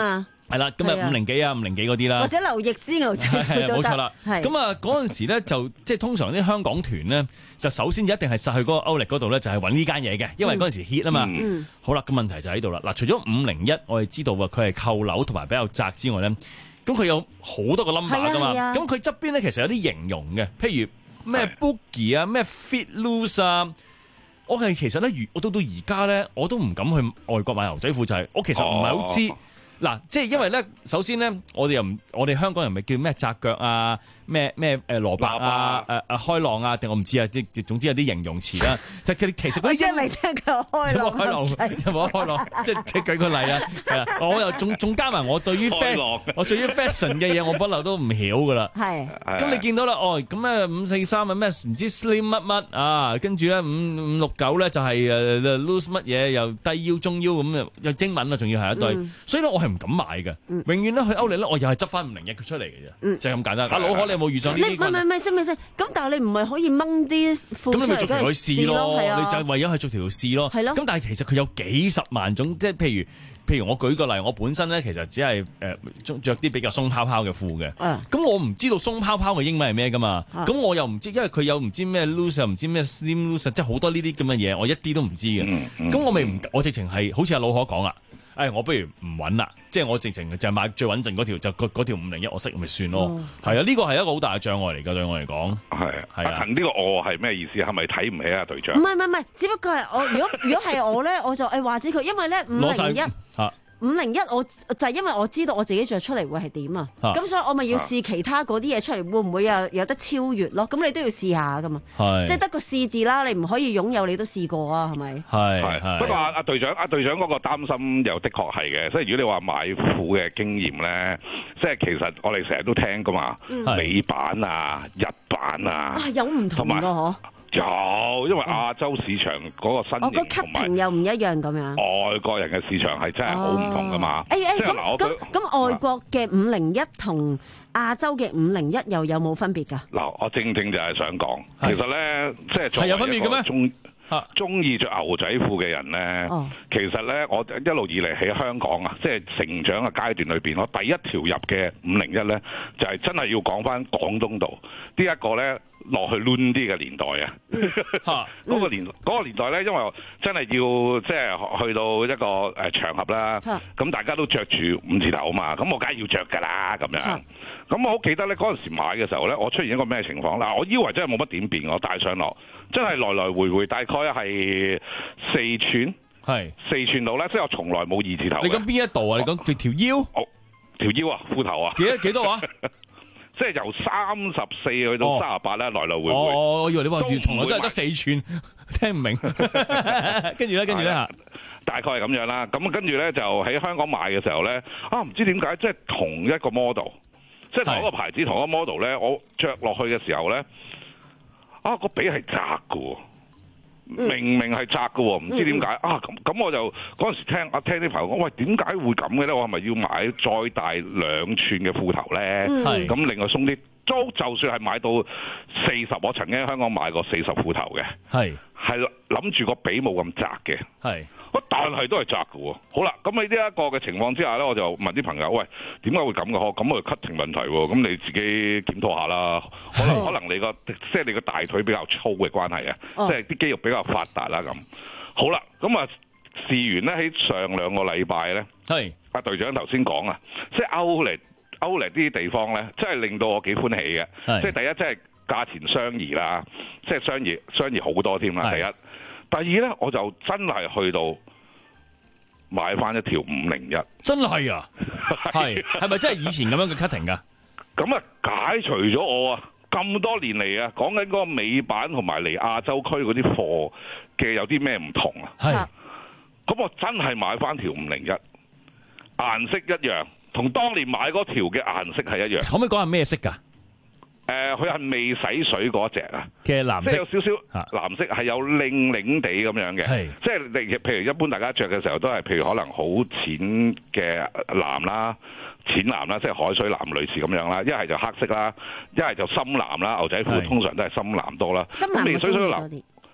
係啦，咁啊五零幾啊五零幾嗰啲啦， 或者劉易斯牛仔褲都得。 冇錯啦。咁啊嗰陣時咧就即係通常啲香港團咧就首先一定係實去嗰個歐力嗰度咧就係揾呢間嘢嘅，因為嗰陣時 hit 啊嘛。 嗯、 好啦，個問題就喺度啦。嗱，除咗五零一我哋知道啊，佢係扣鈕同埋比較窄之外咧，咁佢有好多個 number 噶嘛。咁佢側邊咧其實有啲形容嘅，譬如咩 boogie 啊，咩 fit loose 啊。我係其實咧，我到到而家咧，我都唔敢去外國買牛仔褲，就係、是、我其實唔係好知。嗱、哦，即係因為咧，首先咧，我哋又唔，我哋香港人咪叫咩窄腳啊，咩咩誒蘿蔔啊，誒誒、啊、開浪啊，定我唔知啊，即係總之有啲形容詞啦。就佢其實嗰啲英嚟聽佢開浪， 開浪有冇開浪？即係即係舉個例啊，係啊，我又仲仲加埋我對於 fashion， 我對於 fashion 嘅嘢，我不嬲都唔曉噶啦。係。咁你見到啦，哦，咁咧五四三啊咩唔知 slim 乜乜啊，跟住咧五五六九咧就係誒 loose 乜嘢，又低腰中腰咁啊，有英文啊，仲要係一堆，嗯、所以咧我係唔敢買嘅，嗯、永遠咧去歐力咧，我又係執翻五零一佢出嚟嘅啫，嗯、就係咁簡單。阿老可，你有冇遇上呢啲？ 唔係唔係唔係，先唔先？咁但係你唔係可以掹啲褲出嚟？ 咁你咪逐條去試咯， 啊、 你就為咗去逐條試咯。係咯。咁但係其實佢有幾十萬種，即係譬如譬如我舉個例，我本身咧其實只係誒著啲比較鬆泡泡嘅褲嘅。咁、啊、我唔知道鬆泡泡嘅英文係咩噶嘛？咁、啊、我又唔知，因為佢有唔知咩 loose 又唔知咩 slim loose，即係好多呢啲咁嘅嘢，我一啲都唔知嘅。咁、嗯嗯、我咪唔，我直情係好似阿老可講啦。誒、哎，我不如唔揾啦，即係我直情就係買最穩陣嗰條，就嗰條五零一，我識咪算咯。係、嗯、啊，呢個係一個好大嘅障礙嚟㗎，對我嚟講。係係啊，呢、 這個我係咩意思？係咪睇唔起啊隊長？唔係唔係唔係，只不過係我如果如果係我咧，我就誒話知佢，因為咧五零一。五零一我就係因為我知道我自己着出嚟會係點啊，咁所以我咪要試其他嗰啲嘢出嚟，會唔會有有得超越咯？咁你都要試下噶嘛，即係得個試字啦，你唔可以擁有你都試過啊，係咪？係係。不過阿阿隊長阿隊長嗰個擔心又的確係嘅，即係如果你話買褲嘅經驗咧，即係其實我哋成日都聽噶嘛，美版啊、日版啊，啊有唔同㗎嗬。有，因為亞洲市場嗰個身形同埋又唔一樣咁樣。外國人嘅市場係真係好唔同噶嘛。誒誒，咁咁咁外國嘅五零一同亞洲嘅五零一又有冇分別㗎？嗱，我正正就係想講，其實咧，即係作為一個中中意着牛仔褲嘅人咧，哦、其實咧，我一路以嚟喺香港啊，即係成長嘅階段裏邊，我第一條入嘅五零一咧，就係、是、真係要講翻廣東道呢一個咧。落去攣啲嘅年代啊，嗰、嗰個年嗰、嗰個年代咧，因為真係要即係去到一個誒場合啦，咁大家都着住五字頭啊嘛，咁我梗係要着㗎啦咁樣。咁我好記得咧，嗰陣時買嘅時候咧，我出現一個咩情況嗱？我以為真係冇乜點變，我戴上落真係來來回回大概係四寸，係四寸度咧，即係我從來冇二字頭。你講邊一度啊？你講條條腰？哦，條腰啊，褲頭啊？幾多幾多啊？即係由三十四去到三十八咧，來來回回。哦，我以為你話從來都係得四寸，聽唔明。跟住咧，跟住咧，大概係咁樣啦。咁跟住咧就喺香港買嘅時候咧，啊唔知點解，即係同一個 model，即係同一個牌子同一個 model 咧，我着落去嘅時候咧，啊個比係窄㗎。明明係窄嘅喎，唔知點解、嗯、啊！咁咁我就嗰陣時聽啊聽啲朋友講，喂點解會咁嘅咧？我係咪要買再大兩寸嘅褲頭咧？咁、嗯、另外鬆啲，都就算係買到四十，我曾經喺香港買過四十褲頭嘅，係係諗住個比冇咁窄嘅，係。但係都係窄嘅喎。好啦，咁喺呢一個嘅情況之下咧，我就問啲朋友：喂，點解會咁嘅？嗬，咁我 cutting 問題喎。咁你自己檢討下啦。可能可能你個即係你個大腿比較粗嘅關係啊，哦、即係啲肌肉比較發達啦咁。好啦，咁啊試完咧喺上兩個禮拜咧，係阿隊長頭先講啊，即係歐力歐力啲地方咧，真係令到我幾歡喜嘅。即係第一，即係價錢相宜啦，即係相宜相宜好多添啦。第一。第二咧，我就真係去到買翻一條五零一，真係啊，係係咪真係以前咁樣嘅 cutting 㗎？咁啊解除咗我啊咁多年嚟啊，講緊嗰個美版同埋嚟亞洲區嗰啲貨嘅有啲咩唔同啊？係，咁我真係買翻條五零一，顏色一樣，同當年買嗰條嘅顏色係一樣。可唔可以講下咩色㗎？誒、呃，佢係未洗水嗰隻啊嘅藍色，即係有少少藍色，係有靚靚地咁樣嘅，即係你譬如一般大家着嘅時候都係，譬如可能好淺嘅藍啦、淺藍啦，即係海水藍類似咁樣啦，一係就黑色啦，一係就深藍啦，牛仔褲通常都係深藍多啦。深藍我中意多啲。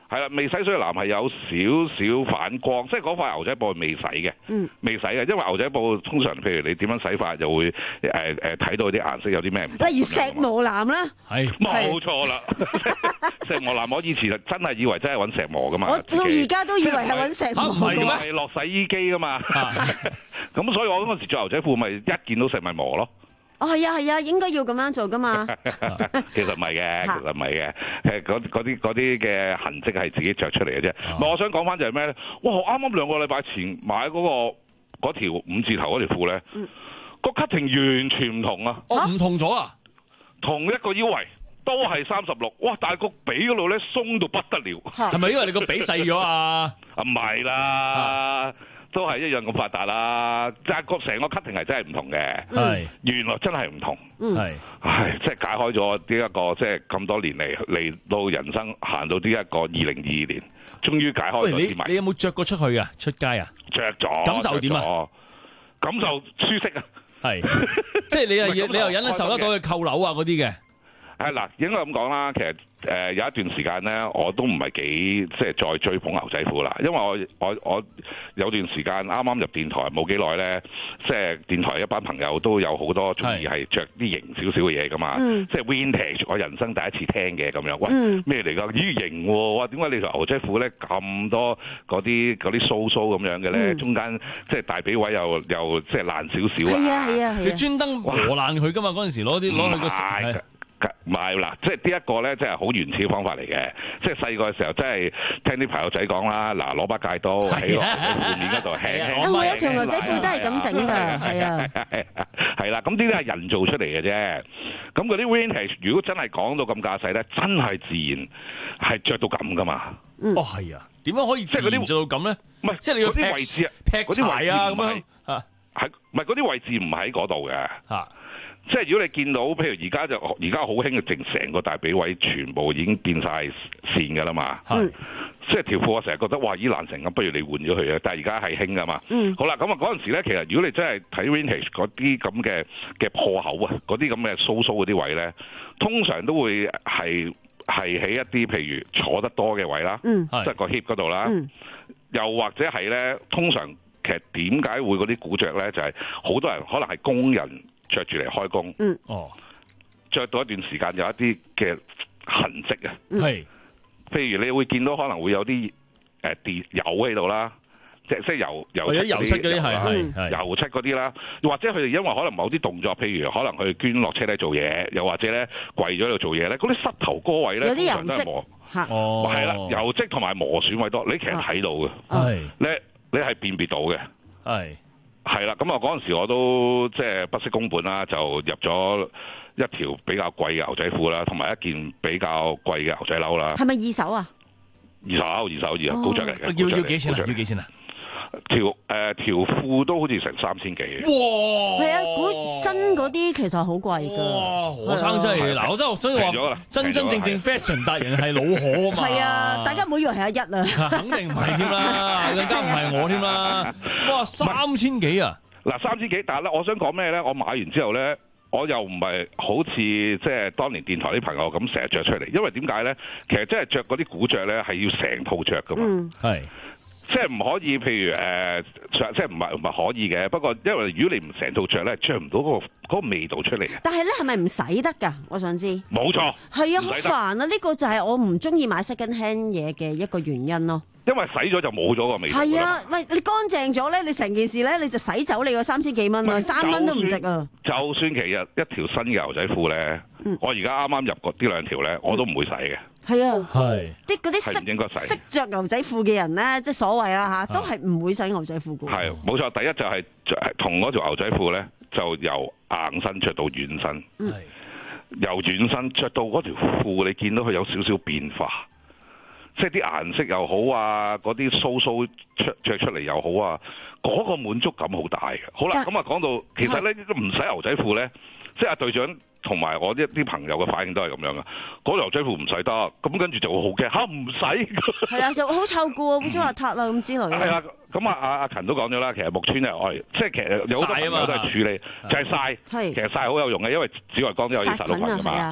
係啦，未洗水嘅藍係有少少反光，即係嗰塊牛仔布係未洗嘅，嗯、未洗嘅，因為牛仔布通常譬如你點樣洗法，就會誒誒睇到啲顏色有啲咩唔同。 例如石磨藍啦， 係冇錯啦，石磨藍我以前真係以為真係揾石磨噶嘛， 我我而家都以為係揾石磨， 唔係嘅係落洗衣機噶嘛，咁所以我嗰陣時着牛仔褲咪一見到石咪磨咯。 哦，係啊，係啊，應該要咁樣做噶嘛。 其實唔係嘅，其實唔係嘅，誒嗰嗰啲嗰啲嘅痕跡係自己着出嚟嘅啫。唔係，我想講翻就係咩咧？哇！啱啱兩個禮拜前買嗰個嗰條五字頭嗰條褲咧，個 cutting 完全唔同啊！ 哦，唔同咗啊！ 同一個腰圍都係三十六，哇！但係個髀嗰度咧鬆到不得了。 係咪因為你個髀細咗啊？ 啊唔係啦。都係一樣咁發達啦，即係個成個 cutting 係真係唔同嘅，係原來真係唔同，係，唉，即係解開咗呢一個即係咁多年嚟嚟到人生行到呢一個二零二二年，終於解開咗啲謎。 你有冇着過出去啊？出街啊？ 着咗， 感受點啊？ 感受舒適啊？ 係，即係你又你又忍得受得到佢扣鈕啊嗰啲嘅。 係嗱，應該咁講啦。其實誒、呃、有一段時間咧，我都唔係幾即係再追捧牛仔褲啦。因為我我我有段時間啱啱入電台冇幾耐咧，即係電台一班朋友都有好多中意係着啲型少少嘅嘢噶嘛。嗯、即係 vintage，我人生第一次聽嘅咁樣。喂，咩嚟㗎？咦型喎！哇，點解你條牛仔褲咧咁多嗰啲嗰啲鬚鬚咁樣嘅咧？嗯、中間即係大髀位又又即係爛少少啊！ 係啊係啊係啊！ 你專登磨爛佢㗎嘛？嗰陣時攞啲攞佢個。 唔係嗱，即係呢一個咧，即係好原始嘅方法嚟嘅。即係細個嘅時候，真係聽啲朋友仔講啦。嗱，攞把戒刀喺個褲面嗰度輕輕。 啊，我有條牛仔褲都係咁整㗎，係啊。 係啦，咁呢啲係人造出嚟嘅啫。咁嗰啲 vintage 如果真係講到咁架勢咧，真係自然係着到咁噶嘛。 哦，係啊。點樣可以即係嗰啲做到咁咧？唔係，即係你要啲位置啊， 劈柴啊咁樣啊？ 係唔係嗰啲位置唔喺嗰度嘅？嚇。即係如果你見到，譬如而家就而家好興嘅，淨成個大髀位全部已經變晒線㗎啦嘛。係，即係條褲我成日覺得哇，依爛成咁，不如你換咗佢啊！但係而家係興㗎嘛。嗯。好啦，咁啊嗰陣時咧，其實如果你真係睇 vintage 嗰啲咁嘅嘅破口啊，嗰啲咁嘅鬚鬚嗰啲位咧，通常都會係係喺一啲譬如坐得多嘅位啦，嗯、即係個 hip 嗰度啦，嗯、又或者係咧，通常其實點解會嗰啲古着咧，就係、是、好多人可能係工人。着住嚟開工，嗯，哦，着到一段時間有一啲嘅痕跡啊，係、嗯，譬如你會見到可能會有啲誒電油喺度啦，即即油油油漆嗰啲係係油漆嗰啲啦，或者佢哋因為可能某啲動作，譬如可能佢捐落車底做嘢，又或者咧跪咗喺度做嘢咧，嗰啲膝頭哥位咧， 有啲油漬，哦，係啦，油漬同埋磨損位多，你其實睇到嘅，係、啊，你你係辨別到嘅，係。係啦，咁啊嗰陣時我都即係不惜工本啦，就入咗一條比較貴嘅牛仔褲啦，同埋一件比較貴嘅牛仔褸啦。 係咪二手啊？ 二手，二手，二手，高着嚟嘅。 要要幾錢啊？要幾錢啊？ 條誒、呃、條褲都好似成三千幾嘅。 哇！係啊，古真嗰啲其實好貴㗎。 哇！何生真係嗱，我真係所以話真真正正 fashion 達人係老何啊嘛。 係啊，大家唔好以為係阿一啊。 肯定唔係添啦，更加唔係我添啦。哇！三千幾啊！ 嗱，三千幾，但係咧，我想講咩咧？我買完之後咧，我又唔係好似即係當年電台啲朋友咁成日着出嚟，因為點解咧？其實真係着嗰啲古着咧，係要成套着㗎嘛。係、嗯。即係唔可以，譬如誒、呃，即係唔係唔係可以嘅。不過因為如果你唔成套着咧，着唔到嗰個嗰個味道出嚟。 但係咧，係咪唔洗得㗎？我想知。 冇錯。 係啊，好煩啊！呢、呢個就係我唔中意買 second hand 嘢嘅一個原因咯。 因為洗咗就冇咗個味道。 係啊，喂，你乾淨咗咧，你成件事咧，你就洗走你個三千幾蚊啊，三蚊都唔值啊。 就算其實一條新嘅牛仔褲咧，嗯、我而家啱啱入過呢兩條咧，我都唔會洗嘅。 係啊， 係啲嗰啲識識着牛仔褲嘅人咧，即係所謂啦嚇，都係唔會洗牛仔褲嘅。係冇錯，第一就係同嗰條牛仔褲咧，就由硬身着到軟身，嗯、由軟身着到嗰條褲，你見到佢有少少變化。即係啲顏色又好啊，嗰啲鬚鬚出著出嚟又好啊，嗰、嗰個滿足感好大嘅。好啦，咁啊講到其實咧都唔使牛仔褲咧，即係阿隊長同埋我一啲朋友嘅反應都係咁樣嘅。嗰牛仔褲唔使得，咁跟住就會好驚嚇唔使。係啊，就好臭嘅喎，污糟邋遢啦咁之類。 係啊，咁啊阿阿陳都講咗啦，其實木村係愛，即係其實有好多朋友都係處理，就係曬。係，其實曬好有用嘅，因為紫外光都有啲殺到菌㗎嘛。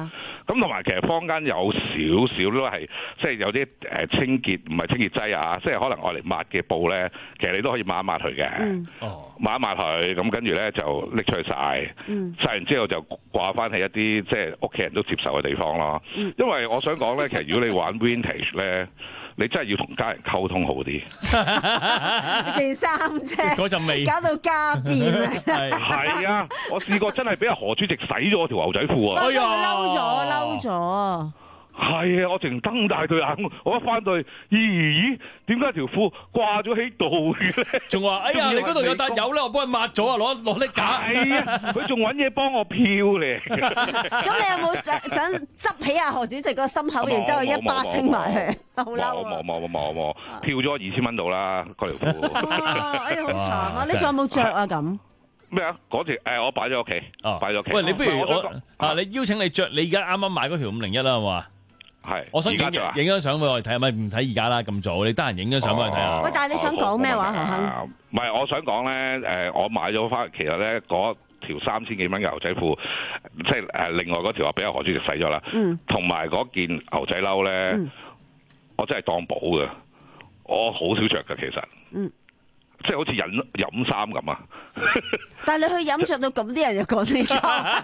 咁同埋其實坊間有少少都係即係有啲誒清潔唔係清潔劑啊，即係可能愛嚟抹嘅布咧，其實你都可以抹一抹佢嘅。嗯。哦。抹一抹佢，咁跟住咧就拎出去曬。嗯。曬完之後就掛翻喺一啲即係屋企人都接受嘅地方咯。嗯。因為我想講咧，其實如果你玩 vintage 咧，你真係要同家人溝通好啲。 件衫啫， 嗰陣味搞到家變啊！ 係啊，我試過真係俾阿何主席洗咗我條牛仔褲啊！ 哎呀，嬲咗嬲咗！ 係啊，我淨瞪大對眼，我一翻到去，咦咦，點解條褲掛咗喺度嘅咧？ 仲話哎呀，你嗰度有笪油咧，我幫佢抹咗啊，攞攞拎架。 係啊，佢仲揾嘢幫我漂咧。 咁你有冇想想執起阿何主席個心口，然之後一巴升埋去？好嬲啊！ 冇冇冇冇冇，漂咗二千蚊度啦，嗰條褲。 哎呀，好慘啊！你仲有冇着啊？咁咩啊？嗰條誒，我擺咗屋企，擺咗屋企。 喂，你不如我啊，你邀請你着你而家啱啱買嗰條五零一啦，係嘛？ 係， 我想影影張相俾我哋睇，咪唔睇而家啦，咁早，你得閒影張相俾我睇下。 喂，但係你想講咩話，何亨？ 唔係，我想講咧，誒，我買咗翻，其實咧嗰條三千幾蚊嘅牛仔褲，即係誒另外嗰條話俾阿何主席洗咗啦，同埋嗰件牛仔褸咧，嗯、我真係當寶嘅，我好少着嘅其實。嗯即係好似飲飲衫咁啊！ 但係你去飲着到咁，啲人就講呢啲。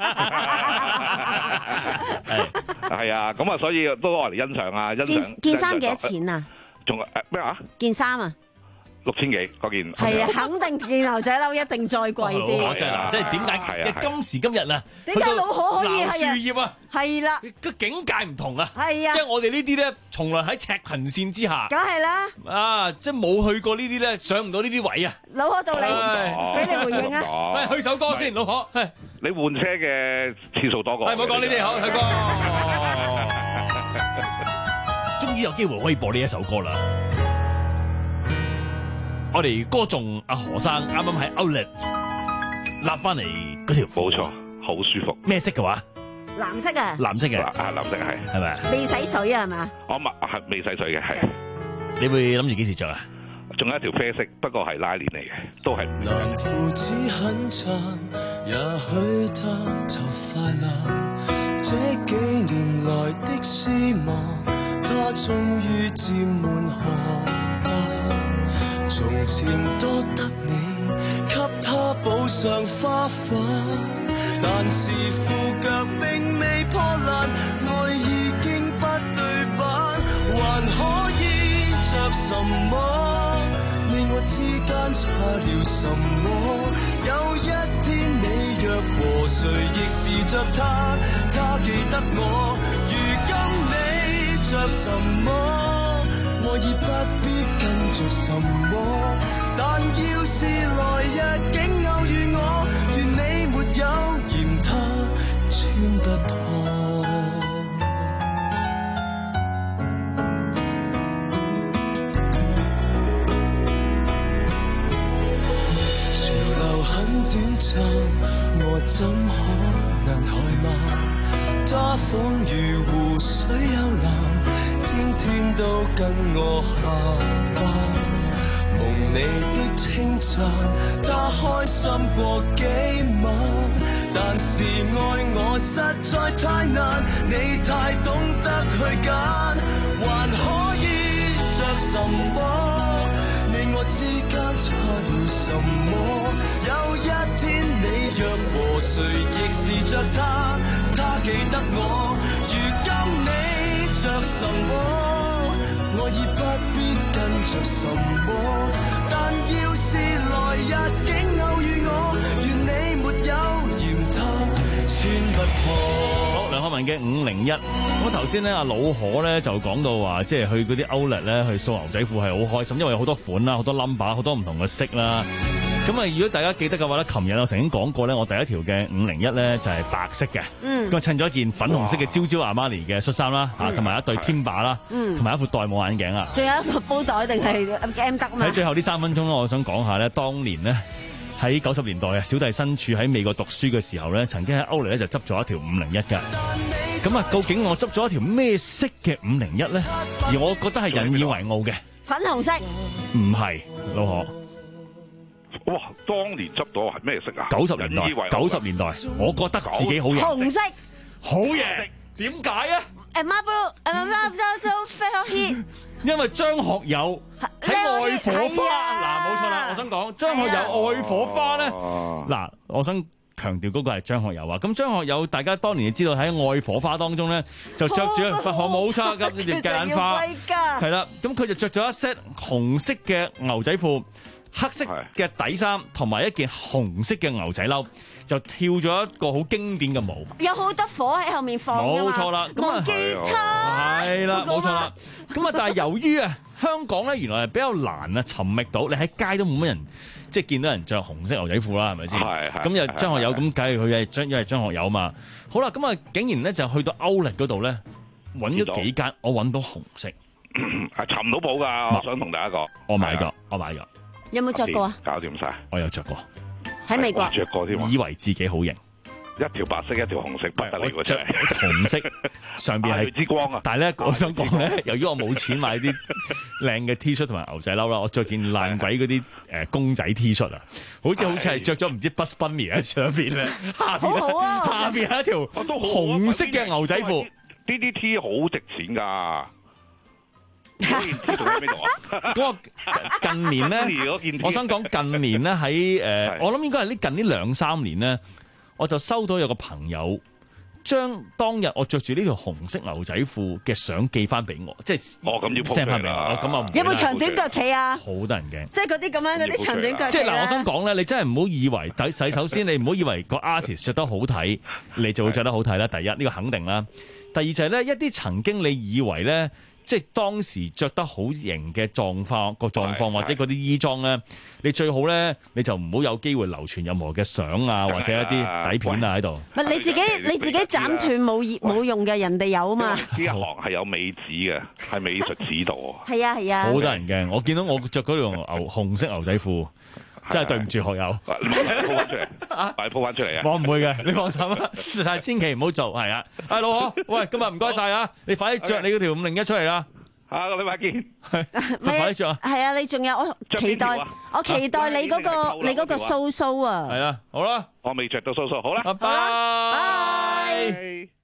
係啊，咁啊，所以都攞嚟欣賞啊！欣賞件衫幾多錢啊？ 仲誒咩啊？ 件衫啊？ 六千幾嗰件。 係啊，肯定件牛仔褸一定再貴啲。 真係，即係點解？今時今日啊， 點解老可可以係樹葉啊？ 係啦， 個境界唔同啊。 係啊， 即係我哋呢啲咧，從來喺赤貧線之下。 梗係啦。 啊，即係冇去過呢啲咧，上唔到呢啲位啊。 老可到你，俾你回應啊！ 喂，去首歌先，老可。 你換車嘅次數多過。 係，唔好講呢啲，好，去歌。終於有機會可以播呢一首歌啦。我哋歌頌阿何生啱啱喺 Outlet 立翻嚟嗰條褲， 冇錯，好舒服。 咩色嘅話？ 藍色啊！ 藍色嘅， 啊藍色係， 係咪？ 未洗水啊，係嘛？ 我咪係未洗水嘅，係。 你會諗住幾時着啊？ 仲有一條啡色，不過係拉鏈嚟嘅，都係。 難父子很長，也許他就快樂。這幾年來的失望，他終於漸滿荷包。從前多得你給他補上花瓣，但是褲腳並未破爛，愛已經不對版，還可以着什麼？你我之間差了什麼？有一天你若和誰亦是着他，他記得我。如今你着什麼？我已不必跟着什麼，但要是來日竟偶遇我，願你沒有嫌他穿得拖。潮流很短暫，我怎可能怠慢？他仿如湖水幽藍，天天都跟我下班。蒙你的稱讚，他開心過幾晚，但是愛我實在太難，你太懂得去揀，還可以着什麼？你我之間差了什麼？有一天你若和誰亦是着他，他記得我。如今你着什麼？我已不必跟着什麼，但要是來日竟偶遇我，願你沒有嫌他穿不破。 好，梁漢文嘅五零一，咁頭先咧阿老可咧就講到話，即係去嗰啲 Outlet 咧去掃牛仔褲係好開心，因為有好多款啦，好多 number， 好多唔同嘅色啦。咁啊，如果大家記得嘅話咧，琴日我曾經講過咧，我第一條嘅五零一咧就係白色嘅，嗯，咁啊襯咗一件粉紅色嘅招招阿瑪尼嘅恤衫啦，嚇，同埋一對 Timber 啦，嗯，同埋一副戴帽眼鏡啊， 仲有一個煲袋定係 M 得嘛？ 喺最後呢三分鐘咧，我想講下咧，當年咧喺九十年代啊，小弟身處喺美國讀書嘅時候咧，曾經喺歐力咧就執咗一條五零一㗎。咁啊，究竟我執咗一條咩色嘅五零一咧？而我覺得係引以為傲嘅， 粉紅色， 唔係老可。 哇！當年執到係咩色啊？ 九十年代，九十年代，我覺得自己好型。 紅色， 好嘢， 點解啊？ 誒 Marble 誒 Marble Fair Hit。 因為張學友喺愛火花，嗱冇錯啦，我想講張學友愛火花咧，嗱我想強調嗰個係張學友啊。咁張學友大家當年知道喺愛火花當中咧，就着住佛學冇錯咁呢條間花，係啦，咁佢就着咗一 set 紅色嘅牛仔褲、黑色嘅底衫同埋一件紅色嘅牛仔褸。就跳咗一個好經典嘅舞， 有好多火喺後面放㗎嘛， 冇錯啦，咁啊吉他， 係啦，冇錯啦。咁啊，但係由於啊，香港咧原來係比較難啊，尋覓到你喺街都冇乜人，即係見到人着紅色牛仔褲啦，係咪先？係係。咁又張學友咁，梗係佢係張，因為張學友嘛。好啦，咁啊，竟然咧就去到歐力嗰度咧，揾咗幾間，我揾到紅色， 係尋唔到寶㗎。我想同大家講， 我買咗，我買咗。 有冇着過啊？ 搞掂晒， 我有着過。 喺美國着過添， 以為自己好型， 一條白色，一條紅色，不得了喎！真係紅色上邊係之光啊！ 但係咧，我想講咧，由於我冇錢買啲靚嘅 T 恤同埋牛仔褸啦，我着件爛鬼嗰啲誒公仔 T 恤啊，好似好似係着咗唔知 Bugs Bunny 喺上邊咧，下邊啊，下邊係一條紅色嘅牛仔褲， 呢啲 T 好值錢㗎。 嗰個近年咧，我想講近年咧喺誒，我諗應該係呢近呢兩三年咧，我就收到有個朋友將當日我着住呢條紅色牛仔褲嘅相寄翻俾我，即係哦咁要 send 翻俾我，咁啊有冇長短腳企啊？ 好得人驚， 即係嗰啲咁樣嗰啲長短腳企。 即係嗱，我想講咧，你真係唔好以為第洗首先，你唔好以為個 artist 着得好睇，你就會着得好睇啦。第一呢個肯定啦，第二就係咧一啲曾經你以為咧。即係當時着得好型嘅狀況個狀況，或者嗰啲衣裝咧，你最好咧，你就唔好有機會流傳任何嘅相啊，或者一啲底片啊喺度。 唔係你自己你自己斬斷冇冇用嘅，人哋有啊嘛。 呢一行係有美指嘅，係美術指導。 係啊係啊。 好得人驚！我見到我着嗰條牛紅色牛仔褲。真係對唔住學友， 鋪翻出嚟，快鋪翻出嚟啊！ 我唔會嘅，你放心啊！但係千祈唔好做，係啊！阿老何，喂，今日唔該晒啊！你快啲着你嗰條五零一出嚟啦！ 下個禮拜見， 快啲着啊！ 係啊，你仲有我期待，我期待你嗰個你嗰個蘇蘇啊！ 係啊，好啦， 我未着到蘇蘇，好啦， 拜拜。